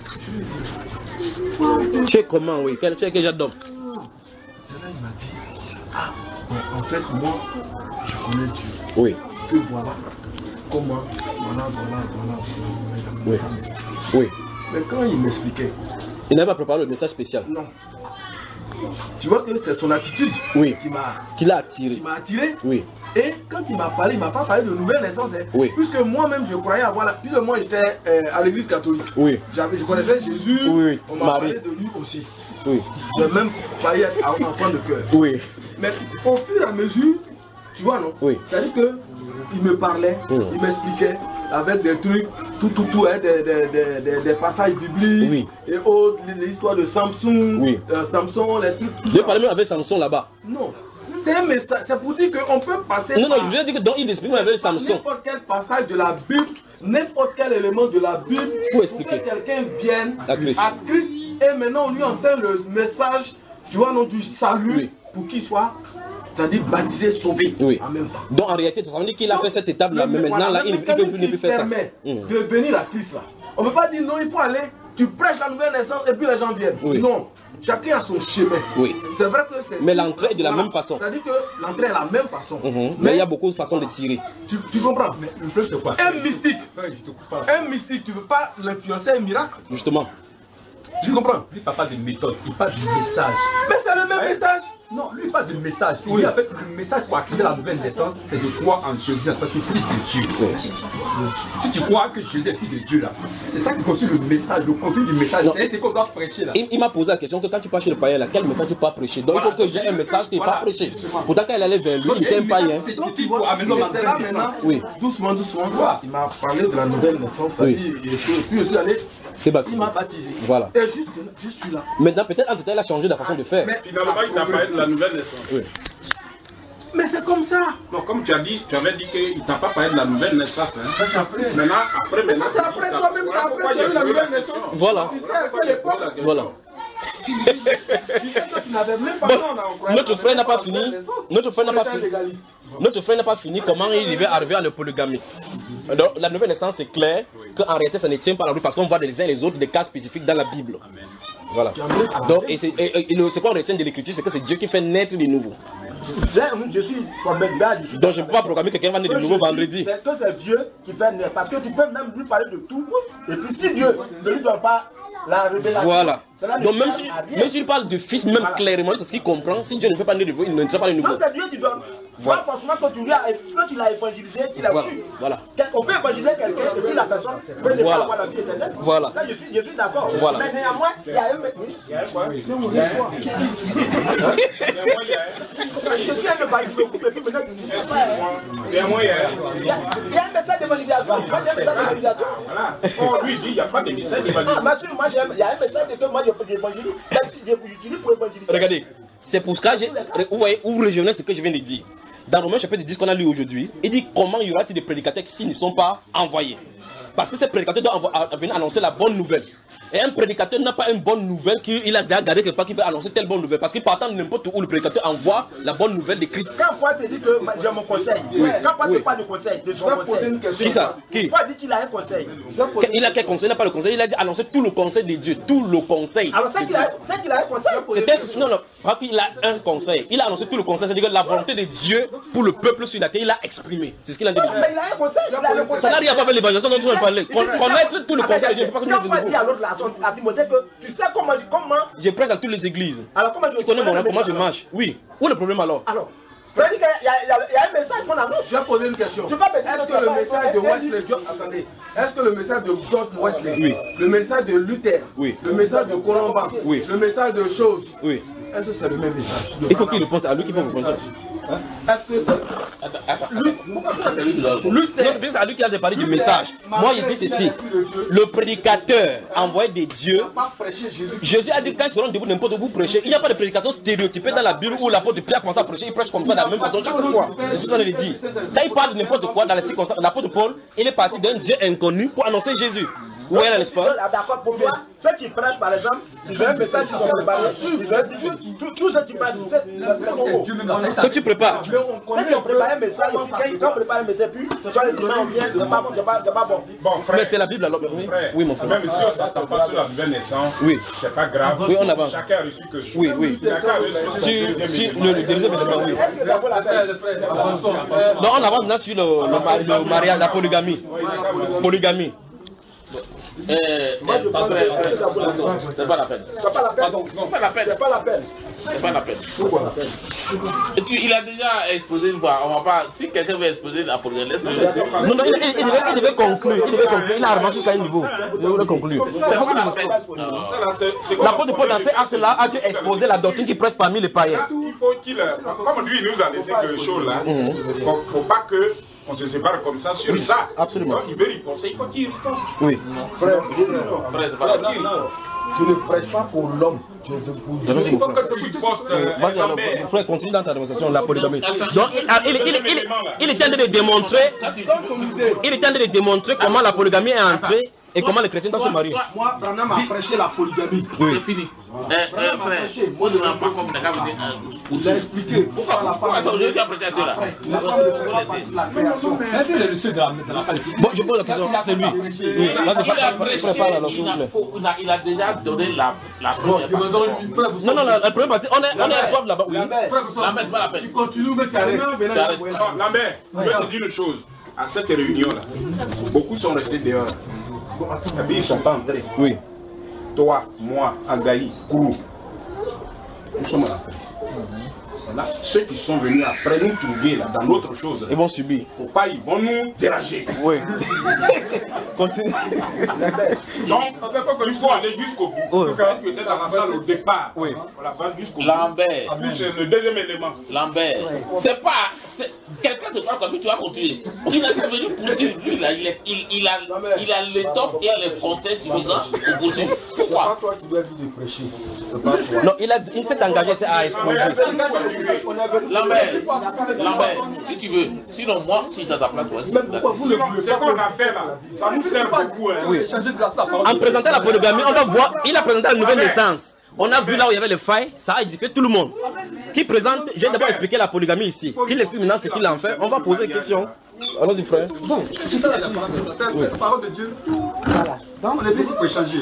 Tu es comment, oui? Tu es quel genre d'homme? C'est là qu'il m'a dit, ah, bon, en fait, moi, je connais Dieu. Oui. Que voilà, comment, voilà, voilà, voilà, voilà, oui. Ça oui. Mais quand il m'expliquait... Il n'avait pas préparé le message spécial. Non. Tu vois que c'est son attitude oui. qui m'a qui l'a attiré. Qui m'a attiré. Oui. Et quand il m'a parlé, il ne m'a pas parlé de nouvelle naissance. Hein, oui. Puisque moi-même, je croyais avoir... La... Puisque moi, j'étais euh, à l'église catholique. Oui. Je connaissais Jésus. Oui. On m'a parlé de lui aussi. Oui. J'ai même failli être enfant de cœur. Oui. Mais au fur et à mesure, tu vois, non? Oui. C'est-à-dire que il me parlait, mmh. il m'expliquait avec des trucs, tout, tout, tout, hein, des, des, des, des, des passages bibliques oui. et autres, les, les histoires de Samson, oui. euh, Samson, les trucs, tout je ça. parlais même avec Samson là-bas. Non, c'est un message, c'est pour dire qu'on peut passer. Non, non, je veux dire que dans il exprime avec Samson. N'importe quel passage de la Bible, n'importe quel élément de la Bible, pour expliquer. Pour que quelqu'un vienne à Christ. à Christ et maintenant on lui enseigne le message, tu vois, non, du salut oui. pour qu'il soit. C'est-à-dire baptisé, sauvé oui. en même temps. Donc en réalité, ça veut dire qu'il a fait cette étape-là, mais, mais maintenant, là, il ne peut plus, plus faire ça. Mmh. De venir à Christ là. On ne peut pas dire non, il faut aller, tu prêches la nouvelle naissance et puis les gens viennent. Oui. Non, chacun a son chemin. Oui. C'est vrai que c'est. Mais l'entrée est de la voilà. même façon. C'est-à-dire que l'entrée est de la même façon. Mmh. Mais, mais il y a beaucoup de façons de tirer. Tu, tu comprends? Mais le plus c'est quoi? Un mystique. Un mystique, tu ne peux pas l'influencer un miracle. Justement. Tu comprends? Il ne parle pas de méthode, il parle du message. Mais c'est le même ouais. message. Non, lui il parle du message. Il oui. dit en fait le message pour accéder à la nouvelle naissance, c'est de croire en Jésus en tant que fils de Dieu. Oui. Si tu crois que Jésus est fils de Dieu là, c'est ça qui constitue le message, le contenu du message. C'est ce qu'on doit prêcher là. Il, il m'a posé la question que quand tu pars chez le païen là, quel message tu peux prêcher? Donc voilà. Il faut que j'ai un message qui n'est voilà. pas prêché. Pourtant quand il allait vers lui, donc, il était un païen. C'est là maintenant, oui. doucement, doucement, voilà. il m'a parlé de la nouvelle naissance. Oui. Et puis je suis allé. Il m'a baptisé. Voilà. Et juste je suis là. Maintenant, peut-être entre temps, il a changé de façon de faire. Mais finalement, il t'a parlé de la nouvelle naissance. Oui. Mais c'est comme ça. Non, comme tu as dit, tu avais dit qu'il ne t'a pas parlé de la nouvelle naissance. Hein. C'est après. Maintenant, après, mais ça, c'est après toi-même, c'est après tu as eu la nouvelle naissance. Voilà. Tu sais à quelle époque. Voilà. Tu sais que tu n'avais même pas bon, notre frère n'a pas fini. Notre frère n'a pas fini. Notre frère n'a pas fini comment il devait arriver à la polygamie. Donc, la nouvelle naissance, c'est clair qu'en réalité, ça ne tient pas la rue parce qu'on voit les uns et les autres des cas spécifiques dans la Bible. Amen. Voilà. Donc, et c'est quoi on retient de l'écriture, c'est que c'est Dieu qui fait naître les nouveaux. Je suis donc je ne peux pas programmer quelqu'un va naître de nouveau vendredi. C'est que c'est Dieu qui fait naître. Parce que tu peux même lui parler de tout. Et puis si Dieu ne lui donne pas la révélation. Voilà. Donc même si, même s'il parle de fils, même voilà. clairement, c'est ce qu'il comprend. Si Dieu ne fait pas naître de nouveau, il ne sera pas de nouveau. Non, c'est Dieu qui donne. Voilà. Pas forcément que tu l'as évangélisé, qu'il a voilà. cru. Voilà. On peut évangéliser quelqu'un et puis la personne peut ne pas Voilà. avoir la vie éternelle. Voilà. Ça, je suis, je suis d'accord. Voilà. Mais néanmoins, il y a un... Oui. Il y a un quoi? Il y a un Je suis un évangéliste, et puis maintenant tu dis ça. Il y a un message d'évangélisation. Il y a un message d'évangélisation. Voilà. Oh, lui, il dit il n'y a pas de message d'évangélisation. Ah, monsieur, moi, il y a un message que moi, j'évangélise. J'utilise pour évangéliser. Regardez, c'est pour ça que vous voyez, où vous rejoignez ce que je viens de dire. Dans Romains chapitre dix qu'on a lu aujourd'hui, il dit comment y aura-t-il des prédicateurs s'ils ne sont pas envoyés. Parce que ces prédicateurs doivent venir annoncer la bonne nouvelle. Et un prédicateur n'a pas une bonne nouvelle qu'il a gardé quelque part qui peut annoncer telle bonne nouvelle. Parce qu'il peut attendre n'importe où le prédicateur envoie la bonne nouvelle de Christ. Quand Paul te dit que j'ai mon conseil, Oui. quand Paul Oui. te parle de conseil, de son Je vais poser conseil. une question. Qui ça? Qui? Paul dit qu'il a un conseil. Il a quel conseil? Il n'a pas le conseil. Il a dit annoncer tout le conseil de Dieu. Tout le conseil. Alors c'est qu'il a, c'est qu'il a un conseil. C'était, non, non, pas qu'il a un conseil. Il a annoncé tout le conseil. C'est-à-dire que la volonté de Dieu pour le peuple sur la terre, il a exprimé. C'est ce qu'il a dit. Mais il a un conseil. Il a le conseil. Ça n'a rien à voir avec l'évangélisation dont tu veux parler. Connaître tout le conseil de Dieu. Quand Paul dit à l'autre, là, à Timothée, que tu sais comment, comment. Je prêche dans toutes les églises. Alors comment Tu connais mon nom, comment je marche? Oui. Où est le problème alors? Alors, ça veut dire qu'il y, y, y a un message qu'on annonce. Je vais poser une question. Tu vas me dire Est-ce que que tu le vas message pas- de Wesley, John- attendez, est-ce que le message de John Wesley, Oui. le message de Luther, Oui. le message de Colomba, Oui. le message de Chose, Oui. est-ce que c'est le même message? Il faut qu'il le pense à lui qu'il faut répondre. Est-ce que Attends, attends. Non, c'est bien à lui qui a parlé du message. Moi, il dit ceci. Le prédicateur envoyé de Dieu. Jésus a dit quand ils seront debout n'importe où vous prêchez. Il n'y a pas de prédication stéréotypée dans la Bible où l'apôtre Pierre commence à prêcher. Il prêche comme ça de la même façon chaque fois. C'est ce qu'on lui dit. Quand il parle de n'importe quoi dans les circonstances, l'apôtre Paul, il est parti d'un Dieu inconnu pour annoncer Jésus. Vous voyez là, n'est-ce pas? D'accord, pour toi, ceux qui prêchent par exemple, ils ont un message qu'ils ont préparé. Ils ont tout- Tous ceux qui prêchent, c'est Que tu prépares. ceux qui ont préparé un message, et puis quand on prépare un message, puis quand les dimanches viennent, c'est pas, c'est pas, c'est pas bon. Bon, frère. Mais c'est la Bible alors. Oui, oui mon frère. Même si on ne s'attend pas sur la nouvelle naissance, Oui. c'est pas grave. Oui, on avance. Chacun a reçu que chose. Oui, oui. Chacun a reçu son Sur, deuxième sur élément. le, le deuxième élément, oui. Est-ce que ça vaut la peine? Non, on avance maintenant sur le, le, mari- le mariage, la polygamie. Polygamie. Euh, euh, pas vrai, c'est pas la peine. C'est pas la peine. Pardon, non, pas la peine. C'est pas la peine. C'est pas la peine. Pourquoi? Et puis, il a déjà exposé une fois. On va pas. Si quelqu'un veut exposer la polygamie, laisse-le. Non, non, il, il, il, devait, il devait conclure. Il devait conclure. Il a avancé jusqu'à un niveau. Il devait conclure. C'est pas la peine. L'apôtre Paul, dans ces actes-là, a exposé la doctrine qui prêche parmi les païens. Il faut qu'il. Comme lui, il nous a laissé quelque chose là. Il ne faut pas que. On se sépare comme ça sur ça. Absolument. Donc, il veut riposter, il faut qu'il riposte. Oui. Frère, Frère, c'est pas la peine. tu ne prêches pas pour l'homme, tu es pour Dieu. Il faut que tu ripostes. Vas-y alors, frère, continue dans ta démonstration, la polygamie. Donc, il, il, il, il, il est en train de démontrer, il est en train de démontrer comment la polygamie est entrée et comment les chrétiens doivent se marier. Moi, Branham a prêché la polygamie. C'est fini. Eh, eh, frère, on ne va pas comme les gars venir Il a expliqué pourquoi la Pourquoi femme. ça aujourd'hui tu as prêché cela? La femme de la création. Est-ce que c'est le seul de la, de la salle ici? Bon, je pose la question, c'est lui. Oui. Il a Vas-y, prépare alors, s'il prêché, vous il a, plaît. faut- il a- il a déjà donné la, la première partie. Non, non, la, la première partie, on est, on est à soif là-bas. Oui. La messe, c'est pas la peine. Tu continues, mais tu arrives. T'arrêtes. Non, Lambert, je vais te dire une chose. À cette réunion-là, beaucoup sont restés dehors. Et puis ils ne sont pas entrés. Oui. Toi, moi, Agaï, Kourou, nous sommes à la paix. Voilà. Ceux qui sont venus après nous trouver là, dans d'autres choses, Ils vont subir. faut pas, ils vont nous déranger. Oui. Continue. Donc, il faut aller jusqu'au bout. Oui. Quand tu étais dans la salle au départ, Oui. voilà, va jusqu'au bout. Lambert, Puis c'est le deuxième élément. Lambert, c'est pas. c'est- Quelqu'un te parle comme lui, tu vas continuer. Il est venu poursuivre. Lui, là, il, est, il, il a il a l'étoffe et les conseils suffisants pour poursuivre. C'est pas Pourquoi? toi qui dois dire de prêcher. C'est pas toi. Non, il, a, il s'est engagé c'est à exposer. Lambert, Lambert, si tu veux. Sinon, moi, si tu as ta place, moi, C'est c'est qu'on a fait là, ça nous sert beaucoup. Hein. Oui. En présentant la polygamie, on va voir, il a présenté la nouvelle naissance. On a vu là où il y avait les failles, ça a édifié tout le monde. Qui présente, j'ai d'abord expliqué la polygamie ici. Qu'il explique maintenant ce qu'il en fait. On va poser des questions. Allons-y, frère. Bon, c'est ça la parole de Dieu. Voilà. Donc, On est ici pour échanger.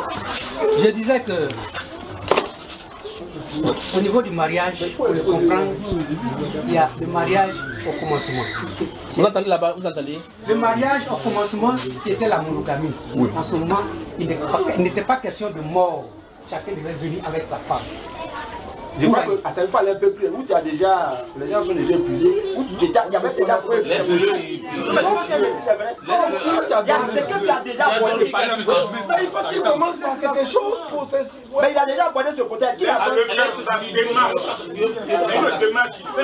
je disais que au niveau du mariage, pour le comprendre, il y a le mariage au commencement. Vous entendez là-bas, vous entendez? Le mariage au commencement, c'était la monogamie. En ce moment, il n'était pas, il n'était pas question de mort. Chacun devait venir avec sa femme. Je crois que, attends, il faut aller un peu plus. Où tu as déjà, les gens sont déjà épuisés. Où tu t'es, il y avait déjà. Laisse-le. Non, mais ce que je dis, c'est vrai. Tu tu as Il y a donné. ce que tu as déjà abordé. Mais il faut qu'il commence par quelque chose pour s'instruire. Mais il a déjà abordé ce côté. Qui a le faire sa démarche. C'est une démarche qu'il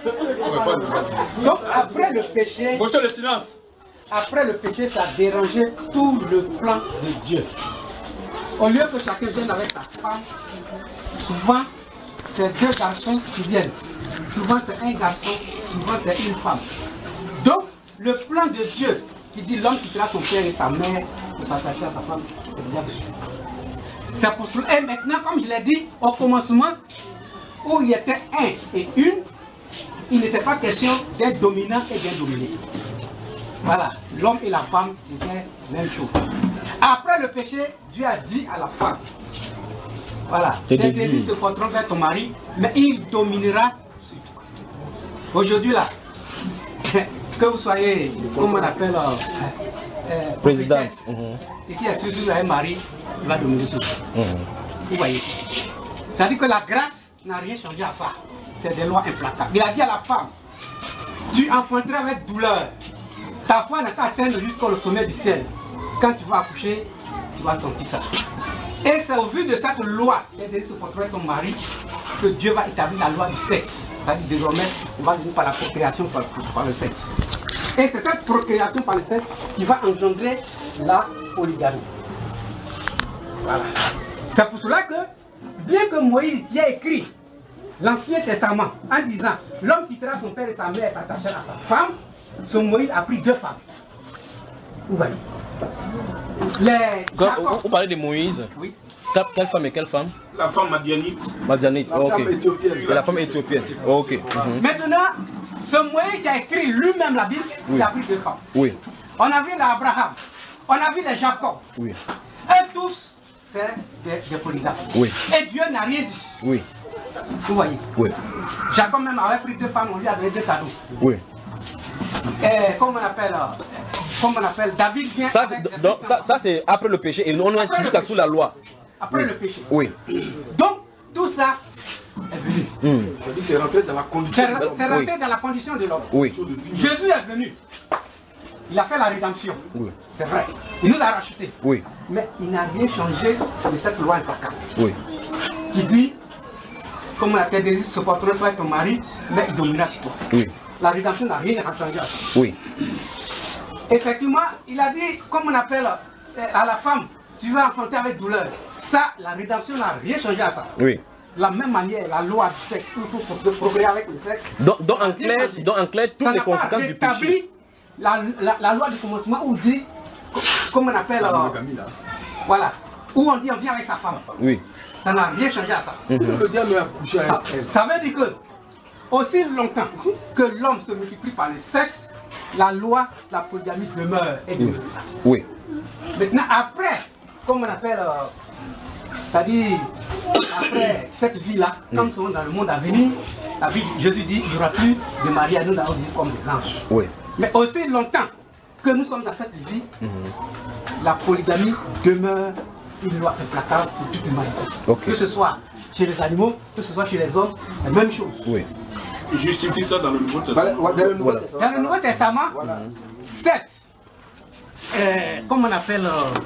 fait. Donc après le péché, Monsieur le silence. après le péché, ça dérangeait tout le plan de Dieu. Au lieu que chacun vienne avec sa femme, souvent c'est deux garçons qui viennent. Souvent c'est un garçon, souvent c'est une femme. Donc le plan de Dieu qui dit l'homme quittera son père et sa mère pour s'attacher à sa femme, c'est déjà brisé. C'est pour cela. Et maintenant, comme je l'ai dit au commencement, où il y était un et une, il n'était pas question d'être dominant et d'être dominé. Voilà, l'homme et la femme étaient la même chose. Après le péché, Dieu a dit à la femme, voilà, tes désirs se porteront vers ton mari, mais il dominera sur toi. Aujourd'hui là, que vous soyez, comment on appelle, euh, euh, présidente, et qui est sur un mari, il va dominer sur toi. Mmh. Vous voyez. C'est-à-dire que la grâce n'a rien changé à ça. C'est des lois implacables. Il a dit à la femme, tu enfanteras avec douleur. Ta foi n'a qu'à atteindre jusqu'au sommet du ciel. Quand tu vas accoucher, tu vas sentir ça. Et c'est au vu de cette loi, c'est-à-dire se porter ton mari, que Dieu va établir la loi du sexe. C'est-à-dire désormais, on va venir par la procréation par, par le sexe. Et c'est cette procréation par le sexe qui va engendrer la polygamie. Voilà. C'est pour cela que, bien que Moïse qui a écrit l'Ancien Testament en disant l'homme quittera son père et sa mère et s'attachera à sa femme, ce Moïse a pris deux femmes. Vous voyez. Les... Quand vous parlez de Moïse, oui. Quelle femme et quelle femme? La femme madianite. Madianite, La ok. femme éthiopienne. Et la femme éthiopienne, ok. Mm-hmm. Maintenant, ce Moïse qui a écrit lui-même la Bible, oui. Il a pris deux femmes. Oui. On a vu l'Abraham, on a vu les Jacob. Oui. Et tous, c'est des, des polygames. Oui. Et Dieu n'a rien dit. Oui. Vous voyez. Oui. Jacob même avait pris deux femmes, on lui avait deux cadeaux. Oui. Et comme on appelle, comme on appelle David vient ça, avec donc, ça, ça c'est après le péché et nous on est jusqu'à sous la loi. Après oui. le péché. Oui. Donc tout ça est venu. Mm. C'est rentré dans la condition de l'homme. C'est rentré oui. dans la condition de l'homme. Oui. Jésus est venu. Il a fait la rédemption. Oui. C'est vrai. Il nous a racheté. Oui. Mais il n'a rien changé de cette loi implacable. Oui. Qui dit, comme on a tes désirs se porteront vers ton mari, mais il dominera sur toi. Oui. La rédemption n'a rien changé à ça. Oui. Effectivement, il a dit, comme on appelle à la femme, tu vas enfanter avec douleur. Ça, la rédemption n'a rien changé à ça. Oui. La même manière, la loi du sexe, pour progresser avec le sexe. Donc, donc, en, clair, donc en clair, toutes les conséquences du péché. La, la, la loi du commencement où dit, comme on appelle, euh, voilà, où on dit on vient avec sa femme. Oui. Ça n'a rien changé à ça. Le diable a couché avec elle. Ça veut dire que, aussi longtemps que l'homme se multiplie par le sexe, la loi, la polygamie demeure et demeure. Oui. Maintenant, après, comme on appelle, euh, c'est-à-dire, après cette vie-là, comme nous sommes dans le monde à venir, la vie, Jésus dit, il n'y aura plus de mariage, nous allons vivre comme des anges. Oui. Mais aussi longtemps que nous sommes dans cette vie, mm-hmm. la polygamie demeure une loi implacable pour toute l'humanité. Okay. Que ce soit chez les animaux, que ce soit chez les hommes, la même chose. Oui. Il justifie ça dans le Nouveau Testament. Voilà, dans, le Nouveau voilà. Testament. Dans le Nouveau Testament, voilà. sept, euh, comme on appelle, euh,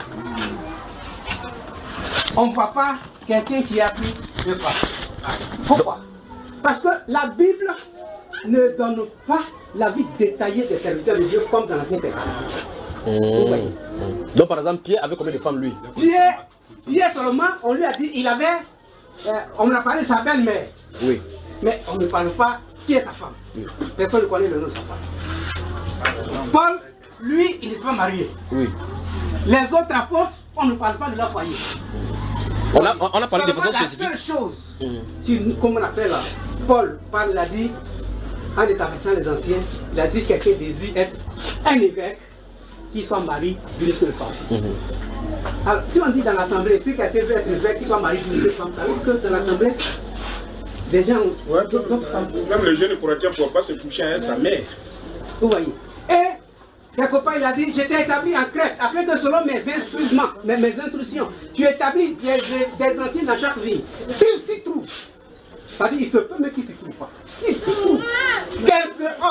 on ne voit pas quelqu'un qui a pris deux femmes. Pourquoi? Parce que la Bible ne donne pas la vie détaillée des serviteurs de Dieu comme dans l'Ancien Testament. Mmh. Mmh. Donc par exemple, Pierre avait combien de femmes lui? Pierre, Pierre seulement, on lui a dit, il avait, euh, on lui a parlé de sa belle-mère. Oui. Mais on ne parle pas qui est sa femme. Oui. Personne ne connaît le nom de sa femme. Paul, lui, il n'est pas marié. Oui. Les autres apôtres, on ne parle pas de leur foyer. On a, on a parlé de façon spécifique. La seule chose, mmh. comme on appelle là, Paul parle, il a dit, en établissant les anciens, il a dit que quelqu'un désire être un évêque qui soit marié d'une seule femme. Mmh. Alors, si on dit dans l'assemblée, si quelqu'un veut être évêque qui soit marié d'une seule femme, ça veut dire que dans l'assemblée, des gens ont ouais, d'autres femmes. Même le jeune Corinthien ne pourra pas se coucher avec sa mère. Vous voyez. Et quelque part, il a dit, j'étais établi en Crète, afin que selon mes instruments, mes, mes instructions, tu établis des, des, des anciens dans chaque ville. S'ils s'y trouvent, c'est-à-dire, il se peut, mais qu'ils ne s'y trouvent pas. S'ils s'y trouvent, quelques hommes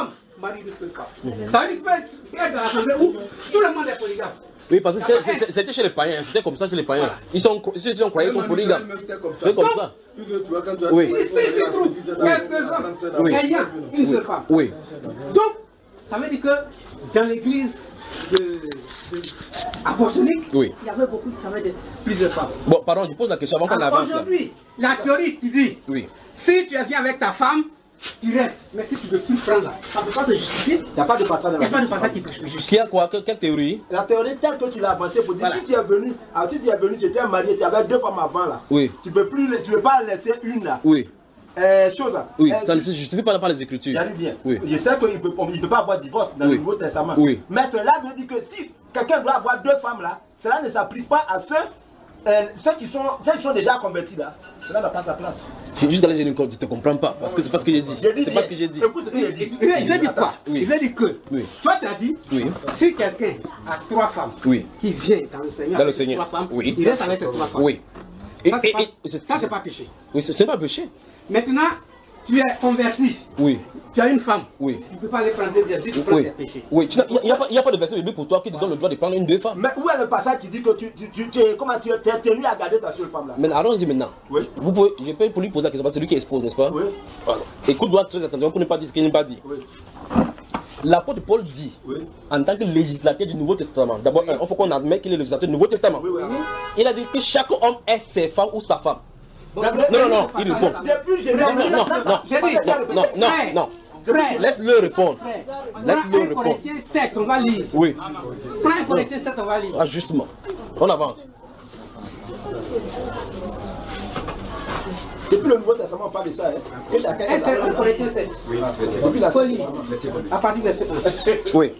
marie une seule femme. Ça veut dire qu'il peut être dans l'assemblée où tout le monde est polygame. Oui, parce que c'était chez les païens, c'était comme ça chez les païens. Ils sont, ils sont croyants, ils sont polygames. C'est comme ça. Oui. Ici, il se trouve quelques hommes ayant une seule femme. Oui. Donc, ça veut dire que dans l'église apostolique, oui. Il y avait beaucoup qui avaient plusieurs femmes. Bon, pardon, je pose la question avant qu'on avance. Aujourd'hui, la théorie, tu dis, oui. Si tu viens avec ta femme, tu restes. Mais si tu ne veux plus prendre là, ça ne peut pas te justifier. Il n'y a pas de passage dans la Il n'y a pas de passage qui peut justifier. Qui a quoi? Quelle théorie? La théorie telle que tu l'as avancée pour dire voilà. Si tu es venu, alors si tu es venu, tu étais marié, tu avais deux femmes avant là. Oui. Tu ne peux plus, tu peux pas laisser une là. Oui. Euh, chose, oui, euh, ça ne se justifie pas par les Écritures. J'allais bien. Oui. Je sais qu'il ne peut, peut pas avoir de divorce dans oui. le Nouveau Testament. Oui. Mais cela veut dire que si quelqu'un doit avoir deux femmes là, cela ne s'applique pas à ceux, euh, ceux, qui sont, ceux qui sont déjà convertis là. Cela n'a pas sa place. Juste d'aller, je ne te comprends pas. Parce que c'est pas ce que j'ai dit. C'est pas ce que j'ai dit. Écoute ce que j'ai dit. Il veut dire quoi? Il veut dire que oui. Toi tu as dit, oui. Si quelqu'un a trois femmes oui. qui viennent dans le Seigneur, dans le Seigneur. Trois femmes, oui. il reste avec ces trois femmes. Oui. Et, ça, c'est pas, pas péché. Oui, c'est pas péché. Maintenant, tu es converti. Oui. Tu as une femme. Oui. Tu ne peux pas aller prendre des exercices pour prendre des péchés. Oui. Il n'y a, a pas de verset biblique pour toi qui te donne le droit de prendre une deux femmes. Mais où est le passage qui dit que tu, tu, tu, tu, comment tu es tenu à garder ta seule femme là? Mais allons-y maintenant. Oui. Vous pouvez, je peux pour lui poser la question parce que c'est lui qui expose, n'est-ce pas? Oui. Alors, écoute-moi très attentivement pour ne pas dire ce qu'il n'a pas dit. Oui. L'apôtre Paul dit, oui. En tant que législateur du Nouveau Testament, d'abord, oui. il faut qu'on admette qu'il est le législateur du Nouveau Testament. Oui, oui, oui. Il a dit que chaque homme est ses femmes ou sa femme. Bon, non, non, non, il répond. Depuis, je non, non, non, non, non, non, non. Laisse-le répondre. Laisse-le répondre. Corinthiens sept, on va lire. Oui. Prends Corinthiens sept, on va lire. Ah, justement. On avance. Depuis le Nouveau Testament, on parle de ça. Hein. Que chacun est un Corinthiens sept. Oui, depuis la folie. À partir du verset un. Oui.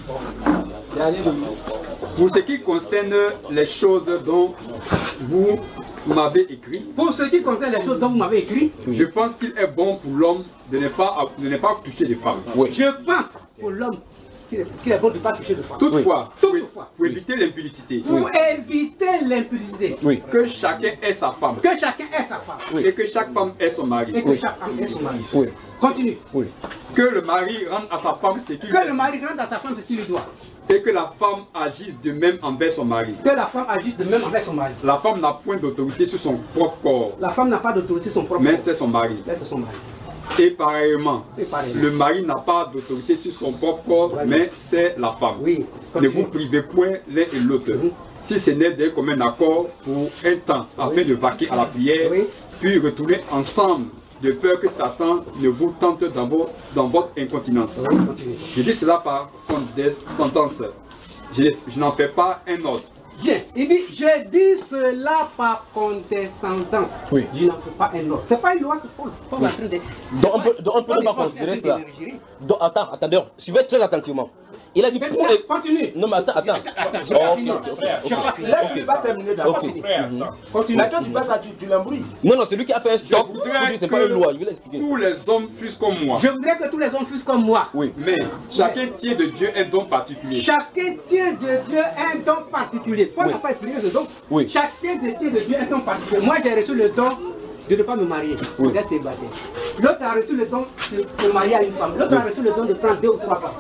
Pour ce qui concerne les choses dont vous m'avez écrit, pour ce qui concerne les choses dont vous m'avez écrit, je pense qu'il est bon pour l'homme de ne pas, de ne pas toucher les femmes. Oui. Je pense pour l'homme qu'il est, est bon de ne pas toucher les femmes. Toutefois, oui. Toutefois. Pour éviter l'impudicité. Pour oui. éviter l'impudicité. Oui. Que chacun ait sa femme. Que chacun ait sa femme. Oui. Et que chaque femme ait son mari. Et que oui. chaque femme ait son mari. Oui. Continue. Oui. Que le mari rende à sa femme ce qu'il Que le mari rende à sa femme ce qu'il lui doit. Et que la femme agisse de même envers son mari. Que la femme agisse de même envers son mari. La femme n'a point d'autorité sur son propre corps. La femme n'a pas d'autorité sur son propre mais corps. Mais c'est son mari. Mais c'est son mari. Et pareillement, Et pareillement, le mari n'a pas d'autorité sur son propre corps, oui. mais c'est la femme. Oui. Ne vous privez point l'un et l'autre. Mm-hmm. Si ce n'est d'un commun accord pour un temps, afin oui. de vaquer à la prière, oui. puis retourner ensemble, de peur que Satan ne vous tente dans, vos, dans votre incontinence. Oui. Je dis cela par condescendance. Je, je n'en fais pas un ordre. Bien, il dit, je dis cela par condescendance. Oui. Je n'en fais pas un ordre. C'est pas une loi que Paul, Paul oui. de... Donc on peut, donc on peut pas considérer cela. Donc attends, attendez, suivez très attentivement. Il a dit pour les... Continue. Non mais attends, attends. Attends, je vais finir. Laisse-le pas terminer d'abord. Continue. Mais quand tu fais ça, tu, tu l'embrouilles. Non, non, c'est lui qui a fait un stop. Je voudrais c'est pas une loi, je vais l'expliquer. Tous les hommes fussent comme moi. Je voudrais que tous les hommes fussent comme moi. Oui. Mais chacun tient de Dieu un don particulier. Chacun tient de Dieu un don particulier. Paul n'a pas expliqué ce don. Oui. Chacun tient de Dieu un don particulier. Moi, j'ai reçu le don de ne pas me marier. Oui. L'autre a reçu le don de se marier à une femme. L'autre oui. a reçu le don de prendre deux ou trois femmes.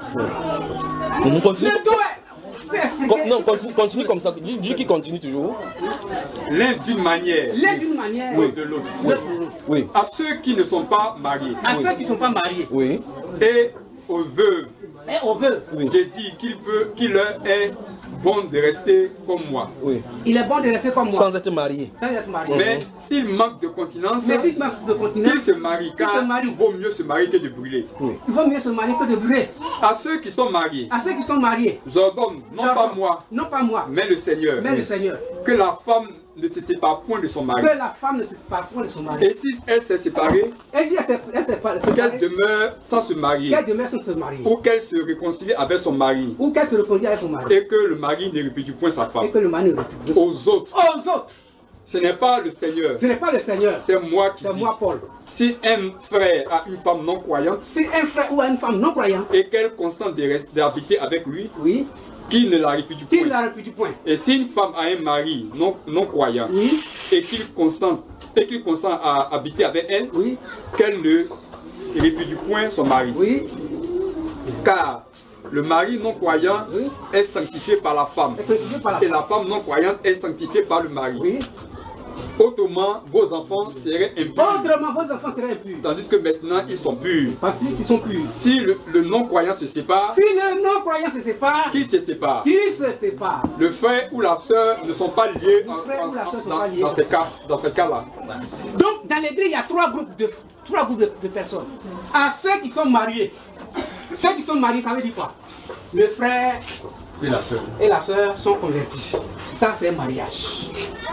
Oui. Vous continuez. Le don est... Con, non, continue, continue comme ça. Dis, dis qui continue toujours. L'un d'une manière. L'un d'une manière. Oui. De l'autre. Oui. Oui. À ceux qui ne sont pas mariés. À oui. ceux qui ne sont pas mariés. Oui. Et aux veuves. Et aux veuves. Oui. J'ai dit qu'il peut, qu'il leur est bon de rester comme moi. Oui. Il est bon de rester comme moi. Sans être marié. Sans être marié. Mais s'il manque de continence, qu'il se marie, car se marie. Il vaut mieux se marier que de brûler. Oui. Il vaut mieux se marier que de brûler. À ceux qui sont mariés. À ceux qui sont mariés. J'ordonne, non pas moi. Non pas moi. Mais le Seigneur. Mais oui. le Seigneur. Que la femme ne se sépare point de son mari. Que la femme ne se sépare point de son mari. Et si elle s'est séparée, et si elle s'est séparée, qu'elle demeure sans se marier. Qu'elle demeure sans se marier. Ou qu'elle se réconcilie avec son mari. Ou qu'elle se réconcilie avec son mari. Et que le mari ne répudie point sa femme. Et que le mari ne répudie point. Aux autres. Aux autres. Ce n'est pas le Seigneur. Ce n'est pas le Seigneur. C'est moi qui C'est dis. moi, Paul. Si un frère a une femme non croyante. Si un frère ou une femme non croyante. Et qu'elle consente d'habiter avec lui. Oui. Qui ne la répudie point. Qui ne la répudie point. Et si une femme a un mari non, non croyant. Oui. Et qu'il consente, et qu'il consent à habiter avec elle. Oui. Qu'elle ne répudie point son mari. Oui. Car le mari non croyant oui. est sanctifié par la femme. Par la et femme. La femme non croyante est sanctifiée par le mari. Oui. Autrement, vos enfants seraient impurs. Autrement, vos enfants seraient impurs. Tandis que maintenant, ils sont purs. Parce qu'ils sont purs. Si le, le non-croyant se sépare. Si le non-croyant se sépare. Qui se sépare? Qui se sépare? Le frère ou la sœur ne sont pas liés, en, en, en, dans, pas liés. Dans, ces cas, dans ce cas-là. Donc, dans l'église, il y a trois groupes de, trois groupes de, de personnes. À ceux qui sont mariés. Ceux qui sont mariés, ça veut dire quoi? Le frère et la sœur, et la sœur sont convertis. Ça, c'est un mariage.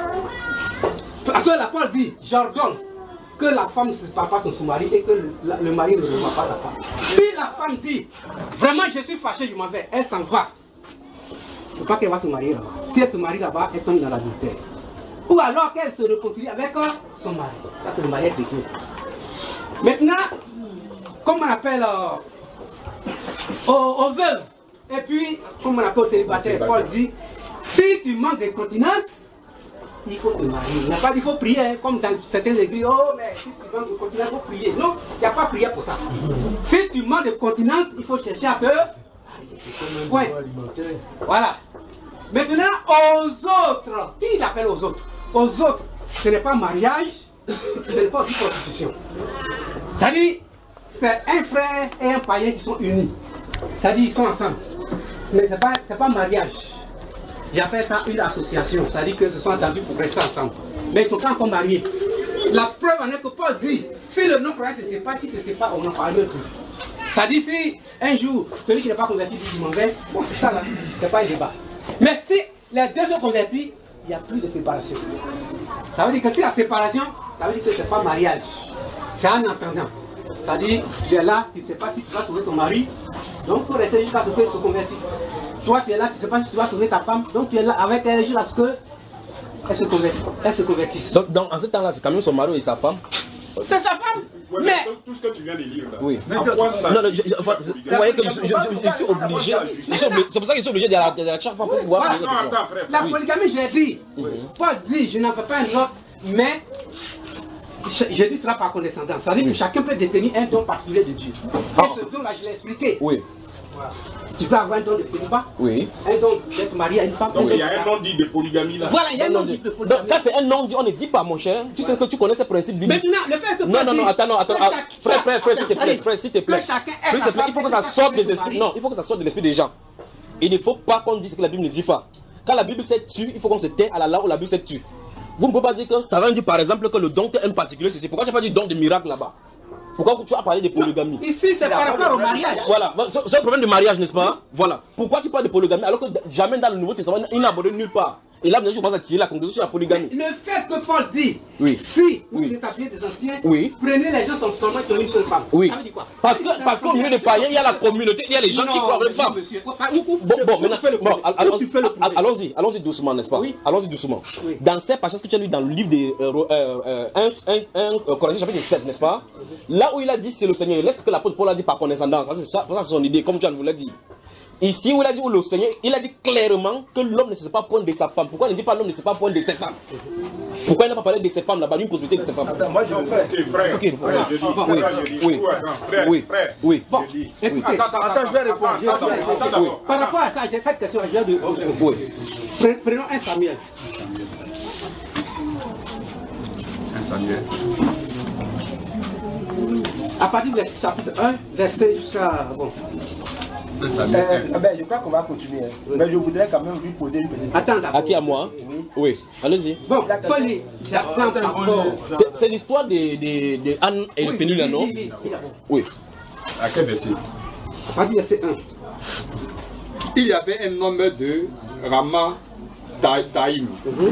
À cela, Paul dit, j'ordonne que la femme ne se sépare pas de son mari et que le, la, le mari ne revoit pas la femme. Si la femme dit, vraiment je suis fâché, je m'en vais, elle s'en va. Il ne faut pas qu'elle va se marier là-bas. Si elle se marie là-bas, elle tombe dans l'adultère. Ou alors qu'elle se réconcilie avec son mari. Ça, c'est le mariage de Christ. Maintenant, comme on appelle euh, aux, aux veuves, et puis, comme on appelle aux célibataires, Paul dit, si tu manques de continence, il faut te marier. Il n'y a pas dit qu'il faut prier, hein, comme dans certaines églises. Oh, mais si tu manques de continence, il faut prier. Non, il n'y a pas prier pour ça. Si tu manques de continence, il faut chercher à te marier. Ouais. Voilà. Maintenant, aux autres, qui il appelle aux autres? Aux autres, ce n'est pas mariage, ce n'est pas aussi prostitution. C'est-à-dire, c'est un frère et un païen qui sont unis. C'est-à-dire, ils sont ensemble. Mais ce n'est pas, c'est pas mariage. J'appelle ça une association, c'est-à-dire qu'ils se sont entendus pour rester ensemble. Mais ils sont pas encore mariés. La preuve en est que Paul dit, si le non-croyant se sépare, qui se sépare, on n'en parle plus. C'est-à-dire si un jour, celui qui n'est pas converti dit, je m'en vais, bon, c'est ça là, c'est pas un débat. Mais si les deux sont convertis, il n'y a plus de séparation. Ça veut dire que si la séparation, ça veut dire que ce n'est pas mariage. C'est un entendant. C'est-à-dire, tu es là, tu ne sais pas si tu vas trouver ton mari, donc il faut rester jusqu'à ce qu'il se convertisse. Toi, tu es là, tu ne sais pas si tu vas trouver ta femme, donc tu es là avec elle jusqu'à ce qu'elle se convertisse. Elle se convertisse. Donc, dans, en ce temps-là, c'est quand même son mari et sa femme. C'est sa femme. Ouais, mais, mais tout ce que tu viens de lire là. Oui. Mais quoi ça? Non, non, je, je, enfin, vous voyez que je, je, je, je suis obligé. C'est pour ça que je suis obligé de la, de la chaque fois pour pouvoir. Voilà. Non, attends, frère. La polygamie, j'ai dit. Oui. Paul dit, je n'en fais pas un autre, mais je, je dis cela par condescendance. Ça veut dire oui. que chacun peut détenir un don particulier de Dieu. Ah. Et ce don-là, je l'ai expliqué. Oui. Voilà. Tu peux avoir un don de célibat, oui. un don d'être marié à une femme. Donc il y a un nom dit de polygamie là. Voilà, il y a un nom dit de polygamie. Donc, ça c'est un nom dit, on ne dit pas mon cher. Tu sais que tu connais ce principe biblique. Maintenant, le fait que non, non, non, attends, non, attends. Frère, frère, frère, s'il te plaît, frère, s'il te plaît. Il faut que ça sorte des esprits. Non, il faut que ça sorte de l'esprit des gens. Il ne faut pas qu'on dise ce que la Bible ne dit pas. Quand la Bible s'est tue, il faut qu'on se tait à la là où la Bible s'est tue. Vous ne pouvez pas dire que ça va dire par exemple que le don est un particulier, c'est pourquoi tu n'as pas dit don de miracle là-bas. Pourquoi tu as parlé de polygamie? Ici, c'est par rapport au mariage. Voilà, c'est un problème de mariage, n'est-ce pas? Voilà. Pourquoi tu parles de polygamie alors que jamais dans le Nouveau Testament, il n'a abordé nulle part? Et là, je commence à tirer la conclusion sur la polygamie. Le fait que Paul dit, oui. si vous oui. établissez des anciens, oui. prenez les gens seulement qui ont une seule femme. Oui. Ça veut dire quoi? Parce que parce qu'au milieu des païens, il y a la communauté, il y a les gens non, qui croient les femmes. Monsieur. Bon, bon, maintenant, bon, allons-y, allons-y doucement, n'est-ce pas? Oui. Allons-y doucement. Oui. Dans ces passages que tu as lu dans le livre de euh, euh, un Corinthiens chapitre sept, n'est-ce pas? Là où il a dit c'est le Seigneur, laisse que l'apôtre Paul a dit par condescendance, c'est ça, c'est son idée, comme tu vous l'as dit. Ici où il a dit où le Seigneur, il a dit clairement que l'homme ne se sait pas prendre de sa femme. Pourquoi il ne dit pas l'homme ne se sait pas prendre de ses femmes? Pourquoi il n'a pas parlé de ses femmes là-bas, d'une possibilité de ses femmes? Attends, moi je veux faire. Frère, okay, frère, je dis, oui, frère, oui, frère, oui. Bon, écoutez, attends, attends, je vais répondre. Oui. Par rapport à ça, j'ai cette question, je viens de. Oui. Prenons un Samuel. Un Samuel. À partir du chapitre un, verset jusqu'à. Bon. Euh, euh, ben, je crois qu'on va continuer. Hein. Oui. Mais je voudrais quand même lui poser une petite question. Attends, à qui? À moi? Oui. Oui. Allez-y. Bon, Foli, c'est l'histoire de, de, de Anne et oui, de Pénila, non? Oui, oui, oui. À quel verset? À partir du verset un. Il y avait un homme de Rama Taïm,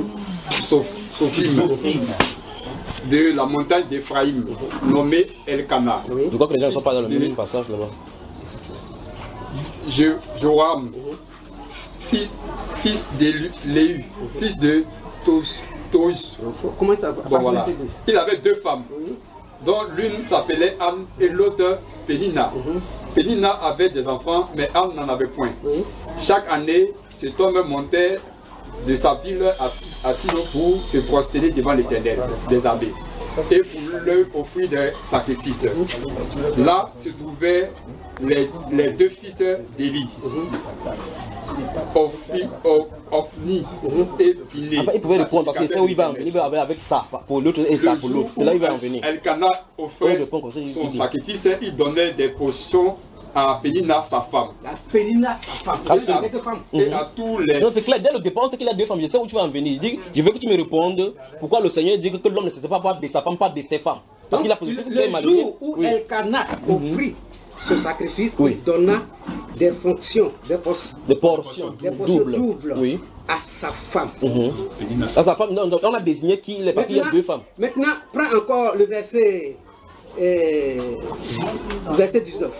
Sophim, de la montagne d'Ephraïm, nommé Elkana. Oui. Je crois que les gens ne sont pas dans le même passage là-bas. Joram, fils, fils de Léu, fils de Taus. Comment ça va? Bon, voilà. Il avait deux femmes, dont l'une s'appelait Anne et l'autre Pénina. Pénina avait des enfants, mais Anne n'en avait point. Chaque année, cet homme montait de sa ville à Silo pour se prosterner devant l'Éternel des abbés. et pour leur offrir des sacrifices. Là se trouvaient les, les deux fils d'Élie, Ophni, Ophni et Phiné. Enfin, il pouvait répondre parce que c'est où il va en venir, il va avec ça pour l'autre et ça pour l'autre. C'est là où il va en venir. Elkana offrait son sacrifice, il donnait des portions à Pénina, sa femme. La Pénina, sa femme. Ah, Et à, deux femmes. Et à tous les... Non, c'est clair, dès le départ, on sait qu'il a deux femmes. Je sais où tu vas en venir. Je dis, je veux que tu me répondes pourquoi le Seigneur dit que l'homme ne se sépare pas de sa femme, pas de ses femmes. Parce qu'il a posé le, le jour où oui. Elkana offrit ce sacrifice, oui. il donna des fonctions, des, por des portions, des portions doubles, doubles oui. à sa femme. Mm-hmm. À sa femme, non, on a désigné qui il est parce qu'il y a deux femmes. Maintenant, prends encore le verset, euh, verset dix-neuf.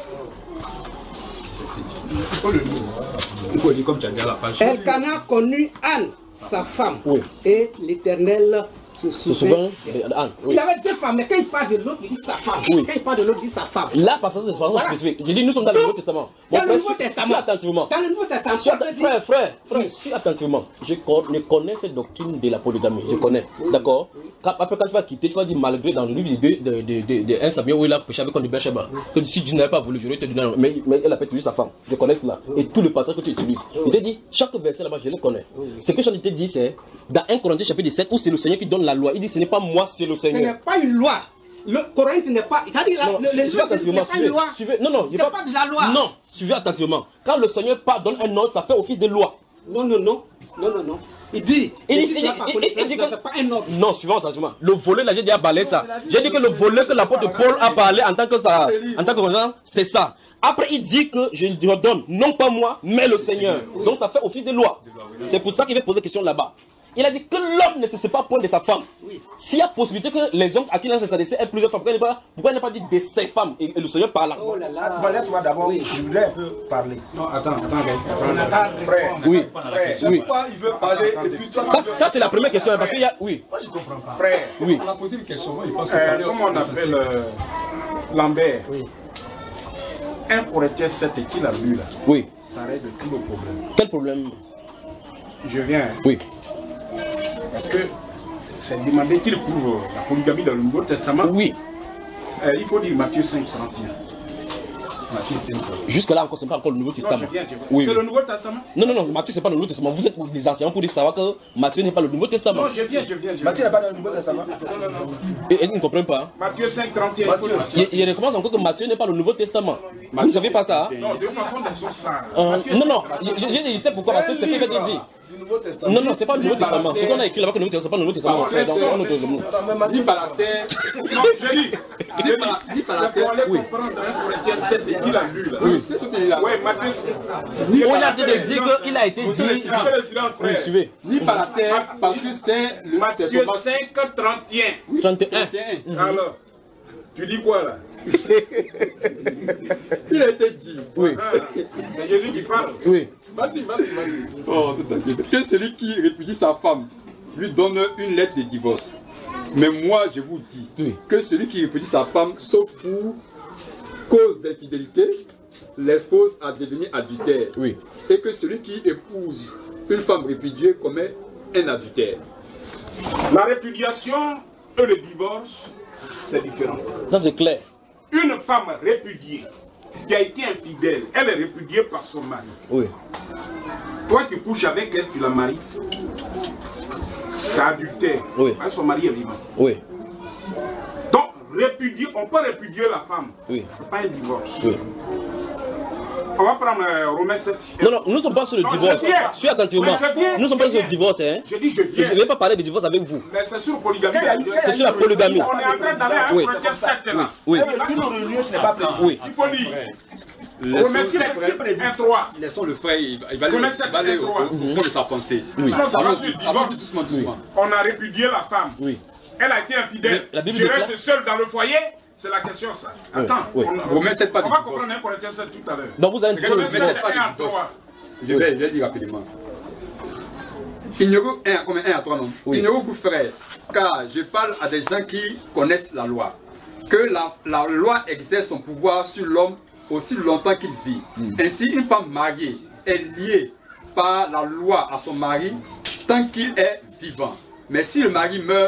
Elkana connut Anne, sa femme, oui. et l'Éternel se souvint d'Anne. Oui. Il avait deux femmes, mais quand il parle de l'autre, il dit sa femme. Oui. Quand il parle de l'autre, il dit sa femme. Là, parce que c'est vraiment voilà. spécifique. Je dis, nous sommes dans le Nouveau Testament. Bon, dans frère, le Nouveau Testament. Suis attentivement. Dans le Nouveau Testament. Suis att frère, frère, frère, suis attentivement. Je connais cette doctrine de la polygamie. Je connais. Oui. D'accord. Après, quand tu vas quitter, tu vas dire malgré dans le livre de, de, de, de, de un Samuel où il a prêché avec Bathsheba, que si tu n'avais pas voulu, j'aurais te donné. Mais, mais elle a pas tué sa femme. Je connais cela. Et tout le passage que tu utilises. Il te dit, chaque verset là-bas, je le connais. Ce que je te dis, c'est dans un Corinthiens chapitre sept où c'est le Seigneur qui donne la loi. Il dit, ce n'est pas moi, c'est le Seigneur. Ce n'est pas une loi. Le Corinth n'est pas. Ça dit là, non, le, suivez, le suivez attentivement. suivez, Suivez, suivez, non, non, c'est pas, pas de la loi. Non, suivez attentivement. Quand le Seigneur pardonne un ordre, ça fait office de loi. Non, non, non, non, non, non. Il dit. Il dit, il, il, il dit que pas un ordre. Non, suivez attentivement. Le volet là, j'ai déjà parlé ça. J'ai dit que le volet que l'apôtre Paul a parlé en tant que ça, en tant que c'est ça. Après, il dit que je redonne, non pas moi, mais le Seigneur. Donc ça fait office de loi. C'est pour ça qu'il va poser des questions là-bas. Il a dit que l'homme ne se sépare point de sa femme. Oui. S'il y a possibilité que les hommes à qui il a s'adresser aient plusieurs femmes, pourquoi il n'a pas, pas dit de ses femmes et, et le Seigneur parle? Oh là là. Bon, laisse-moi d'abord, oui. je voudrais un peu parler. Non, attends, attends. Frère, oui. Frère, oui. Pourquoi il veut parler et puis toi, ça, ça c'est la première question, parce qu'il y a... Oui. Moi, je ne comprends pas. Frère, oui. On a posé une question, moi, il pense que euh, parler... Comment on appelle euh, Lambert? Oui. un Corinthiens sept qu'il a lu là. Oui. Ça règle tous nos problèmes. Quel problème? Je viens. Oui. Parce que c'est demandé qu'il prouve la polygamie dans le Nouveau Testament. Oui. Euh, il faut dire Matthieu cinq, trente et un. Jusque-là encore, ce n'est pas encore le Nouveau Testament. Oui, c'est oui. le Nouveau Testament? Non, non, non, Matthieu, ce n'est pas le Nouveau Testament. Vous êtes des anciens pour dire savoir que Matthieu n'est pas le Nouveau Testament. Non, je viens, je viens. Je Matthieu n'est pas dans le Nouveau Testament. Non, non, non. Et, et ils ne comprennent pas. Matthieu cinq, trente et un. Il, il recommence encore que Matthieu n'est pas le Nouveau Testament. Vous ne savez pas ça? Non, de toute façon, ils sont sales. Euh, non, non, je, je, je sais pourquoi. Parce que c'est ce qu'il va dire. Non, non, c'est pas le Nouveau Testament. C'est qu'on a écrit là-bas que le Nouveau Testament, c'est pas le Nouveau Testament. Ni par la terre. Non, je dis. Ni par la terre. C'est pour aller comprendre un Corinthiens sept et qu'il a lu là. Oui, c'est ce qu'il a lu. Oui, Matthieu. On a dit qu'il a été dit. Oui, suivez. Ni par la terre, parce que c'est le Matthieu cinq, trente et un. trente et un. Alors, tu dis quoi là? Il a été dit. Oui. C'est Jésus qui parle. Oui. Vas-y, vas-y, vas-y. Oh, c'est tranquille. Que celui qui répudie sa femme lui donne une lettre de divorce. Mais moi, je vous dis oui. que celui qui répudie sa femme, sauf pour cause d'infidélité, l'expose à devenir adultère. Oui. Et que celui qui épouse une femme répudiée commet un adultère. La répudiation et le divorce, c'est différent. Ça, c'est clair. Une femme répudiée qui a été infidèle, elle est répudiée par son mari. Oui. Toi qui couches avec elle, tu la maries. C'est adultère. Oui. Parce que son mari est vivant. Oui. Donc, répudier, on peut répudier la femme. Oui. C'est pas un divorce. Oui. On va prendre euh, Romains sept. Non, non, nous ne sommes pas sur le non, divorce. Suis attentivement. Oui, nous ne sommes pas sur le divorce. Hein. Je dis je viens. Je ne vais pas parler de divorce avec vous. Mais c'est sur la polygamie. C'est sur la polygamie. On est en train d'aller à oui. Corinthiens sept là. Oui. Oui. Il faut lire. Romains sept, un, trois. Laissons le frère, il va aller au fond de sa pensée. Oui. Sinon, ça va sur le divorce. Doucement, doucement. On a répudié la femme. Oui. Elle a été infidèle. Je reste seule dans le foyer. C'est la question ça. Attends, oui. on, on, sept pas on va comprendre un Corinthiens sept tout à l'heure. Donc vous allez dire le Je vais, je vais dire rapidement. Ignorez un, comme un à trois noms. Oui. Ignorez vous frères, car je parle à des gens qui connaissent la loi. Que la, la loi exerce son pouvoir sur l'homme aussi longtemps qu'il vit. Mm. Ainsi, une femme mariée est liée par la loi à son mari tant qu'il est vivant. Mais si le mari meurt,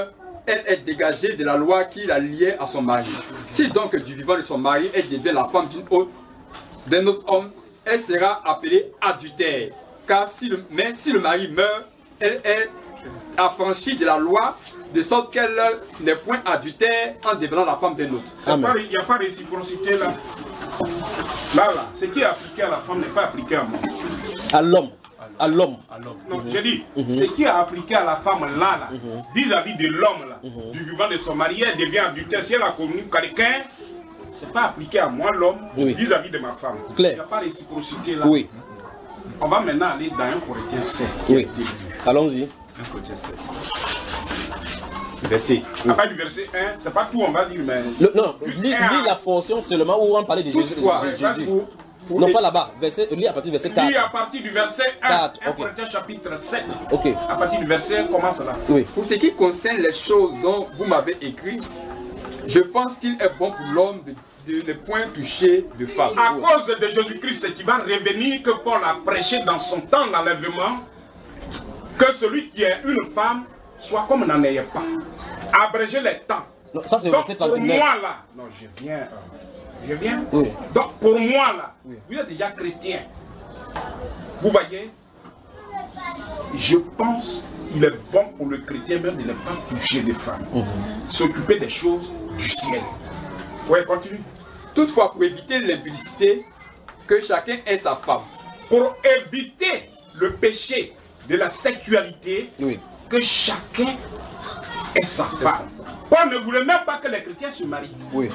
elle est dégagée de la loi qui la liait à son mari. Si donc du vivant de son mari, elle devient la femme d'une autre, d'un autre homme, elle sera appelée adultère. Car si le, mais si le mari meurt, elle est affranchie de la loi, de sorte qu'elle n'est point adultère en devenant la femme d'un autre. Il n'y a pas de réciprocité là. Là, là, ce qui est appliqué à la femme n'est pas appliqué à moi. À l'homme. À l'homme. Non, mm-hmm. j'ai dit, mm-hmm. ce qui est appliqué à la femme là, là, mm-hmm. vis-à-vis de l'homme là, mm-hmm. du vivant de son mari, elle devient adultère. Si elle a connu quelqu'un, c'est pas appliqué à moi l'homme oui. vis-à-vis de ma femme. Claire. Il n'y a pas de réciprocité là. Oui. On va maintenant aller dans un Corinthiens sept. Oui. Allons-y. un Corinthiens sept. Verset. Oui. À part du verset un, c'est pas tout, on va dire, mais. Le, non, lis, lis la portion seulement où on parlait de Jésus. Toutefois, de Jésus. Pour, pour non, les... pas là-bas. Lis à partir du verset quatre. Lis à partir du verset un. quatre, un okay. Corinthiens chapitre sept. Ok. À partir du verset un, commence là. Oui. Pour ce qui concerne les choses dont vous m'avez écrit, je pense qu'il est bon pour l'homme de de ne point toucher de femme. À cause de Jésus-Christ qui va revenir, que Paul a prêché dans son temps l'enlèvement, que celui qui est une femme soit comme n'en ayait pas. Abréger les temps. Non, ça c'est donc verset pour trente-neuf. moi là, non je viens, euh, je viens. Oui. Donc pour moi là, oui. vous êtes déjà chrétien. Vous voyez, je pense qu'il est bon pour le chrétien même de ne pas toucher des femmes, mm-hmm. s'occuper des choses du ciel. Oui, continue. Toutefois, pour éviter l'impudicité, que chacun ait sa femme. Pour éviter le péché de la sexualité, oui. que chacun ait sa femme. Paul ne voulait même pas que les chrétiens se marient. Oui.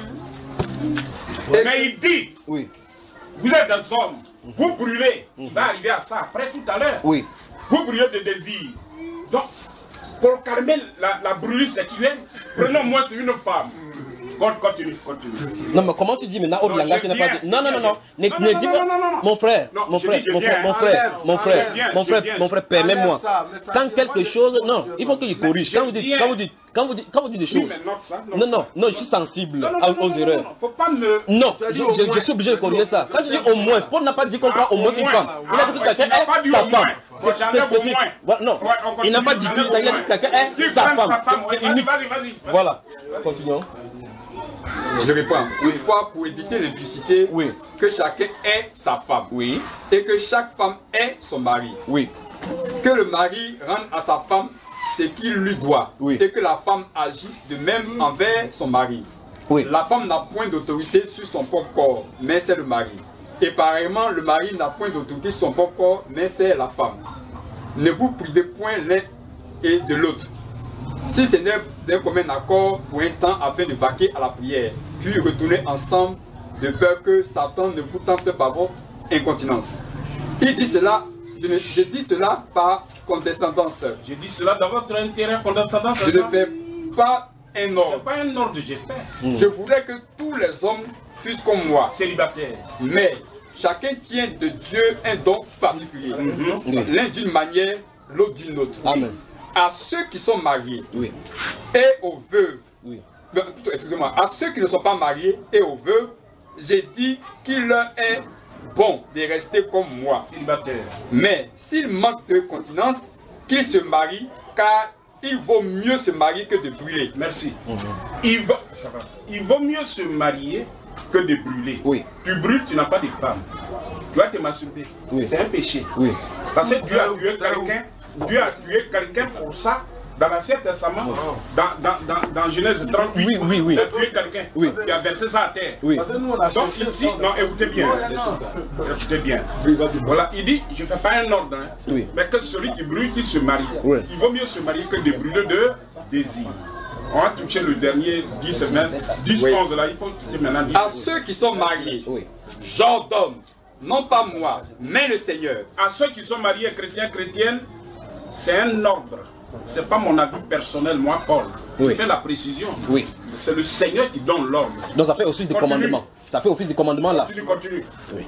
Mais et il dit, oui. vous êtes des hommes, vous brûlez. Mm-hmm. Il va arriver à ça après tout à l'heure. Oui. Vous brûlez de désir. Donc, pour calmer la, la brûlure sexuelle, prenons-moi sur une femme. Continue, continue. Non, mais comment tu dis maintenant autre langage qui n'a pas dit. Non, non, non, non. Ne, non, ne non, dis non, pas. Non, non, non. Mon frère, non, mon frère, mon frère, mon frère, mon frère, mon frère, mon frère, permets-moi. Quand quelque chose. Non, il faut qu'il corrige. Quand vous dites, quand vous dites, quand vous dites, quand vous dites des choses. Non, non, non, je suis sensible aux erreurs. Non, je suis obligé de corriger ça. Quand tu dis au moins, Paul n'a pas dit qu'on prend au moins une femme. Il a dit que quelqu'un est sa femme. C'est spécifique. Non, il n'a pas dit tout ça. Il a dit que quelqu'un est sa femme. C'est unique. Voilà. Continuons. Je réponds. Une fois, pour éviter l'impudicité, oui. que chacun ait sa femme. Oui. Et que chaque femme ait son mari. Oui. Que le mari rende à sa femme ce qu'il lui doit. Oui. Et que la femme agisse de même envers son mari. Oui. La femme n'a point d'autorité sur son propre corps, mais c'est le mari. Et pareillement, le mari n'a point d'autorité sur son propre corps, mais c'est la femme. Ne vous privez point l'un et de l'autre. Si ce n'est d'un commun accord pour un temps afin de vaquer à la prière, puis retourner ensemble de peur que Satan ne vous tente par votre incontinence. Il dit cela, je, ne, je dis cela par condescendance. Je dis cela dans votre intérêt condescendance. Je ne fais pas un ordre. C'est pas un ordre que j'ai fait. Mmh. Je voulais que tous les hommes fussent comme moi. Célibataires. Mais chacun tient de Dieu un don particulier. Mmh. L'un d'une manière, l'autre d'une autre. Amen. À ceux qui sont mariés, oui. et aux veuves, oui. excusez-moi, à ceux qui ne sont pas mariés et aux veuves, j'ai dit qu'il leur est bon de rester comme moi. Célibataire. Mais s'ils manquent de continence, qu'ils se marient, car il vaut mieux se marier que de brûler. Merci. Mmh. Il, va, ça va. Il vaut mieux se marier que de brûler. Oui. Tu brûles, tu n'as pas de femme. Tu vas te masturber. Oui. C'est un péché. Oui. Parce que Dieu a tué quelqu'un. Dieu a tué quelqu'un pour ça. Dans l'Ancien Testament, oh. dans, dans, dans, dans Genèse trente-huit, oui, oui, oui. il a tué quelqu'un oui. qui a versé ça à terre. Oui. Donc ici, non, écoutez bien. Écoutez bien. Voilà, il dit, je ne fais pas un ordre, hein, oui. mais que celui qui brûle, qui se marie. Oui. Il vaut mieux se marier que de brûler de désir. On va toucher le dernier dix semaines, dix, oui. onze là, il faut toucher maintenant dix. À ceux qui sont mariés, oui. j'ordonne, non pas moi, mais le Seigneur. À ceux qui sont mariés, chrétiens, chrétiennes, c'est un ordre. Ce n'est pas mon avis personnel, moi, Paul. Oui. Je fais la précision. Oui. C'est le Seigneur qui donne l'ordre. Donc ça fait office de commandement. Ça fait office de commandement là. Continue, continue. Oui.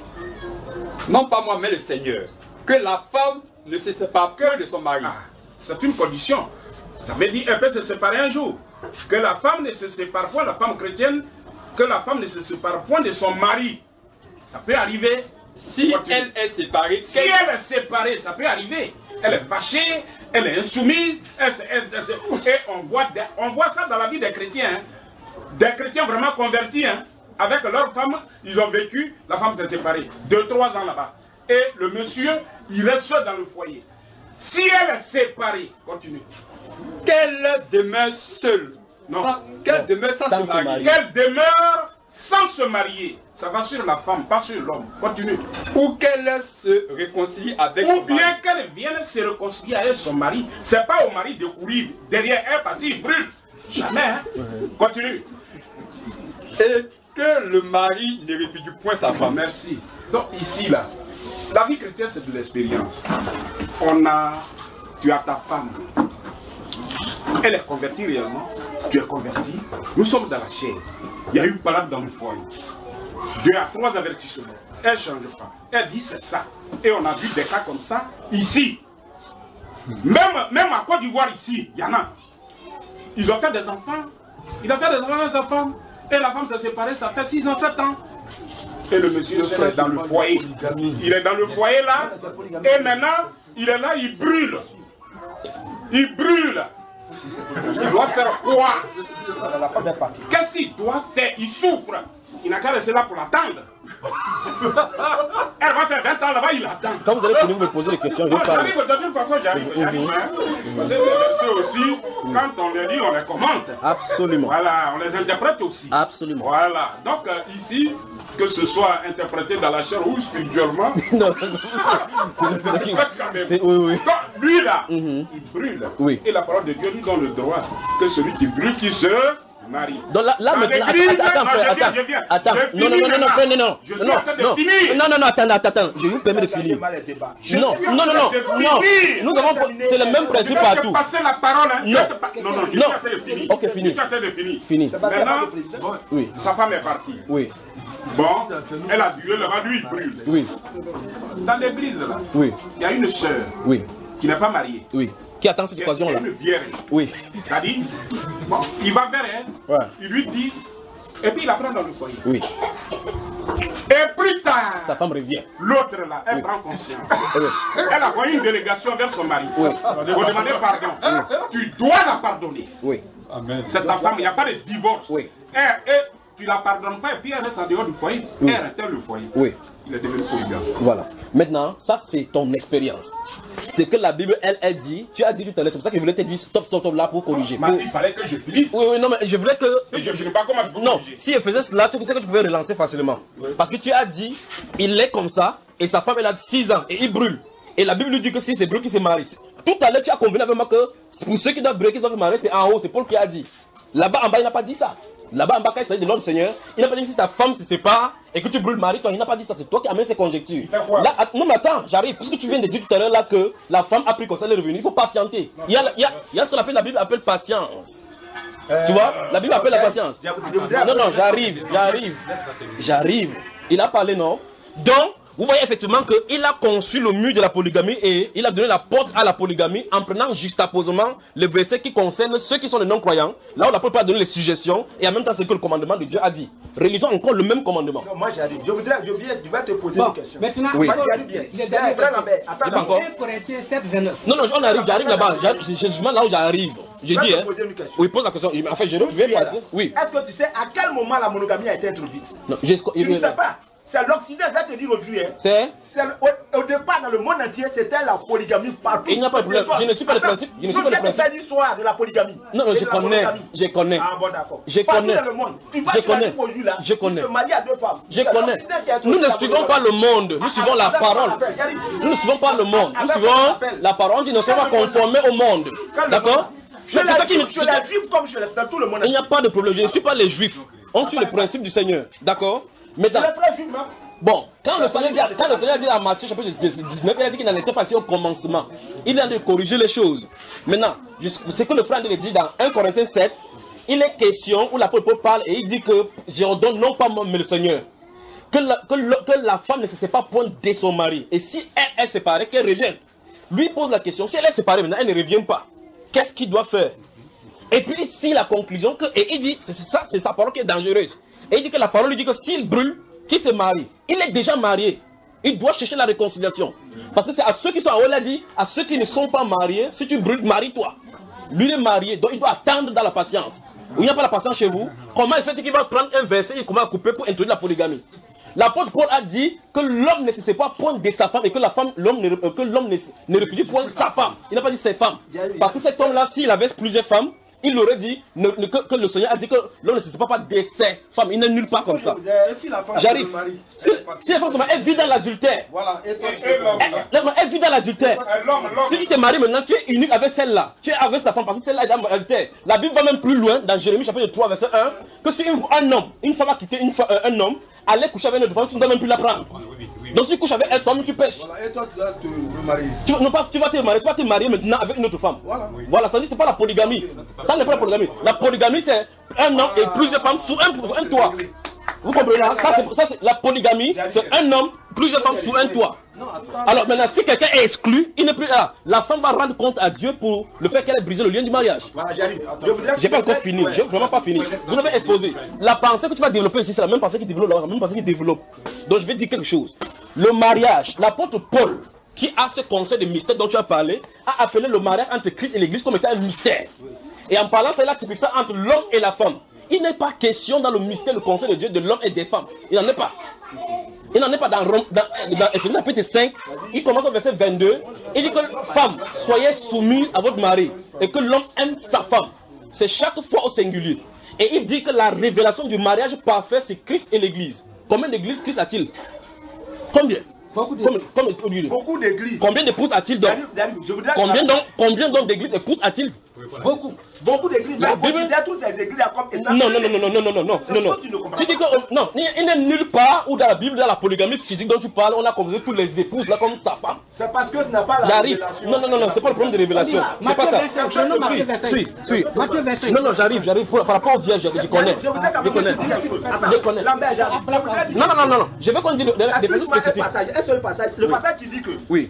Non pas moi, mais le Seigneur. Que la femme ne se sépare que de son mari. Ah, c'est une condition. Ça veut dire qu'elle peut se séparer un jour. Que la femme ne se sépare point, la femme chrétienne, que la femme ne se sépare point de son mari. Ça peut arriver. Si continue. Elle est séparée. Si elle est séparée, ça peut arriver. elle est fâchée, elle est insoumise, elle, elle, elle, et on voit, on voit ça dans la vie des chrétiens. Hein. Des chrétiens vraiment convertis, hein. Avec leur femme, ils ont vécu, la femme s'est séparée, deux, trois ans là-bas. Et le monsieur, il reste seul dans le foyer. Si elle est séparée, continue. Qu'elle demeure seule. Non. Qu'elle demeure sans, sans se marier. marier. Qu'elle demeure sans se marier. Ça va sur la femme, pas sur l'homme. Continue. Ou qu'elle se réconcilie avec son mari. Ou bien qu'elle vienne se réconcilier avec son mari. C'est pas au mari de courir derrière elle parce qu'il brûle. Jamais, hein. Continue. Et que le mari ne répudie point sa femme. Merci. Donc ici, là, la vie chrétienne, c'est de l'expérience. On a... Tu as ta femme. Elle est convertie réellement. Tu es converti. Nous sommes dans la chair. Il y a eu une parade dans le foyer. Deux à trois avertissements. Elle ne change pas. Elle dit c'est ça. Et on a vu des cas comme ça ici. Même, même à Côte d'Ivoire ici, il y en a. Ils ont fait des enfants. Il a fait des enfants avec sa femme. Et la femme s'est séparée, ça fait six ans, sept ans. Et le monsieur est dans le foyer. Il est dans le foyer là. Et maintenant, il est là, il brûle. Il brûle. Il doit faire quoi? Qu'est-ce qu'il doit faire? Il souffre. Il n'a qu'à rester là pour l'attendre. Elle va faire vingt ans là-bas, il attend. Quand vous allez venir me poser des questions, je vais parler. J'arrive, de toute façon, j'arrive. J'arrive, hein. Parce que ces versets aussi, quand on les lit, on les commente. Absolument. Voilà, on les interprète aussi. Absolument. Voilà. Donc, euh, ici, que ce soit interprété dans la chair ou spirituellement, non, c'est oui, oui. Donc, lui là, mm-hmm. il brûle. Oui. Et la parole de Dieu lui donne le droit que celui qui brûle, qui se marie. Donc là, là maintenant, attends, attends, frère, attends, attends, non, non, non, non, frère, non, non, je suis non, en train de non, finir. non, non, non, attends, attends, attends, je vous permets de finir. Non, non, non, non, non, nous avons, c'est le même principe partout. Passer la parole, hein. Non, non, non, je suis en train de finir. Ok, fini. Je suis en train de finir. Fini. Maintenant, oui. Sa femme est partie. Oui. Bon, elle a duré là-bas, lui il brûle. Oui. Dans l'église là, oui. Il y a une sœur. Oui. Qui n'est pas mariée. Oui. Qui attend cette occasion-là. Une vierge. Oui. C'est-à-dire, bon, il va vers elle, ouais. Il lui dit, et puis il la prend dans le foyer. Oui. Et plus tard, sa femme revient. L'autre là, elle oui. prend conscience. Oui. Elle a envoyé une délégation vers son mari. Oui. Pour demander pardon. Oui. Tu dois la pardonner. Oui. Amen. C'est ta femme, il n'y a pas de divorce. Oui. Et, et tu la pardonnes pas et puis elle reste en dehors du foyer. Oui. Elle reste le foyer. Oui. Il est devenu polygame. Voilà. Maintenant, ça c'est ton expérience. C'est que la Bible, elle, elle dit, tu as dit tout à l'heure, c'est pour ça que je voulais te dire stop, stop, stop là pour corriger. Mais il fallait que je finisse. Oui, oui, non, mais je voulais que. Si je ne finis pas, comment je peux Non, corriger? si elle faisait cela, tu sais que tu pouvais relancer facilement. Oui. Parce que tu as dit, il est comme ça, et sa femme, elle a six ans, et il brûle. Et la Bible nous dit que si c'est brûle qui se marie. Tout à l'heure, tu as convenu avec moi que pour ceux qui doivent brûler, qui doivent se marier, c'est en haut, c'est Paul qui a dit. Là-bas, en bas, il n'a pas dit ça. Là-bas, en bas, quand il s'agit de l'homme Seigneur, il n'a pas dit que si ta femme se sépare et que tu brûles mari, toi, il n'a pas dit ça. C'est toi qui amènes ces conjectures. Là, non, mais attends, j'arrive. Puisque tu viens de dire tout à l'heure là que la femme a pris comme ça, elle est revenue. Il faut patienter. Il y a, il y a, il y a ce qu'on appelle, la Bible appelle patience. Euh, tu vois, la Bible appelle la patience. Non, non, j'arrive, j'arrive. J'arrive. Il a parlé, non? Donc, vous voyez effectivement qu'il a conçu le mur de la polygamie et il a donné la porte à la polygamie en prenant juxtaposement le verset qui concerne ceux qui sont les non-croyants. Là, on n'a pas donné les suggestions et en même temps, c'est que le commandement de Dieu a dit. Réalisons encore le même commandement. Non, moi j'arrive. Je voudrais, je viens, je vais te poser bon, une question. Maintenant, oui. J'arrive bien. Il est derrière. Frère Lambert, attends, pas encore. Corinthiens sept, vingt-neuf. Non, non, on arrive, j'arrive là-bas. J'ai justement là où j'arrive. Je dis, hein. Oui, pose la question. En fait, je vais partir. Oui. Est-ce que tu sais à quel moment la monogamie a été introduite? Non, je tu ne sais pas. C'est l'Occident, je vais te dire aujourd'hui. Hein. C'est au, au départ, dans le monde entier, c'était la polygamie partout. Il n'y a pas de problème. Je ne suis pas le principe. Je ne suis pas le principe. C'est l'histoire de la polygamie. Non, non, je connais. Je connais. Ah bon, d'accord. Je connais. Dans le monde, tu vas je connais. Là, je connais. Tu te maries à deux femmes. Je connais. Nous ne suivons pas le monde. Nous suivons la parole. Nous ne suivons pas le monde. Nous suivons la parole. On dit ne sommes pas conformés au monde. D'accord? Je les juifs comme je les dans tout le monde. Il n'y a pas de problème. Je ne suis pas les juifs. On suit le principe du Seigneur. D'accord? Maintenant. Bon, quand le Seigneur dit, quand le Seigneur dit à Matthieu chapitre dix-neuf, il a dit qu'il n'en était pas si au commencement. Il a de corriger les choses. Maintenant, ce que le frère dit dans un Corinthiens sept, il est question où l'apôtre parle et il dit que j'ordonne non pas moi mais le Seigneur. Que la, que, le, que la femme ne se sépare point de son mari. Et si elle est séparée, qu'elle revienne. Lui pose la question, si elle est séparée maintenant, elle ne revient pas. Qu'est-ce qu'il doit faire? Et puis si la conclusion que, et il dit, c'est ça, c'est sa parole qui est dangereuse. Et il dit que la parole lui dit que s'il brûle, qui se marie, il est déjà marié. Il doit chercher la réconciliation. Parce que c'est à ceux qui sont en haut, il a dit, à ceux qui ne sont pas mariés, si tu brûles, marie-toi. Lui il est marié, donc il doit attendre dans la patience. Il n'y a pas la patience chez vous. Comment est-ce qu'il va prendre un verset et comment couper pour introduire la polygamie? L'apôtre Paul a dit que l'homme ne se sait pas point de sa femme et que la femme, l'homme ne, que l'homme ne, ne répudie point sa femme. Il n'a pas dit ses femmes. Parce que cet homme-là, s'il avait plusieurs femmes, il aurait dit ne, ne, que, que le Seigneur a dit que l'homme ne se sépare pas de ses femmes. Il n'est nulle part comme ça. J'arrive. Si, si la femme se marie, elle vit dans l'adultère. Voilà. Et toi, elle, elle vit dans l'adultère. Si tu te maries maintenant, tu es unique avec celle-là. Tu es avec sa femme parce que celle-là est dans l'adultère. La Bible va même plus loin dans Jérémie chapitre trois verset un que si une, un homme, une femme a quitté une, euh, un homme, aller coucher avec une autre femme, tu ne dois même plus la prendre. Donc si tu couches avec un homme, tu pêches. Voilà. Et toi, tu dois te marier. Tu, non, pas, tu vas te marier, tu vas te marier maintenant avec une autre femme. Voilà. Voilà, ça dit c'est pas la polygamie. Ça n'est pas la polygamie. La polygamie c'est un homme et plusieurs femmes sous un, un toit. Vous comprenez là? Ça c'est la polygamie, c'est un homme, plusieurs femmes sous un toit. Alors maintenant, si quelqu'un est exclu, il n'est plus là. La femme va rendre compte à Dieu pour le fait qu'elle ait brisé le lien du mariage. J'ai pas encore fini, j'ai vraiment pas fini. Vous avez exposé. La pensée que tu vas développer ici, c'est la même pensée qui développe, la même pensée qui développe. Donc je vais dire quelque chose. Le mariage, l'apôtre Paul, qui a ce conseil de mystère dont tu as parlé, a appelé le mariage entre Christ et l'Église comme étant un mystère. Et en parlant, c'est là typique ça entre l'homme et la femme. Il n'est pas question dans le mystère, le conseil de Dieu, de l'homme et des femmes. Il n'en est pas. Il n'en est pas dans, dans, dans Ephésiens chapitre cinq. Il commence au verset vingt-deux. Il dit que femme, soyez soumise à votre mari. Et que l'homme aime sa femme. C'est chaque fois au singulier. Et il dit que la révélation du mariage parfait, c'est Christ et l'Église. Combien d'églises Christ a-t-il? Combien? Beaucoup d'églises. Beaucoup d'églises. Combien d'épouses a-t-il donc? Combien donc, combien donc d'églises épouses a-t-il? Beaucoup. Beaucoup d'églises. La Bible. Toutes ces églises comme étant. Non, non, non, non, non, non, non, non, non, non. Tu dis que non, il n'est nulle part où dans la Bible, dans la polygamie physique dont tu parles, on a composé toutes les épouses là comme sa femme. C'est parce que tu n'as pas la. J'arrive. Non, non, non, non, c'est pas le problème de révélation. C'est pas ça. Suis, suis, suis. Non, non, j'arrive, j'arrive. Par rapport au vierge, je connais. Je connais. Je connais. Non, non, non, non, non. Je veux qu'on dise des choses spécifiques. Un seul passage. Le passage qui dit que. Oui.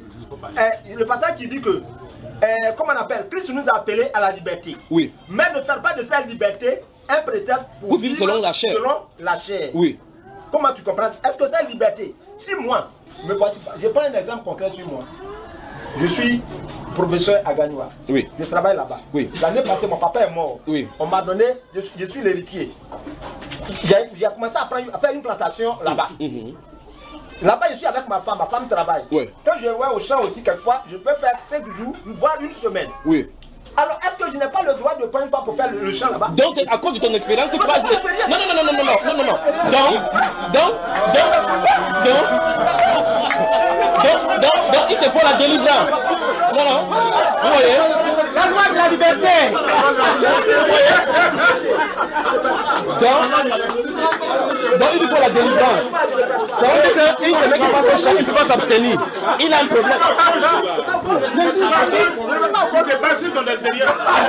Le passage qui dit que. Euh, comment on appelle, Christ nous a appelés à la liberté. Oui. Mais ne faire pas de cette liberté un prétexte pour, pour vivre selon la chair. Selon la chair. Oui. Comment tu comprends? Est-ce que cette liberté, si moi, me voici pas, je prends un exemple concret sur moi. Je suis professeur à Gagnoua. Oui. Je travaille là-bas. Oui. L'année passée, mon papa est mort. Oui. On m'a donné, je, je suis l'héritier. J'ai commencé à, prendre, à faire une plantation là-bas. Mm-hmm. Là-bas, je suis avec ma femme, ma femme travaille. Oui. Quand je vais au champ aussi, quelquefois, je peux faire cinq jours, voire une semaine. Oui. Alors, est-ce que je n'ai pas le droit de prendre une fois pour faire le, le champ là-bas? Donc, c'est à cause de ton expérience que tu vas... Non, non, non, non, non, non, non, non, non. Donc, donc, donc, donc, donc, donc, donc, il te faut la délivrance. Non, non. Vous voyez? La loi de la liberté. Vous voyez? Donc, donc, il te faut la délivrance. Ça veut dire qu'une semaine qui passe au champ, il ne peut pas s'abstenir. Il a un problème. Je ne veux pas encore dépasser ton expérience.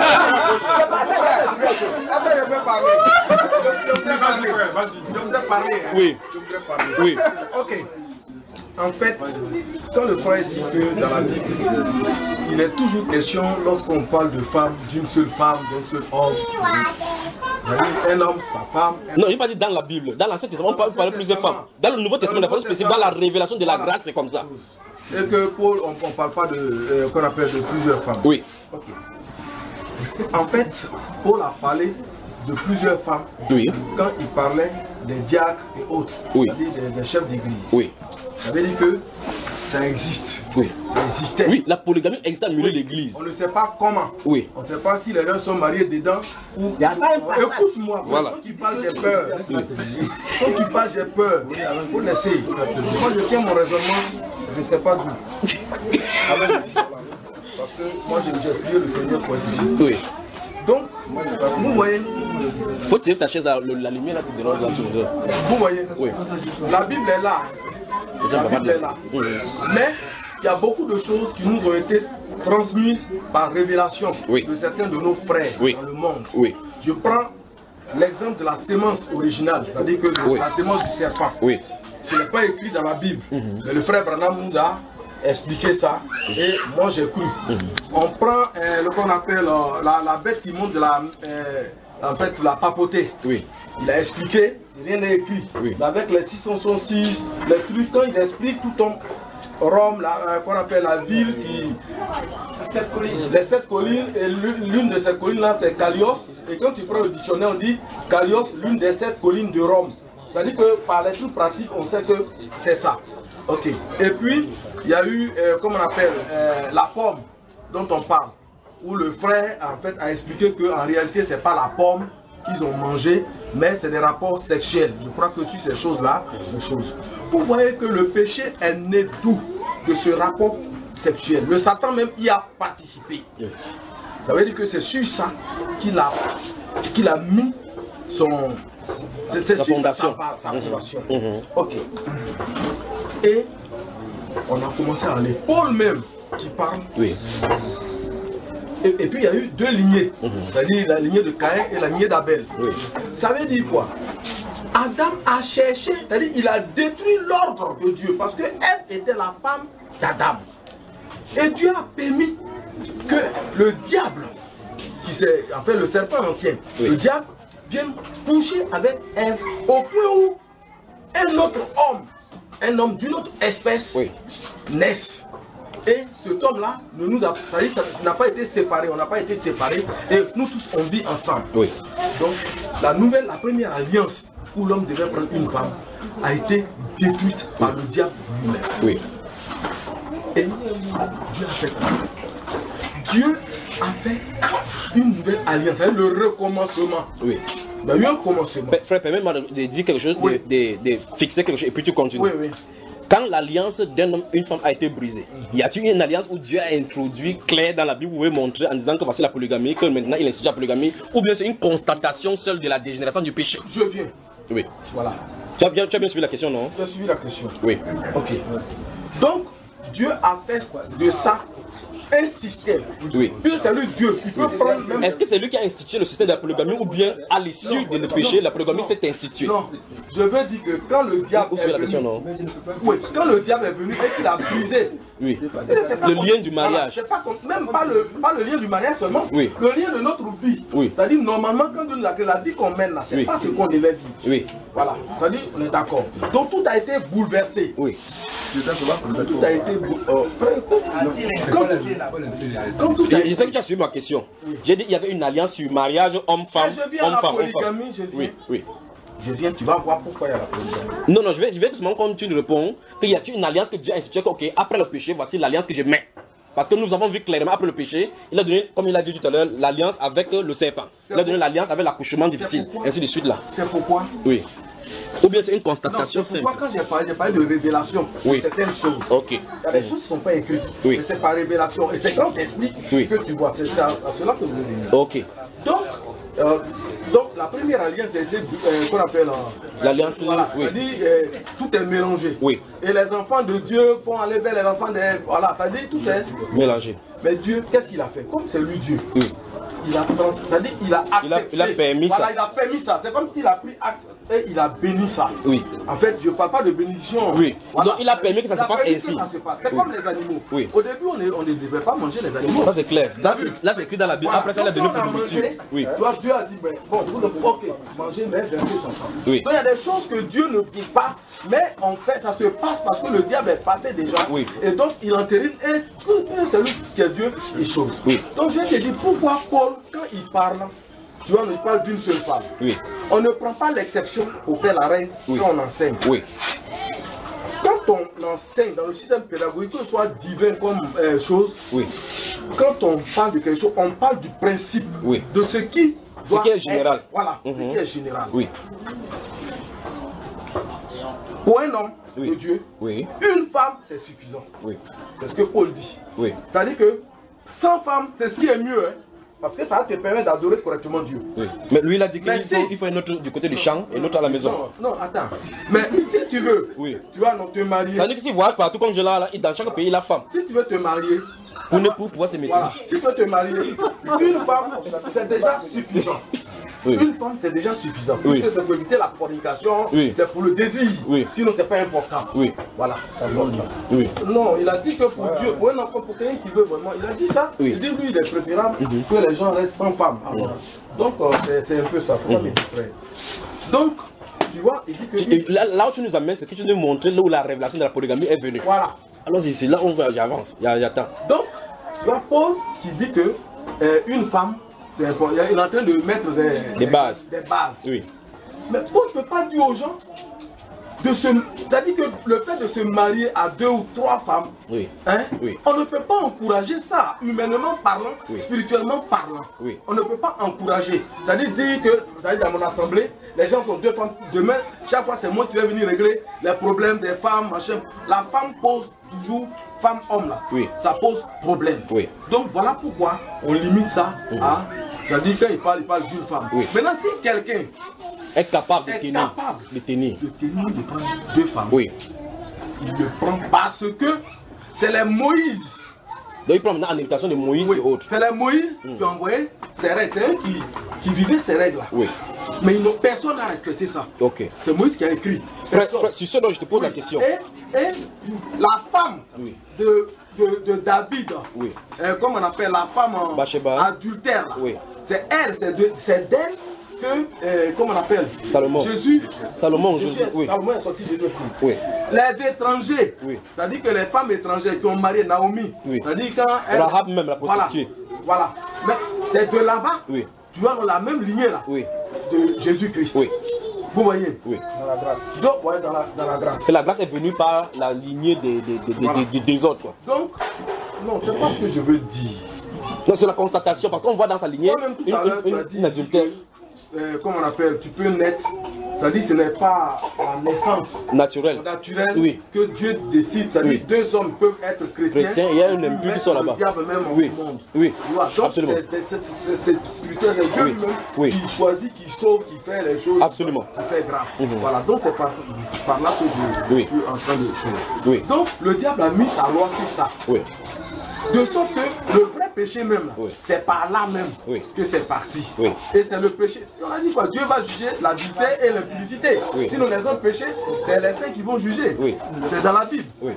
Attends, je peux parler. Je voudrais parler. Je voudrais parler. Oui. Je voudrais parler. Oui. Ok. En fait, quand le frère dit que dans la Bible, il est toujours question, lorsqu'on parle de femme, d'une seule femme, d'un seul homme, un homme, sa femme. Non, il n'a pas dit dans la Bible. Dans l'Ancien Testament, on parle de plusieurs femmes. Dans le Nouveau Testament, il faut spécifier dans la révélation de la grâce, c'est comme ça. Et que Paul, on ne parle pas de euh, qu'on appelle de plusieurs femmes. Oui. Ok. En fait, Paul a parlé de plusieurs femmes. Oui. Quand il parlait des diacres et autres, oui. C'est-à-dire des, des chefs d'église. Oui. Ça veut dire que ça existe. Oui. Ça existait. Oui, la polygamie existe dans le milieu de l'église. On ne sait pas comment. Oui. On ne sait pas si les gens sont mariés dedans ou. Écoute-moi, voilà. Quand tu parles, j'ai peur. Oui. Quand tu parles, j'ai peur. Il faut laisser. Moi, je tiens mon raisonnement, je ne sais pas d'où. Parce que moi, j'ai prié le Seigneur pour être ici. Oui. Donc, vous voyez. Faut tirer ta chaise, la, la lumière là, tu déranges là sur le. Vous voyez. Oui. La Bible est là. La Bible est là. Oui. Mais il y a beaucoup de choses qui nous ont été transmises par révélation oui. de certains de nos frères oui. dans le monde. Oui. Je prends l'exemple de la sémence originale, c'est-à-dire que oui. la sémence du serpent. Oui. Ce n'est pas écrit dans la Bible. Mm-hmm. Mais le frère Branham nous a expliqué ça et moi j'ai cru. Mm-hmm. On prend euh, le qu'on appelle euh, la, la bête qui monte de la, euh, en fait, la papauté. Oui. Il a expliqué, rien n'est écrit. Oui. Mais avec les six cent soixante-six, les trucs, quand il explique tout ton Rome, la, euh, qu'on appelle la ville, qui, sept collines. les sept collines, et l'une de ces collines-là, c'est Callios. Et quand tu prends le dictionnaire, on dit Callios, l'une des sept collines de Rome. C'est-à-dire que par les trucs pratiques, on sait que c'est ça. Ok. Et puis, il y a eu, euh, comment on appelle, euh, la pomme dont on parle, où le frère, en fait, a expliqué qu'en réalité, c'est pas la pomme qu'ils ont mangé, mais c'est des rapports sexuels. Je crois que sur ces choses-là, les choses. Vous voyez que le péché est né d'où? De ce rapport sexuel. Le Satan même y a participé. Ça veut dire que c'est sur ça qu'il a, qu'il a mis son... C'est sur fondation. sa, sa, sa fondation. Mmh. Mmh. Ok. Et on a commencé à aller. Paul même qui parle. Oui. Et, et puis il y a eu deux lignées. Mmh. C'est-à-dire la lignée de Caïn et la lignée d'Abel. Oui. Ça veut dire quoi? Adam a cherché, c'est-à-dire il a détruit l'ordre de Dieu parce que Ève était la femme d'Adam. Et Dieu a permis que le diable, qui c'est en fait le serpent ancien, oui. le diable vienne coucher avec Ève au point où un autre homme, un homme d'une autre espèce, oui. naisse. Et cet homme-là ne nous a, n'a pas été séparé, on n'a pas été séparés et nous tous on vit ensemble. Oui. Donc la nouvelle, la première alliance où l'homme devait prendre une femme a été détruite par le diable lui-même. Oui. Et Dieu a fait quoi? Dieu a fait une nouvelle alliance, le recommencement. Oui. Il y a eu un commencement. Frère, permets-moi de dire quelque chose, oui. de, de, de fixer quelque chose et puis tu continues. Oui, oui. Quand l'alliance d'un homme et une femme a été brisée, mm-hmm. y a-t-il une alliance où Dieu a introduit clair dans la Bible, vous pouvez montrer en disant que voici la polygamie, que maintenant il institue la polygamie, ou bien c'est une constatation seule de la dégénération du péché? Je viens. Oui. Voilà. Tu as bien, tu as bien suivi la question, non? J'ai suivi la question. Oui. Ok. Donc, Dieu a fait de ça un système. Oui. Puis c'est lui Dieu. Il peut oui. prendre même... Est-ce que c'est lui qui a institué le système de la polygamie ou bien à l'issue de le péché, la polygamie s'est instituée? Non. Je veux dire que quand le diable est la venu... question, non? Oui. Quand le diable est venu et qu'il a brisé... Oui. Le lien du mariage. C'est pas même pas le, pas le lien du mariage seulement. Oui. Le lien de notre vie. Oui. C'est-à-dire normalement quand Dieu nous a créé la vie qu'on mène là, c'est oui. pas ce qu'on devait vivre. Oui. Voilà. C'est-à-dire on est d'accord. Donc tout a été bouleversé. Oui. Tout a été bouleversé. J'espère que tu as suivi ma question. Oui. J'ai dit qu'il y avait une alliance sur mariage homme-femme. Homme-femme. Je viens. Oui, oui. Je viens, tu vas voir pourquoi il y a la polygamie. Non, non, je vais, je vais seulement quand tu réponds qu'il y a une alliance que Dieu a instituée. Ok, après le péché, voici l'alliance que je mets. Parce que nous avons vu clairement après le péché, il a donné, comme il a dit tout à l'heure, l'alliance avec le serpent. Il a donné l'alliance avec l'accouchement difficile, ainsi de suite là. C'est pourquoi? Oui. Ou bien c'est une constatation non, c'est pourquoi quand j'ai parlé, j'ai parlé de révélation oui. certaines choses. Ok. Il y a des choses qui ne sont pas écrites, oui. mais c'est par révélation. Et c'est quand on t'explique oui. que tu vois. C'est à, à cela que je veux venir. Ok. Donc, euh, donc la première alliance, c'était euh, qu'on appelle euh, l'alliance. Voilà, oui. c'est-à-dire euh, tout est mélangé. Oui. Et les enfants de Dieu font aller vers les enfants de... Voilà, c'est-à-dire tout est mélangé. Mais Dieu, qu'est-ce qu'il a fait? Comme c'est lui Dieu. Oui. Il a, c'est-à-dire il a accepté. Il a, il a permis voilà, ça. il a permis ça. C'est comme s'il a pris acte et il a béni ça. Oui. En fait, je ne parle pas de bénédiction. Oui. Voilà. Donc il a permis que ça il se passe ainsi. C'est oui. Comme les animaux. Oui. Au début, on, est, on ne devait pas manger les animaux. Ça c'est clair. Là c'est écrit dans la Bible. Voilà. Après ça, il a donné pour nourriture. Oui. Tu vois, Dieu a dit, ben, bon, ok, manger, mais verser son sang. Oui. Donc il y a des choses que Dieu ne dit pas, mais en fait, ça se passe parce que le diable est passé déjà. Oui. Et donc, il entérine et c'est lui qui est Dieu et chose. Oui. Donc, je vais te dire pourquoi Paul, quand il parle, tu vois, on parle d'une seule femme. Oui. On ne prend pas l'exception pour faire la règle oui. quand on enseigne. Oui. Quand on enseigne dans le système pédagogique, que ce soit divin comme euh, chose, oui. quand on parle de quelque chose, on parle du principe, oui. de ce qui ce qui est général. Être, voilà, mm-hmm. ce qui est général. Oui. Pour un homme oui. de Dieu, oui. une femme, c'est suffisant. Oui. C'est ce que Paul dit. Oui. C'est-à-dire que cent femmes, c'est ce qui est mieux. Hein, parce que ça va te permettre d'adorer correctement Dieu. Oui. Mais lui, il a dit qu'il si... faut, il faut un autre du côté du champ et l'autre à la maison. Non, non, attends. Mais si tu veux, oui. tu vas non te marier. Ça veut dire que s'il voyage partout comme je l'ai là, dans chaque pays, il a femme. Si tu veux te marier, pour ne pour pouvoir se mettre. Voilà. Si tu veux te marier, une femme, c'est déjà suffisant. Oui. Une femme, c'est déjà suffisant. Oui. Puisque c'est pour éviter la fornication, oui. c'est pour le désir. Oui. Sinon, c'est pas important. Oui. Voilà. Oui. Non, il a dit que pour ouais. Dieu, pour un enfant, pour quelqu'un qui veut vraiment, il a dit ça. Oui. Il dit lui, il est préférable mm-hmm. que les gens restent sans femme. Mm-hmm. Donc, euh, c'est un peu ça. Faut mm-hmm. pas me distraire. Donc, tu vois, il dit que. Tu, là, là où tu nous amènes, c'est que tu nous montres là où la révélation de la polygamie est venue. Voilà. Alors, ici, là, on va, j'avance. Il y a, il y a temps. Donc, tu vois, Paul qui dit que euh, une femme, c'est important. Il est en train de mettre des, des bases. Des bases. Oui. Mais Paul ne peut pas dire aux gens de se. C'est-à-dire que le fait de se marier à deux ou trois femmes, oui. Hein, oui. on ne peut pas encourager ça, humainement parlant, oui. spirituellement parlant. Oui. On ne peut pas encourager. C'est-à-dire dire que, c'est-à-dire dans mon assemblée, les gens sont deux femmes. Demain, chaque fois, c'est moi qui vais venir régler les problèmes des femmes, machin. La femme pose toujours, femme-homme là, oui. ça pose problème. Oui. Donc voilà pourquoi on limite ça oui. à. C'est-à-dire quand il parle, il parle d'une femme. Oui. Maintenant, si quelqu'un est capable de est tenir, capable de tenir, de tenir, de prendre deux femmes, oui. il le prend parce que c'est les Moïse. Donc il prend maintenant en imitation de Moïse oui. et autres. C'est les Moïse mm. qui ont envoyé ces règles. C'est eux qui, qui vivaient ces règles-là. Oui. Mais ils personne n'a respecté ça. Ok. C'est Moïse qui a écrit. Frère, frère, c'est ce dont je te pose oui. la question. Et, et la femme oui. de, de, de David, oui. euh, comme on appelle la femme Bathsheba. adultère, oui. c'est elle, c'est d'elle que, euh, comment on appelle Salomon. Jésus. Salomon, Jésus, Jésus oui. Salomon est sorti de Jésus. Oui. Les étrangers, oui. c'est-à-dire que les femmes étrangères qui ont marié Naomi, oui. c'est-à-dire quand elle... Rahab même, la prostituée. Voilà, voilà. Mais c'est de là-bas, oui. tu vois, dans la même lignée là, oui. de Jésus-Christ. Oui. Vous voyez? Oui. Dans la grâce. Donc, ouais, dans la, dans la grâce. Que la grâce est venue par la lignée des, des, des, voilà. des, des, des autres. Quoi. Donc, non, c'est pas ce que je veux dire. Non, c'est la constatation, parce qu'on voit dans sa lignée même tout une, à l'heure, une, tu une, as dit une adultère. Euh, comment on appelle, tu peux naître, ça dit ce n'est pas la naissance naturelle, naturelle oui. que Dieu décide, ça dit oui. deux hommes peuvent être chrétiens, chrétiens et il y a un impur qui sont là-bas. Le diable même oui. au monde. Oui. Vois, donc absolument. C'est spirituel, c'est Dieu oui. lui-même oui. qui choisit, qui sauve, qui fait les choses, absolument. qui fait grâce. Mm-hmm. Voilà, donc c'est par, par là que je, oui. je suis en train de choses. Oui. Donc le diable a mis sa loi sur ça. Oui. De sorte que le vrai péché même, oui. c'est par là même oui. que c'est parti. Oui. Et c'est le péché. On a dit quoi? Dieu va juger l'adultère et l'impudicité. Oui. Sinon les autres péchés, c'est les saints qui vont juger. Oui. C'est dans la Bible. Oui.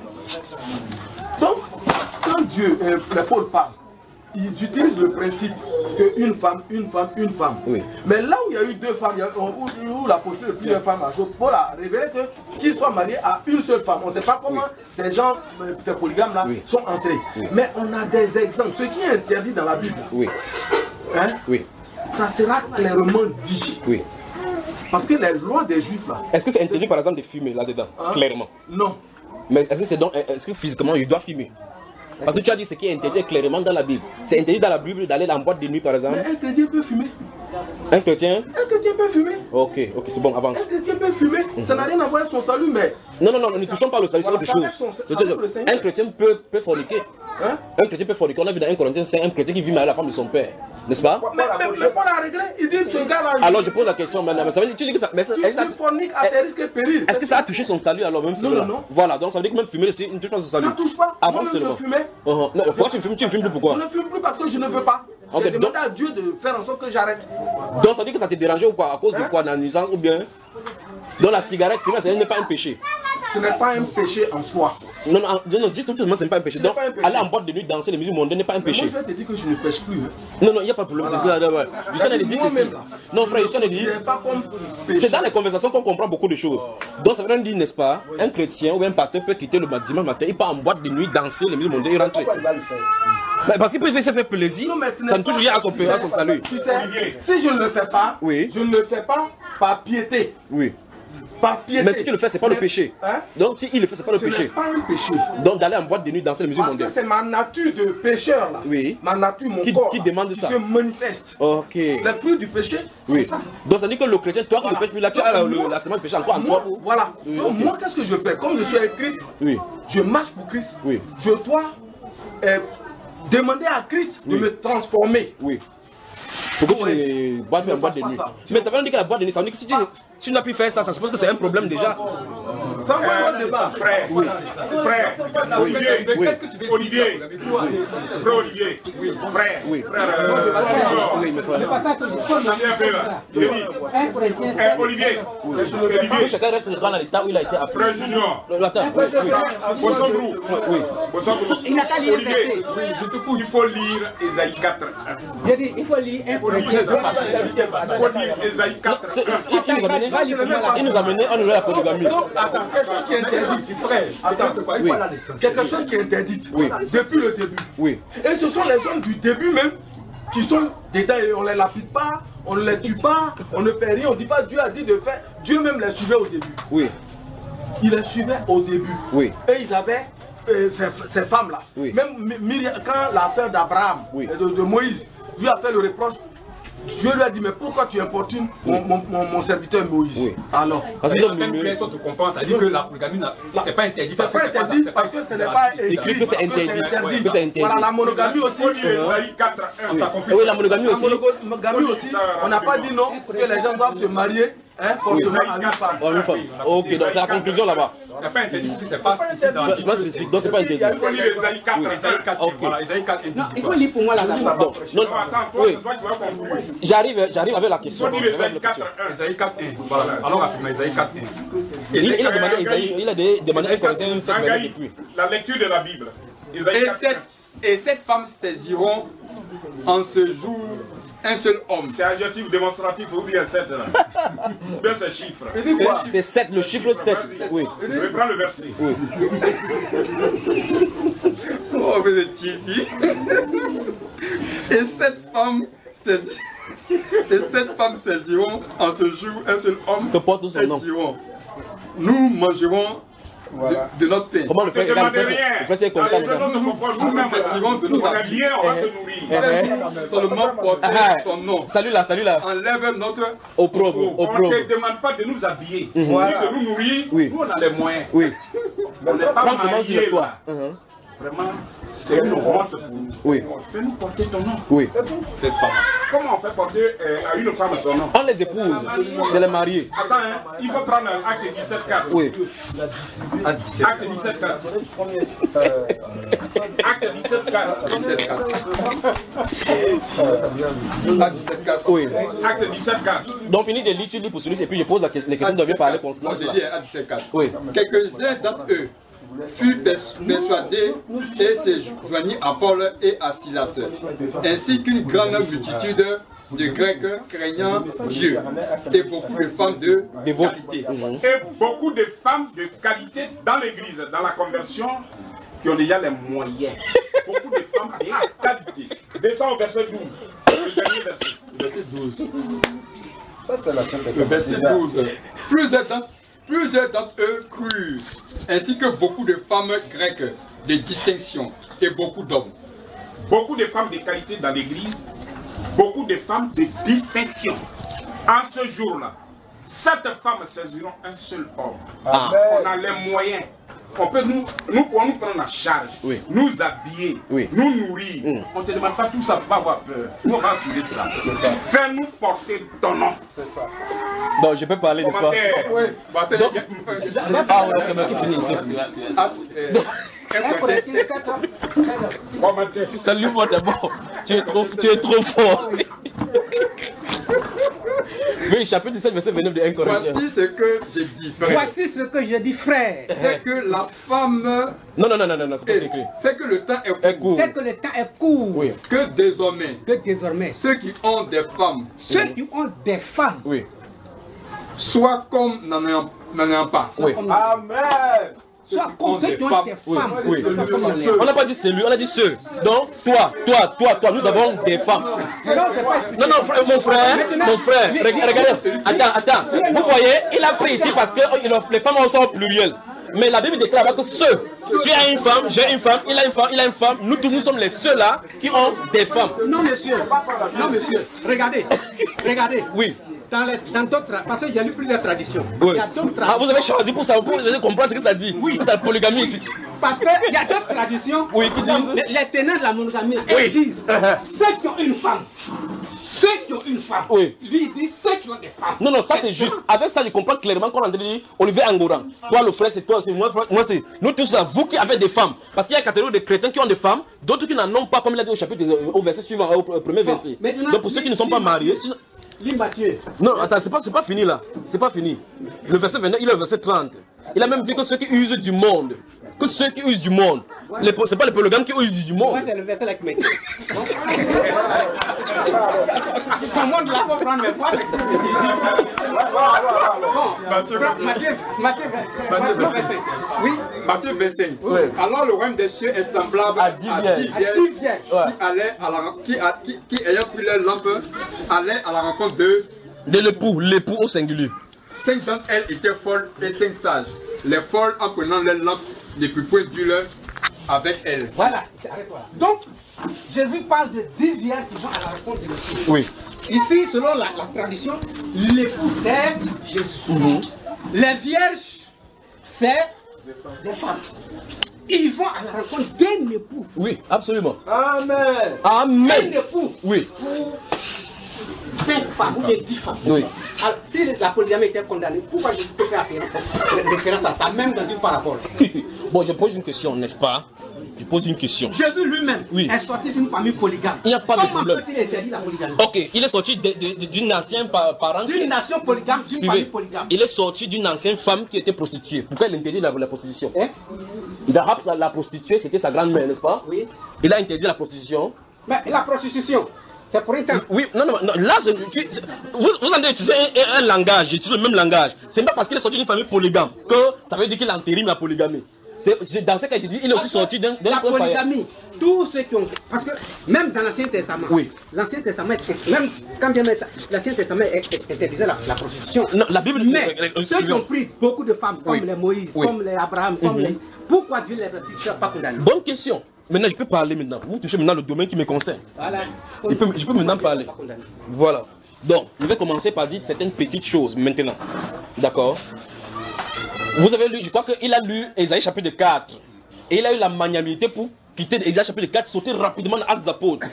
Donc, quand Dieu, euh, le Paul parle, ils utilisent le principe qu'une femme, une femme, une femme. Oui. Mais là où il y a eu deux femmes, il y a, où, où la posture de plusieurs femmes a joué, Paul a révélé que qu'ils soient mariés à une seule femme. On ne sait pas comment oui. ces gens, ces polygames-là, oui. sont entrés. Oui. Mais on a des exemples. Ce qui est interdit dans la Bible, oui. Hein, oui. ça sera clairement dit. Oui. Parce que les lois des Juifs là. Est-ce que c'est interdit par exemple de fumer là-dedans, hein? Clairement. Non. Mais est-ce que c'est donc, est-ce que physiquement il doit fumer? Parce que tu as dit ce qui est interdit clairement dans la Bible. C'est interdit dans la Bible d'aller en boîte de nuit par exemple. Mais un chrétien peut fumer. Un chrétien Un chrétien peut fumer. Ok, ok, c'est bon, avance. Un chrétien peut fumer. Mm-hmm. Ça n'a rien à voir avec son salut, mais. Non, non, non, nous ne touchons pas le salut, c'est autre chose. Un chrétien peut, peut forniquer. Hein? Un chrétien peut forniquer. On a vu dans un Corinthiens, c'est un chrétien qui vit marié à la femme de son père. N'est-ce pas? Mais, mais, mais Paul a réglé, il dit ce gars-là. Alors je pose la question maintenant. Mais ça veut dire, tu dis que ça. Mais ça, tu forniques à tes risques et périls. Est-ce que ça a touché son salut alors même Non, non, non. Voilà, donc ça veut dire que même fumer, il ne touche pas son salut. Ça touche pas. Avant Moi-même seulement. je fumais. Uh -huh. Non, pourquoi tu fumes? Tu ne fumes plus pourquoi? Je ne fume plus parce que je ne veux pas. Okay, J'ai demandé donc... à Dieu de faire en sorte que j'arrête. Donc ça veut dire que ça te dérangeait ou quoi? À cause hein? de quoi? La nuisance ou bien? Donc la cigarette, fumer, ce n'est pas un péché. Ce n'est pas un péché en soi. Non, non, non, dis tout le monde, ce n'est pas un péché. Donc, pas un péché. Aller en boîte de nuit, danser les musiques mondaines n'est pas un péché. Mais moi, je vais te dire que je ne pêche plus. Hein. Non, non, il n'y a pas de problème. Voilà. C'est cela. Ouais. Je suis en train de dire ceci. Non, frère, je suis en train de dire. C'est dans les conversations qu'on comprend beaucoup de choses. Donc, ça veut dire, n'est-ce pas, oui. Un chrétien ou un pasteur peut quitter le dimanche matin, il part en boîte de nuit, danser les musiques mondaines et rentrer. Mais parce qu'il peut se faire plaisir, non, ça ne touche rien à son, à son salut. Tu sais, si je ne le fais pas, oui. je ne le fais pas par piété. Oui. Par piété. Mais si tu le fais, c'est pas mais, le péché. Hein? Donc si il le fait, c'est pas le ce péché. C'est pas un péché. Donc d'aller en boîte de nuit danser les musiques mondaines. Parce que c'est ma nature de pécheur là. Oui. Ma nature, mon qui, corps. Qui là, demande qui ça. se manifeste. Ok. Les fruits du péché, oui. c'est ça. Donc ça dit que le chrétien, toi qui voilà. le pêches, là tu as la, la semence du péché encore en toi. Voilà. Oui, donc okay. moi, qu'est-ce que je fais? Comme je suis avec Christ, oui. je marche pour Christ. Oui. Je dois euh, demander à Christ de oui. me transformer. Oui. Pourquoi tu ne bois plus en boîte de nuit? Mais ça veut dire que la boîte de nuit, ça veut dire que si tu, tu n'as pu faire ça, ça suppose que c'est un problème déjà. C'est un bon débat. Frère, oui. Frère, Olivier, qu'est-ce que tu veux Olivier, frère Olivier, frère, oui. Frère, oui, mais frère. Olivier, Olivier. Chacun reste dans l'état où il a été appelé. Frère Junior. Attends. Bossangrou. Oui. Bossangrou. Il n'a qu'à lire le Olivier, verset. il faut lire Ésaïe quatre. J'ai dit, il faut lire un Olivier, ça passe. Il faut lire Ésaïe quatre. Il nous a mené, il nous a mené en la polygamie. Attends, quelque chose qui est interdit, frère. Attends, oui. Quelque chose qui est interdit oui. depuis le début. Oui. Et ce sont les hommes du début même qui sont dedans et on ne les lapide pas, on ne les tue pas, on ne fait rien, on ne dit pas Dieu a dit de faire. Dieu même les suivait au début. Oui. Il les suivait au début. Oui. Et ils avaient euh, ces, ces femmes-là. Oui. Même Myriam, quand l'affaire d'Abraham, oui. de, de Moïse, lui a fait le reproche. Dieu lui a dit, mais pourquoi tu importunes mon, mon, mon, mon serviteur Moïse? Oui. Alors, parce que même personne te comprend, ça dit que la polygamie, c'est pas interdit. C'est pas interdit parce que ce n'est pas écrit que c'est interdit. Que c'est interdit. Voilà, la monogamie aussi. Oui, la monogamie aussi. La monogamie aussi, on n'a pas dit non que les gens doivent se marier. Hein, forcément à une femme. Oh, une femme. Ok, donc c'est la conclusion là-bas. C'est pas interdit, c'est pas Je pense spécifique, donc c'est pas interdit. Il faut lire Ésaïe quatre. Ésaïe quatre, voilà, Ésaïe quatre. Non, il faut lire pour moi là-bas. Non, attends, toi, toi, tu vas conclure. J'arrive, j'arrive avec la question. Il faut lire Ésaïe quatre. Ésaïe quatre, voilà. Alors, rapidement, Ésaïe quatre. Il, il a demandé, Ésaïe, il a demandé un Corinthien sept depuis. La lecture de la Bible. Et cette, et cette femme saisiront en ce jour un seul homme. C'est adjectif démonstratif, ou bien sept là. Bien ce chiffre. C'est sept, le chiffre sept. Oui. Je vais prendre le verset. Oui. Oh, vous êtes ici. Et cette femme saisiront. Et cette femme saisiront en ce jour un seul homme. Que porte son nom. Diront, nous mangerons voilà. de, de notre pain. Comment le faire? Le fait c'est comptable. Nous-mêmes mangerons de nos habits. On va se nourrir. Seulement porter ton nom. Salut là, salut là. Enlève notre opprobre. On ne te demande pas de nous habiller, ni de nous nourrir. Nous on a les moyens. Oui. On n'est pas mariés sur le toit. Vraiment, c'est une honte pour nous. Oui. Fais-nous porter ton nom. Oui. C'est tout. Cette femme. Comment on fait porter euh, à une femme son nom? On les épouse. C'est les mariés. Attends, hein, il faut prendre acte dix-sept quatre. Oui. Acte dix-sept quatre. Acte dix-sept quatre. dix-sept quatre. Acte dix-sept quatre. Oui. Acte dix-sept quatre. Donc, fini de lire, tu lis pour celui et puis je pose la question. Les questions doivent parler constamment. Moi, je lis acte dix-sept quatre. Oui. Quelques-uns d'entre eux furent persuadés et se joignirent à Paul et à Silas, ainsi qu'une grande multitude de Grecs craignant Dieu et beaucoup de femmes de qualité. Et beaucoup de femmes de qualité dans l'église, dans la conversion, qui ont déjà les moyens. Beaucoup de femmes de qualité. Descends au verset douze. Le dernier verset. Verset douze. Ça, c'est la Sainte Le verset douze. Plusieurs d'entre Plusieurs d'entre eux crurent, ainsi que beaucoup de femmes grecques de distinction et beaucoup d'hommes. Beaucoup de femmes de qualité dans l'église, beaucoup de femmes de distinction. En ce jour-là, sept femmes saisiront un seul homme. Ah. On a les moyens. On peut nous, nous pouvons nous prendre en charge, oui. nous habiller, oui. nous nourrir. Mm. On ne te demande pas tout ça, tu vas avoir peur. Nous on va assurer ça. ça. Fais-nous porter ton nom. C'est ça. Bon, je peux parler, n'est-ce pas? Oui. Donc, ah, on a qui finit ici. Salut moi d'abord. Tu es trop, tu es trop fort. Oui, chapitre dix-sept, verset vingt-neuf de un Corinthiens. Voici ce que je dis, frère. Voici ce que je dis, frère. C'est que la femme. Non, non, non, non, non, c'est pas ce écrit. C'est que le temps est court. C'est que le temps est court. Oui. Que désormais. Que désormais. Ceux qui ont des femmes. Ceux qui ont des femmes. Oui. Soit comme n'en ayant pas. Oui. Amen. Soit comme ceux qui ont des femmes. Oui. On n'a pas dit celui, on a dit ceux. Donc, toi, toi, toi, toi, nous avons des femmes. Non, non, frère, mon frère, mon frère, regardez, attends, attends. Vous voyez, il a pris ici parce que les femmes sont au pluriel. Mais la Bible déclare que ceux, tu as une femme, j'ai une femme, il a une femme, il a une femme, nous tous nous sommes les ceux-là qui ont des femmes. Non, monsieur, non, monsieur, regardez, regardez. Oui. Dans les, dans d'autres, parce que j'ai lu plusieurs traditions. Oui. Il y a d'autres ah, vous avez choisi pour ça, pour vous comprendre ce que ça dit. Oui. C'est la polygamie ici. Parce qu'il y a d'autres traditions. Oui, qui disent. Les, les tenants de la monogamie, Oui. ils disent ceux qui ont une femme. Ceux qui ont une femme. Oui. Lui, il dit ceux qui ont des femmes. Non, non, ça c'est juste. Avec ça, je comprends clairement qu'on a dit Olivier Angoran. Toi, le frère, c'est toi, c'est moi, moi c'est. Nous tous là, vous qui avez des femmes. Parce qu'il y a une catégorie de chrétiens qui ont des femmes, d'autres qui n'en ont pas, comme il a dit au chapitre, au verset suivant, au premier verset. Maintenant, Donc pour ceux qui ne sont pas mariés. Lis Matthieu. Non, attends, c'est pas, c'est pas fini là. C'est pas fini. Le verset vingt-neuf, il est au verset trente. Il a même dit que ceux qui usent du monde, que ceux qui usent du monde, les- c'est pas les polygames qui usent du monde. Moi, c'est le verset là qui m'étonne. Tout le monde là pour prendre mes poids. Bon, Matthieu, Matthieu, Matthieu, Matthieu, Matthieu, vingt-cinq. Oui. Matthieu vingt-cinq. Oui. Alors le royaume des cieux est semblable à dix dix vierges. vierges À dix vierges. Ouais. qui allaient à la qui, a- qui, qui ayant pris leur lampe allaient à la rencontre de De l'époux, l'époux au singulier. cinq d'entre elles étaient folles et cinq sages. Les folles en prenant leur lampe ne purent point d'huile avec elles. Voilà, arrête-toi là. Donc, Jésus parle de dix vierges qui vont à la rencontre de l'époux. Oui. Ici, selon la, la tradition, l'époux c'est Jésus. Les vierges, c'est des femmes. Ils vont à la rencontre d'un époux. Oui, absolument. Amen. Un Amen. époux Oui. pour cinq femmes ou bien dix femmes. Oui. Alors, si la polygamie était condamnée, pourquoi je peux faire référence à ça, même dans une parabole? Bon, je pose une question, n'est-ce pas? Je pose une question. Jésus lui-même Oui. est sorti d'une famille polygame. Il n'y a pas de Comment problème. peut-il interdire la polygamie? Ok, il est sorti de- de- de- d'une ancienne pa- parent. qui- D'une nation polygame, d'une Suivez. famille polygame. Il est sorti d'une ancienne femme qui était prostituée. Pourquoi il interdit la, la prostitution? Hein? Il a rappelé la prostituée, c'était sa grand-mère, n'est-ce pas? Oui. Il a interdit la prostitution. Mais la prostitution, c'est pour un temps. Oui, non, non, non, là, c'est- tu- c'est- vous, vous en utilisez un, un langage, j'utilise le même langage. C'est pas parce qu'il est sorti d'une famille polygame que ça veut dire qu'il entérine la polygamie. C'est c'est dans ce cas, il dit, il est aussi sorti d'un d'un- La d'un païen. polygamie, tous ceux qui ont. Parce que même dans l'Ancien Testament, Oui. l'Ancien Testament, même quand bien même ça, l'Ancien Testament interdisait la, la prostitution. Non, la Bible Mais euh, euh, ceux qui ont pris beaucoup de femmes, comme Oui. les Moïse, Oui. comme les Abraham, comme Mhm. les. Pourquoi Dieu les a pas condamnés? Bonne question. Maintenant, je peux parler maintenant. Vous touchez maintenant le domaine qui me concerne. Voilà. Je peux, je peux maintenant parler. Pas condamnés. Voilà. Donc, je vais commencer par dire certaines petites choses maintenant. D'accord? Vous avez lu, je crois qu'il a lu Ésaïe chapitre quatre. Et il a eu la magnanimité pour quitter Ésaïe chapitre quatre, sauter rapidement dans Actes des Apôtres.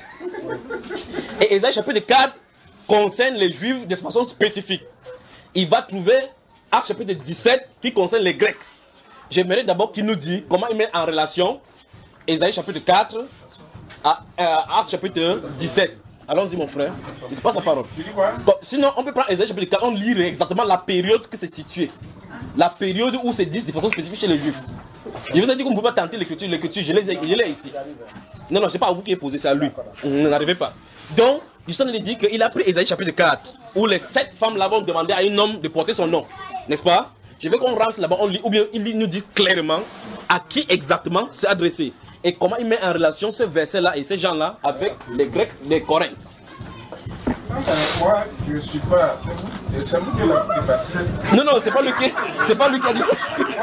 Et Ésaïe chapitre quatre concerne les Juifs de façon spécifique. Il va trouver Actes chapitre dix-sept qui concerne les Grecs. J'aimerais d'abord qu'il nous dise comment il met en relation Ésaïe chapitre quatre à, à Actes chapitre dix-sept. Allons-y mon frère, je te passe la parole. Bon, sinon on peut prendre Ésaïe chapitre quatre, on lit exactement la période que c'est situé. La période où c'est dit de façon spécifique chez les Juifs. Je vous ai dit qu'on ne peut pas tenter l'écriture, l'écriture, je l'ai je l'ai ici. Non, non, c'est pas à vous qui est posé, c'est à lui. Vous n'arrivez pas. Donc, Justin il dit qu'il a pris Ésaïe chapitre quatre, où les sept femmes là-bas ont demandé à un homme de porter son nom. N'est-ce pas? Je veux qu'on rentre là-bas, on lit, ou bien il nous dit clairement à qui exactement c'est adressé. Et comment il met en relation ce verset-là et ces gens-là avec les Grecs de Corinthe. Euh, moi, je ne suis pas. C'est vous, c'est vous qui l'avez débattu. Non, non, c'est pas lui qui, c'est pas lui qui a dit ça.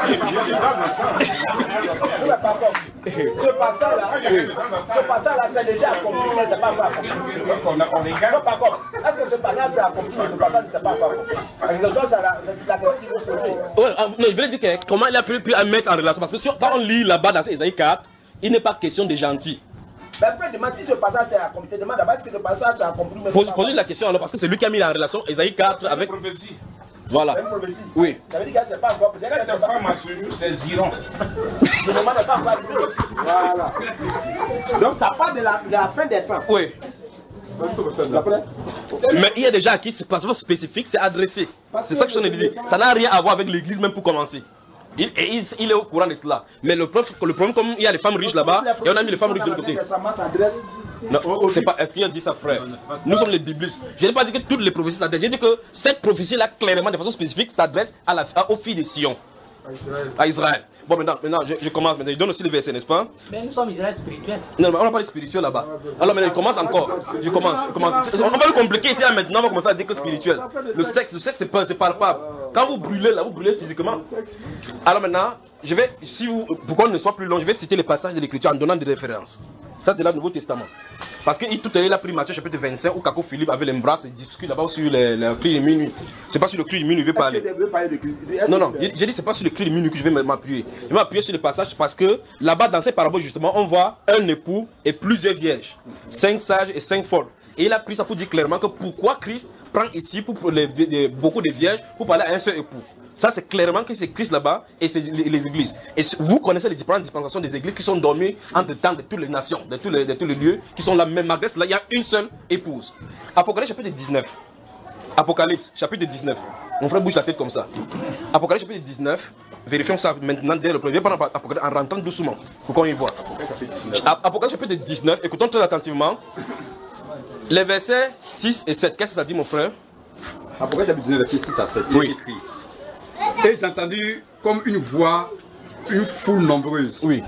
Ce passage-là, ce passage-là, c'est déjà accompli, mais c'est pas encore accompli. On a- on est Non, pas encore. Est-ce que ce passage c'est accompli, mais ce passage c'est pas encore accompli? Parce que toi, c'est la c'est la question qu'il faut poser. Ouais, ah, non, je voulais dire que comment il a pu, pu mettre en relation. Parce que sur- quand on lit là-bas dans Ésaïe quatre, il n'est pas question de gentil. Mais après, demande si ce passage c'est accompli. Demande d'abord est-ce que ce passage c'est accompli, mais c'est Pose, pas posez la question alors parce que c'est lui qui a mis en relation Ésaïe quatre avec. prophétie. Voilà. C'est une prophétie. Oui. Ça veut dire que c'est pas encore. Cette femme a celui, c'est Ziron. Je demande pas encore arrivé. Voilà. Donc ça part de la, de la fin des temps. Oui. Après, Mais il y a déjà à qui c'est pas spécifique, c'est adressé. C'est ça que je t'en ai dit. Ça n'a rien à voir avec l'église même pour commencer. Il, et il, il est au courant de cela. Mais le, prof, le problème, comme il y a des femmes riches là-bas, et on a mis les femmes riches de l'autre côté. Ça s'adresse. Non, c'est pas. Est-ce qu'il a dit ça, frère? Nous sommes les biblistes. Je n'ai pas dit que toutes les prophéties s'adressent. J'ai dit que cette prophétie-là, clairement, de façon spécifique, s'adresse à la, à, aux filles de Sion. À Israël. Bon, maintenant, maintenant je, je commence. Maintenant, il donne aussi les versets, n'est-ce pas? Mais nous sommes Israël spirituel. Non, mais on n'a pas de spirituel là-bas. Alors maintenant, il commence encore. Je commence. je commence. On va le compliquer ici là, maintenant. On va commencer à dire que spirituel. Le sexe, le sexe, c'est pas, c'est palpable. Quand vous brûlez là, vous brûlez physiquement. Alors maintenant, je vais, si vous, pour qu'on ne soit plus long, je vais citer les passages de l'écriture en donnant des références. Ça, c'est là le Nouveau Testament. Parce que tout à l'heure, il a pris Matthieu chapitre vingt-cinq où Kako Philippe avait l'embrasse et discute là-bas sur le, le cri de minuit. C'est pas sur le cri de minuit que je vais parler. Non, non, j'ai dit c'est pas sur le cri de minuit que je vais m'appuyer. Je vais m'appuyer sur le passage parce que là-bas, dans ces paraboles, justement, on voit un époux et plusieurs vierges. Cinq sages et cinq folles. Et il a pris ça pour dire clairement que pourquoi Christ prend ici pour les, les, beaucoup de vierges pour parler à un seul époux. Ça, c'est clairement que c'est Christ là-bas et c'est les, les églises. Et vous connaissez les différentes dispensations des églises qui sont dormies entre temps de toutes les nations, de tous les, de tous les lieux, qui sont là, même malgré cela, il y a une seule épouse. Apocalypse chapitre dix-neuf. Apocalypse chapitre dix-neuf. Mon frère bouge la tête comme ça. Apocalypse chapitre dix-neuf. Vérifions ça maintenant dès le premier. Viens prendre Apocalypse en rentrant doucement pour qu'on y voit. Apocalypse chapitre dix-neuf. Écoutons très attentivement. Les versets six et sept. Qu'est-ce que ça dit, mon frère? Apocalypse chapitre dix-neuf, verset six à sept. Oui. Écrit. Et j'ai entendu comme une voix, une foule nombreuse. Oui.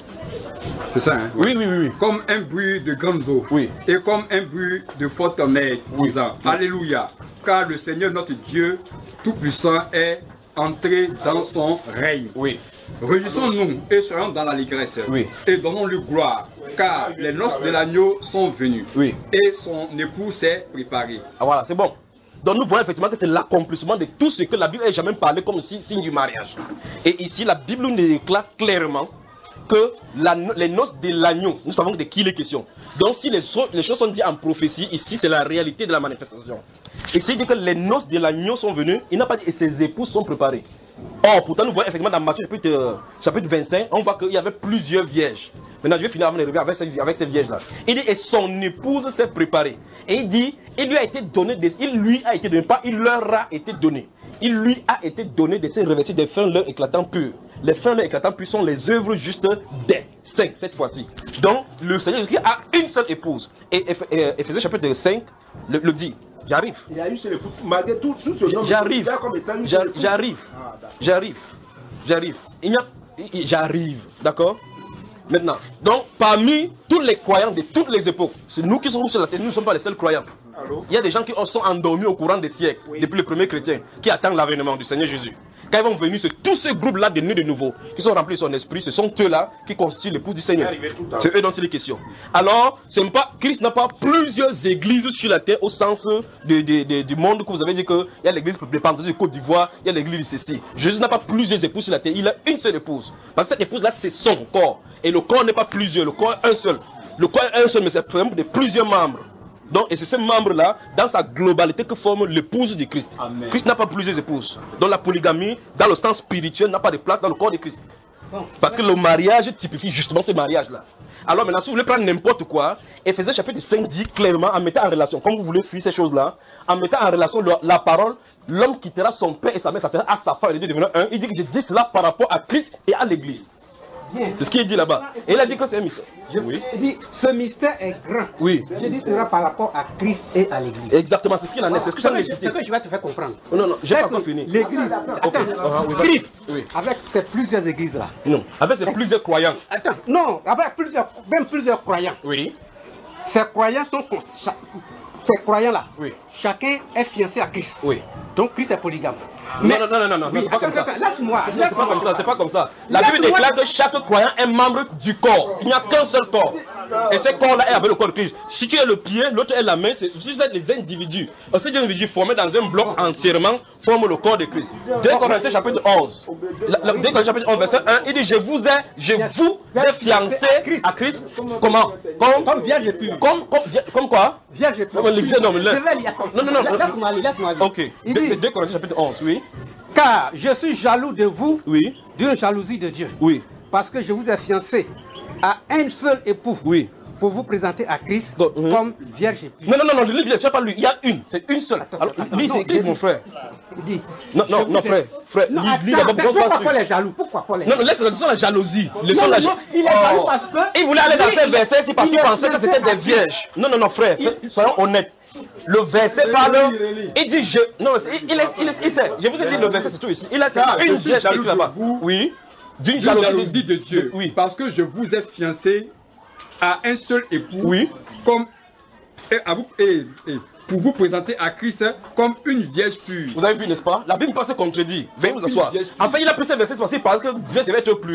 C'est ça, hein? Oui, oui, oui, oui. Comme un bruit de grandes eaux. Oui. Et comme un bruit de fort tonnerre, disant, oui. Alléluia, car le Seigneur notre Dieu Tout-Puissant est entré dans son règne. Oui. Réjouissons-nous et soyons dans l'allégresse. Oui. Et donnons-lui gloire, car les noces de l'agneau sont venues. Oui. Et son époux s'est préparé. Ah voilà, c'est bon. Donc nous voyons effectivement que c'est l'accomplissement de tout ce que la Bible n'a jamais parlé comme signe du mariage. Et ici, la Bible nous déclare clairement que la, les noces de l'agneau, nous savons de qui il est question. Donc si les, les choses sont dites en prophétie, ici c'est la réalité de la manifestation. Ici il dit que les noces de l'agneau sont venues, il n'a pas dit et ses épouses sont préparées. Or, pourtant nous voyons effectivement dans Matthieu chapitre, euh, chapitre vingt-cinq, on voit qu'il y avait plusieurs vierges. Maintenant je vais finir avant d'arriver avec ces, avec ces vierges là. Il dit et son épouse s'est préparée. Et il dit, il lui a été donné, des, il lui a été donné, pas il leur a été donné. Il lui a été donné de se revêtir des fins leurs éclatants purs. Les fins leurs éclatants purs sont les œuvres justes des cinq cette fois-ci. Donc le Seigneur Jésus-Christ a une seule épouse. Et Éphésiens chapitre cinq le, le dit. J'arrive. Il a eu seule épouse. Malgré tout, tout ce nom, j'arrive. J'arrive. J'arrive. J'arrive. Il y a, j'arrive. D'accord? Maintenant, donc parmi tous les croyants de toutes les époques, c'est nous qui sommes sur la terre, nous ne sommes pas les seuls croyants. Allô? Il y a des gens qui sont endormis au courant des siècles, oui. Depuis les premiers chrétiens, qui attendent l'avènement du Seigneur Jésus. Quand ils vont venir, c'est tous ces groupes-là de nés de nouveau, qui sont remplis de son esprit, ce sont eux-là qui constituent l'épouse du Seigneur. C'est eux dont il est question. Alors, c'est pas, Christ n'a pas plusieurs églises sur la terre au sens de, de, de, du monde que vous avez dit qu'il y a l'église de Pentecôte de Côte d'Ivoire, il y a l'église de ceci. Jésus n'a pas plusieurs épouses sur la terre, il a une seule épouse. Parce que cette épouse-là, c'est son corps. Et le corps n'est pas plusieurs, le corps est un seul. Le corps est un seul, mais c'est de plusieurs membres. Donc, et c'est ce membre-là, dans sa globalité, que forme l'épouse de Christ. Amen. Christ n'a pas plusieurs épouses. Donc la polygamie, dans le sens spirituel, n'a pas de place dans le corps de Christ. Parce que le mariage typifie justement ce mariage-là. Alors maintenant, si vous voulez prendre n'importe quoi, Éphésiens chapitre cinq dit clairement, en mettant en relation, comme vous voulez fuir ces choses-là, en mettant en relation la, la parole, l'homme quittera son père et sa mère, s'attachera à sa femme, et les deux deviendront un. Il dit que je dis cela par rapport à Christ et à l'église. C'est ce qu'il dit là-bas. Et il a dit que c'est un mystère. Je oui. dis, ce mystère est grand. Oui. Je dis cela par rapport à Christ et à l'église. Exactement, c'est ce qu'il en est. C'est ce que ça C'est ce que je vais te faire comprendre. Non, non, non, j'ai pas encore fini. L'église, attends, okay. uh-huh, oui, Christ, oui. Avec ces plusieurs églises là. Non, avec ces plusieurs croyants. Attends, non, avec plusieurs, même plusieurs croyants. Oui. Ces croyants sont, ces croyants là. Oui. Chacun est fiancé à Christ. Oui. Donc Christ est polygame. Mais non, non, non, non, non, oui, c'est pas comme ça. Laisse-moi. C'est pas comme ça, c'est pas comme ça. La Bible déclare que chaque croyant est membre du corps. Il n'y a qu'un seul corps. Et ce corps-là est avec le corps de Christ. Si tu es le pied, l'autre est la main, c'est si c'est les individus. Ces individus formés dans un bloc entièrement forment le corps de Christ. deux Corinthiens chapitre onze. deux Corinthiens chapitre onze, verset un, il dit je vous ai, je vous ai fiancé à Christ. Comment? Comme, comme vierge pure. Comme, comme, comme quoi? Vierge pure. Non, non, non. Laisse-moi aller, laisse-moi aller. Ok. C'est deux Corinthiens chapitre onze, oui. Car je suis jaloux de vous, oui, d'une jalousie de Dieu. Oui. Parce que je vous ai fiancé à un seul époux. Oui. Pour vous présenter à Christ Donc, mmh. comme vierge et pure. Non, non, non, non, lui, tu pas lui. Il y a une, c'est une seule. Attends, Alors, attends, lui, c'est qui, mon frère? Dis. Non, non, non, frère. Frère, non, lui, attends, lui, pourquoi Paul est jaloux? Pourquoi Paul est jaloux? Non, non, laisse, laissons la jalousie. Laissons non, la non, il est jaloux oh. parce que. Il voulait aller dans ces versets, c'est parce qu'il pensait que c'était des vierges. Non, non, non, frère, il... soyons honnêtes. Le verset parle, il dit je. Non, il, il, est, il, est, il sait. Je vous ai dit le verset, c'est tout ici. Il a ah, une vierge là-bas. Oui. D'une jalousie, jalousie de Dieu. Oui. Parce que je vous ai fiancé à un seul époux. Oui. Comme. Et, à vous, et, et pour vous présenter à Christ comme une vierge pure. Vous avez vu, n'est-ce pas? La Bible passe contredit. Veuillez vous asseoir. Enfin, il a pris ce verset parce que Dieu devait être au pluriel.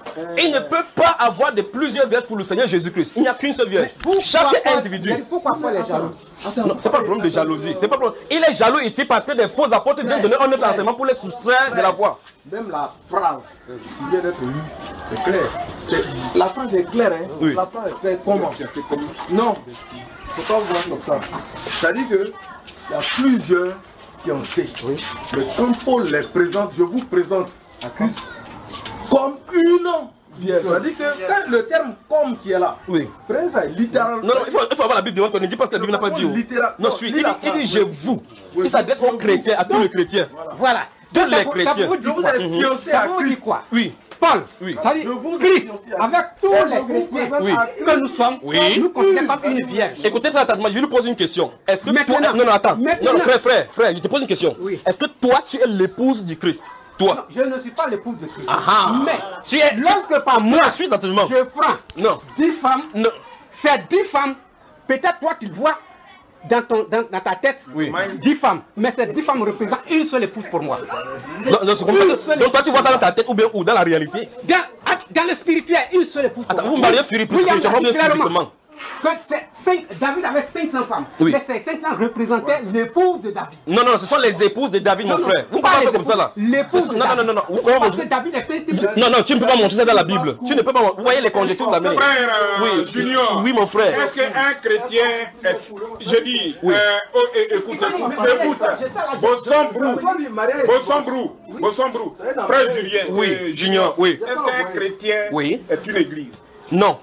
Il ne peut pas avoir de plusieurs vierges pour le Seigneur Jésus-Christ. Il n'y a qu'une seule vierge. Chaque individu. Pourquoi faut les jaloux? Non, c'est pas le problème de jalousie. C'est pas le problème. Il est jaloux ici parce que des faux apôtres viennent donner un autre enseignement pour les soustraire de la foi. Même la phrase qui vient d'être lue, c'est clair. La phrase est claire, hein? Oui. La phrase est claire. Comment? Non, il ne faut pas voir comme ça. C'est-à-dire qu'il y a plusieurs qui en savent. Oui. Mais comme Paul les présente, je vous présente à Christ comme une vierge. C'est-à-dire que quand le terme comme qui est là, oui. Prenez ça littéralement. Non, non, il faut, il faut avoir la Bible devant toi. Ne dis pas ce que la Bible n'a pas dit. Littéral... Non, suis, il, dit, il dit je vous. Oui. Il s'adresse aux chrétiens, à tous les chrétiens. Voilà. Tous les chrétiens. Je vous ai fiancé à Christ. Quoi? Oui. Paul, oui. Ça dit, Christ, avec tous les chrétiens oui. que nous sommes, oui. nous considérons comme une vierge. Écoutez ça, attends, je vais lui poser une question. Est-ce que maintenant, toi... Non, non, attends. Maintenant, non, frère, frère, frère, je te pose une question. Oui. Est-ce que toi, tu es l'épouse du Christ? Toi. Non, je ne suis pas l'épouse de Christ. Ah, mais tu es, lorsque par moi, je suis dans ton monde. Je prends non. dix femmes, non. ces dix femmes, peut-être toi tu le vois dans, ton, dans, dans ta tête, oui. dix femmes, mais ces dix femmes représentent une seule épouse pour moi. Non, non, c'est comme ça. Donc toi tu vois ça dans ta tête ou bien ou dans la réalité? Dans, dans le spirituel, une seule épouse pour Attends, moi. vous mariez spirituellement, bien physiquement. Que cinq, David avait cinq cents femmes. Oui. Mais ces cinq cents représentaient l'épouse de David. Non, non, ce sont les épouses de David, mon non, frère. Vous ne parlez pas comme ça là. L'épouse de non, David. non, non, non, non. Parce que David est fait. Non, non, tu ne peux pas montrer ça dans la Bible. Tu ne peux pas. Vous voyez les conjectures de la main. Frère euh, oui, Junior. Oui, mon frère. Est-ce qu'un chrétien est. Je dis. Oui. Euh, oh, écoute, écoute, écoute. Bosson Brou. Bosson Brou. Bosson Brou. Frère Julien. Oui, Junior, oui. Est-ce qu'un chrétien est une église? Non.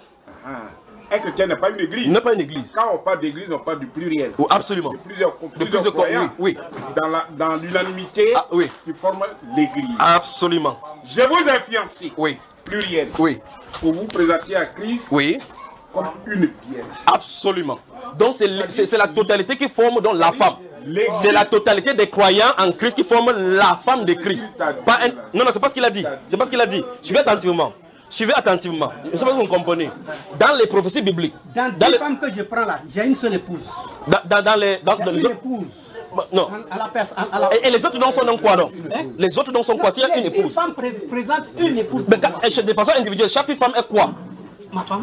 Un chrétien n'est pas une église. N'est pas une église. Quand on parle d'église, on parle du pluriel. Oh, absolument. De plusieurs, de plusieurs, plusieurs croyants. Oui, oui. Dans la, dans l'unanimité ah, oui. qui forme l'église. Absolument. Je vous ai fiancé. Oui. Pluriel. Oui. Pour vous présenter à Christ. Oui. Comme une vierge. Absolument. Donc c'est la totalité qui forme donc la femme. C'est la totalité des croyants en Christ qui forment la femme de Christ. Pas un... Non, non, c'est pas ce qu'il a dit. C'est pas ce qu'il a dit. Suivez attentivement. Suivez attentivement. Je ne sais pas si vous comprenez. Dans les prophéties bibliques. Dans, dans les femmes que je prends là, j'ai une seule épouse. Dans, dans, dans les. Dans, dans les autres. Épouse. Non. À la pers- à la... Et, et les autres dons sont donc quoi donc hein? Les autres dons sont quoi? S'il y a une épouse. Une femme pré présente une épouse. Mais quand, de façon individuelle, chaque femme est quoi? Ma femme.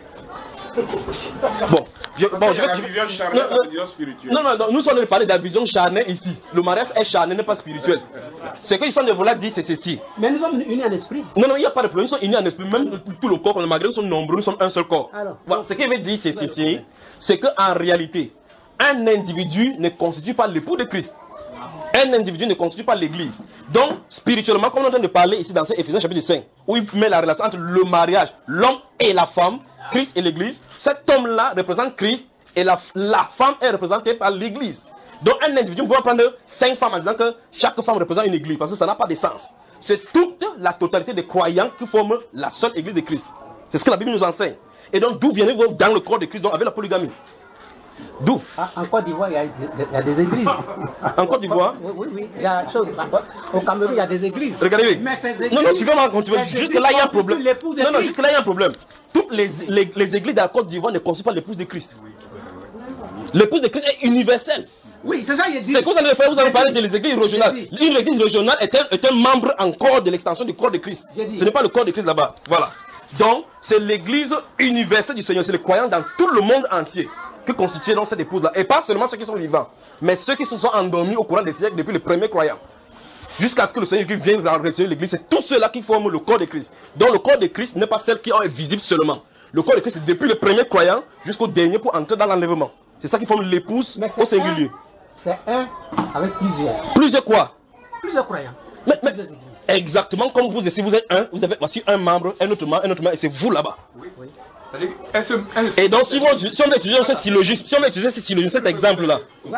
Bon, je, bon, je vais... La vision charnelle, la vision spirituelle. Non, non, non, nous sommes de parler de la vision charnelle ici. Le mariage est charnel, n'est pas spirituel. Ce que ils sont de vouloir dire, c'est ceci. Mais nous sommes unis en esprit. Non, non, il n'y a pas de problème. Nous sommes unis en esprit. Même tout le corps, malgré nous sommes nombreux, nous sommes un seul corps. Alors, voilà. Ce qu'il veut dire, c'est ceci. C'est qu'en réalité, un individu ne constitue pas l'époux de Christ. Un individu ne constitue pas l'église. Donc, spirituellement, comme on est en train de parler ici dans Éphésiens chapitre cinq, où il met la relation entre le mariage, l'homme et la femme, Christ et l'église, cet homme-là représente Christ et la, la femme est représentée par l'église. Donc, un individu peut prendre cinq femmes en disant que chaque femme représente une église, parce que ça n'a pas de sens. C'est toute la totalité des croyants qui forment la seule église de Christ. C'est ce que la Bible nous enseigne. Et donc, d'où venez-vous dans le corps de Christ, donc avec la polygamie? D'où? Ah, en Côte d'Ivoire, il, il y a des églises. En Côte d'Ivoire? Oui, oui, oui. Il y a chose. Au Cameroun, il y a des églises. Regardez, mais ces églises, non, non, suivez-moi quand tu veux. Jusque là, il y a un problème. Non, non, jusque là, il y a un problème. Toutes les, les, les églises de la Côte d'Ivoire ne constituent pas l'épouse de Christ. L'épouse de Christ est universelle. Oui, c'est ça, il dit. C'est quoi vous allez faire? Vous allez parler des églises régionales. Une église régionale est un, est un membre encore de l'extension du corps de Christ. Ce n'est pas le corps de Christ là-bas. Voilà. Donc, c'est l'église universelle du Seigneur. C'est les croyants dans tout le monde entier que constituent donc cette épouse-là. Et pas seulement ceux qui sont vivants, mais ceux qui se sont endormis au courant des siècles depuis les premiers croyants. Jusqu'à ce que le Seigneur vienne recevoir l'église, c'est tous ceux-là qui forment le corps de Christ. Donc le corps de Christ n'est pas celle qui est visible seulement. Le corps de Christ, c'est depuis le premier croyant jusqu'au dernier pour entrer dans l'enlèvement. C'est ça qui forme l'épouse au singulier. C'est un avec plusieurs. Plusieurs quoi? Plusieurs croyants. Mais, mais, exactement comme vous, si vous êtes un, vous avez voici un membre, un autre membre, un autre membre, et c'est vous là-bas. Oui, oui. Et donc, si on, si on utilise ce syllogisme, si on utilise ce syllogisme, cet exemple-là,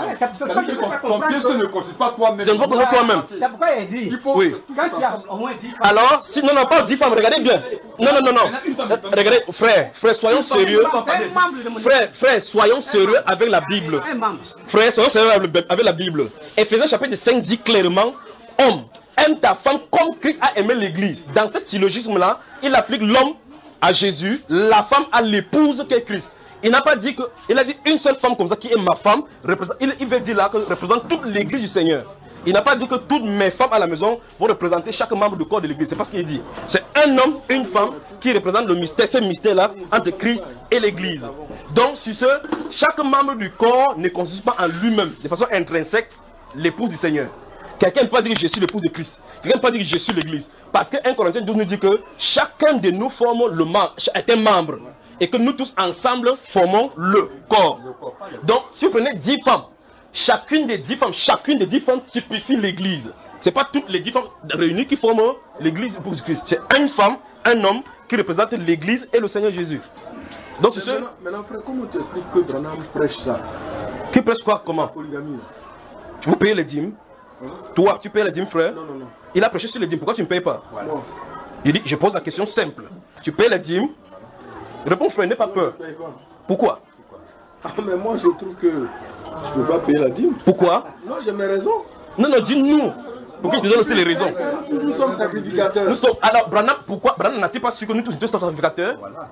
ton Dieu ne constitue pas toi-même. Je ne vois pas toi-même. C'est pourquoi il dit. Il faut, oui. Quand il y a au moins dix femmes. Alors, si, non, non, pas dix femmes, regardez bien. Non, non, non, non. Regardez, frère, frère, soyons sérieux. Frère, frère, soyons sérieux avec la Bible. Frère, soyons sérieux avec la Bible. Éphésiens chapitre cinq dit clairement, homme, aime ta femme comme Christ a aimé l'église. Dans ce syllogisme-là, il applique l'homme à Jésus, la femme à l'épouse qu'est Christ. il n'a pas dit que, il a dit une seule femme comme ça qui est ma femme, représente, il, il veut dire là que représente toute l'église du Seigneur. Il n'a pas dit que toutes mes femmes à la maison vont représenter chaque membre du corps de l'église. C'est pas ce qu'il dit. C'est un homme, une femme qui représente le mystère, ce mystère-là entre Christ et l'église. Donc, sur ce, chaque membre du corps ne constitue pas en lui-même, de façon intrinsèque, l'épouse du Seigneur. Quelqu'un ne peut pas dire que je suis l'épouse de Christ. Quelqu'un ne peut pas dire que je suis l'église. Parce que un Corinthiens douze nous dit que chacun de nous forme le membre, est un membre. Et que nous tous ensemble formons le corps. Donc, si vous prenez dix femmes, chacune des dix femmes, chacune des dix femmes typifie l'église. Ce n'est pas toutes les dix femmes réunies qui forment l'église pour Christ. C'est une femme, un homme qui représente l'église et le Seigneur Jésus. Donc c'est ce... Maintenant, maintenant, frère, comment tu expliques que Branham prêche ça? Qui prêche quoi? Comment? Polygamie. Tu veux payer les dîmes? Hein? Toi, tu payes les dîmes, frère? Non, non, non. Il a prêché sur les dîmes. Pourquoi tu ne payes pas? Voilà. Il dit, je pose la question simple. Tu payes les dîmes? Réponds, frère, n'aie pas peur. Je ne paye pas. Pourquoi? Ah, mais moi, je trouve que je ne peux pas payer la dîme. Pourquoi? Non, j'ai mes raisons. Non, non, dis-nous. Pour que je te donne aussi les raisons. Nous sommes sacrificateurs. Nous sommes... Alors, Branham, pourquoi Branham n'a-t-il pas su que nous tous deux sommes sacrificateurs? Voilà.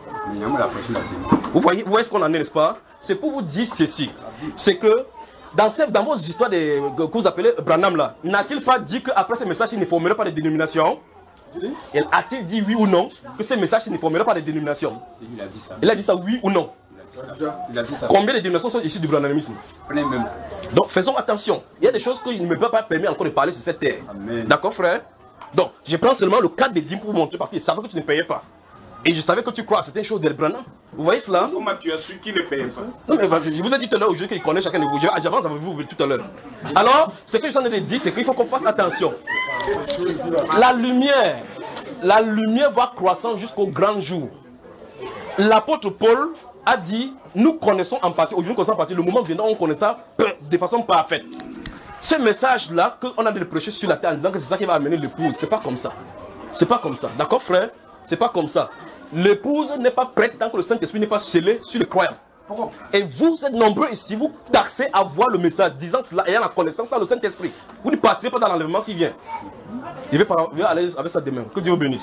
Vous voyez, vous voyez ce qu'on en est, n'est-ce pas? C'est pour vous dire ceci. C'est que dans, ces, dans vos histoires des, que vous appelez Branham là, n'a-t-il pas dit qu'après ces messages, il ne formerait pas de dénomination? Et a-t-il dit oui ou non que ces messages ne formeraient pas de dénomination? Il a dit ça. Il a dit ça oui ou non? Il a dit ça. Combien de dénominations sont issues du branhamisme? Donc faisons attention. Il y a des choses qu'il ne me peut pas permettre encore de parler sur cette terre. D'accord, frère? Donc je prends seulement le cadre des dîmes pour vous montrer parce qu'il savait que tu ne payais pas. Et je savais que tu crois à certaines choses de Branham. Vous voyez cela? Comment tu as su qu'il ne payait pas? Non, mais je vous ai dit tout à l'heure aujourd'hui qu'il connaît chacun de vous. J'avance avec vous tout à l'heure. Alors, ce que je suis en train de dire, c'est qu'il faut qu'on fasse attention. La lumière, la lumière va croissant jusqu'au grand jour. L'apôtre Paul a dit, nous connaissons en partie, aujourd'hui nous connaissons en partie, le moment viendra où on connaît ça de façon parfaite. Ce message-là qu'on a de le prêcher sur la terre en disant que c'est ça qui va amener l'épouse, c'est pas comme ça. C'est pas comme ça. D'accord, frère? C'est pas comme ça. L'épouse n'est pas prête tant que le Saint-Esprit n'est pas scellé sur les croyants. Et vous êtes nombreux ici, vous taxez à voir le message, disant cela, ayant la connaissance dans le Saint-Esprit. Vous ne participez pas dans l'enlèvement s'il vient. Je vais, par... je vais aller avec ça demain. Que Dieu vous bénisse.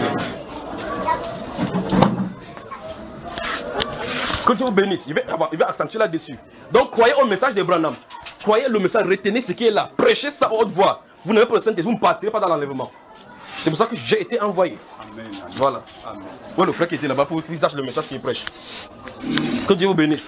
Que Dieu vous bénisse. Je vais, avoir... je vais accentuer là-dessus. Donc croyez au message de Branham. Croyez le message, retenez ce qui est là. Prêchez ça à haute voix. Vous n'avez pas le Saint-Esprit, vous ne participez pas dans l'enlèvement. C'est pour ça que j'ai été envoyé. Amen, amen. Voilà. Amen. Ouais, le frère qui était là-bas pour qu'il sache le message qu'il prêche. Que Dieu vous bénisse.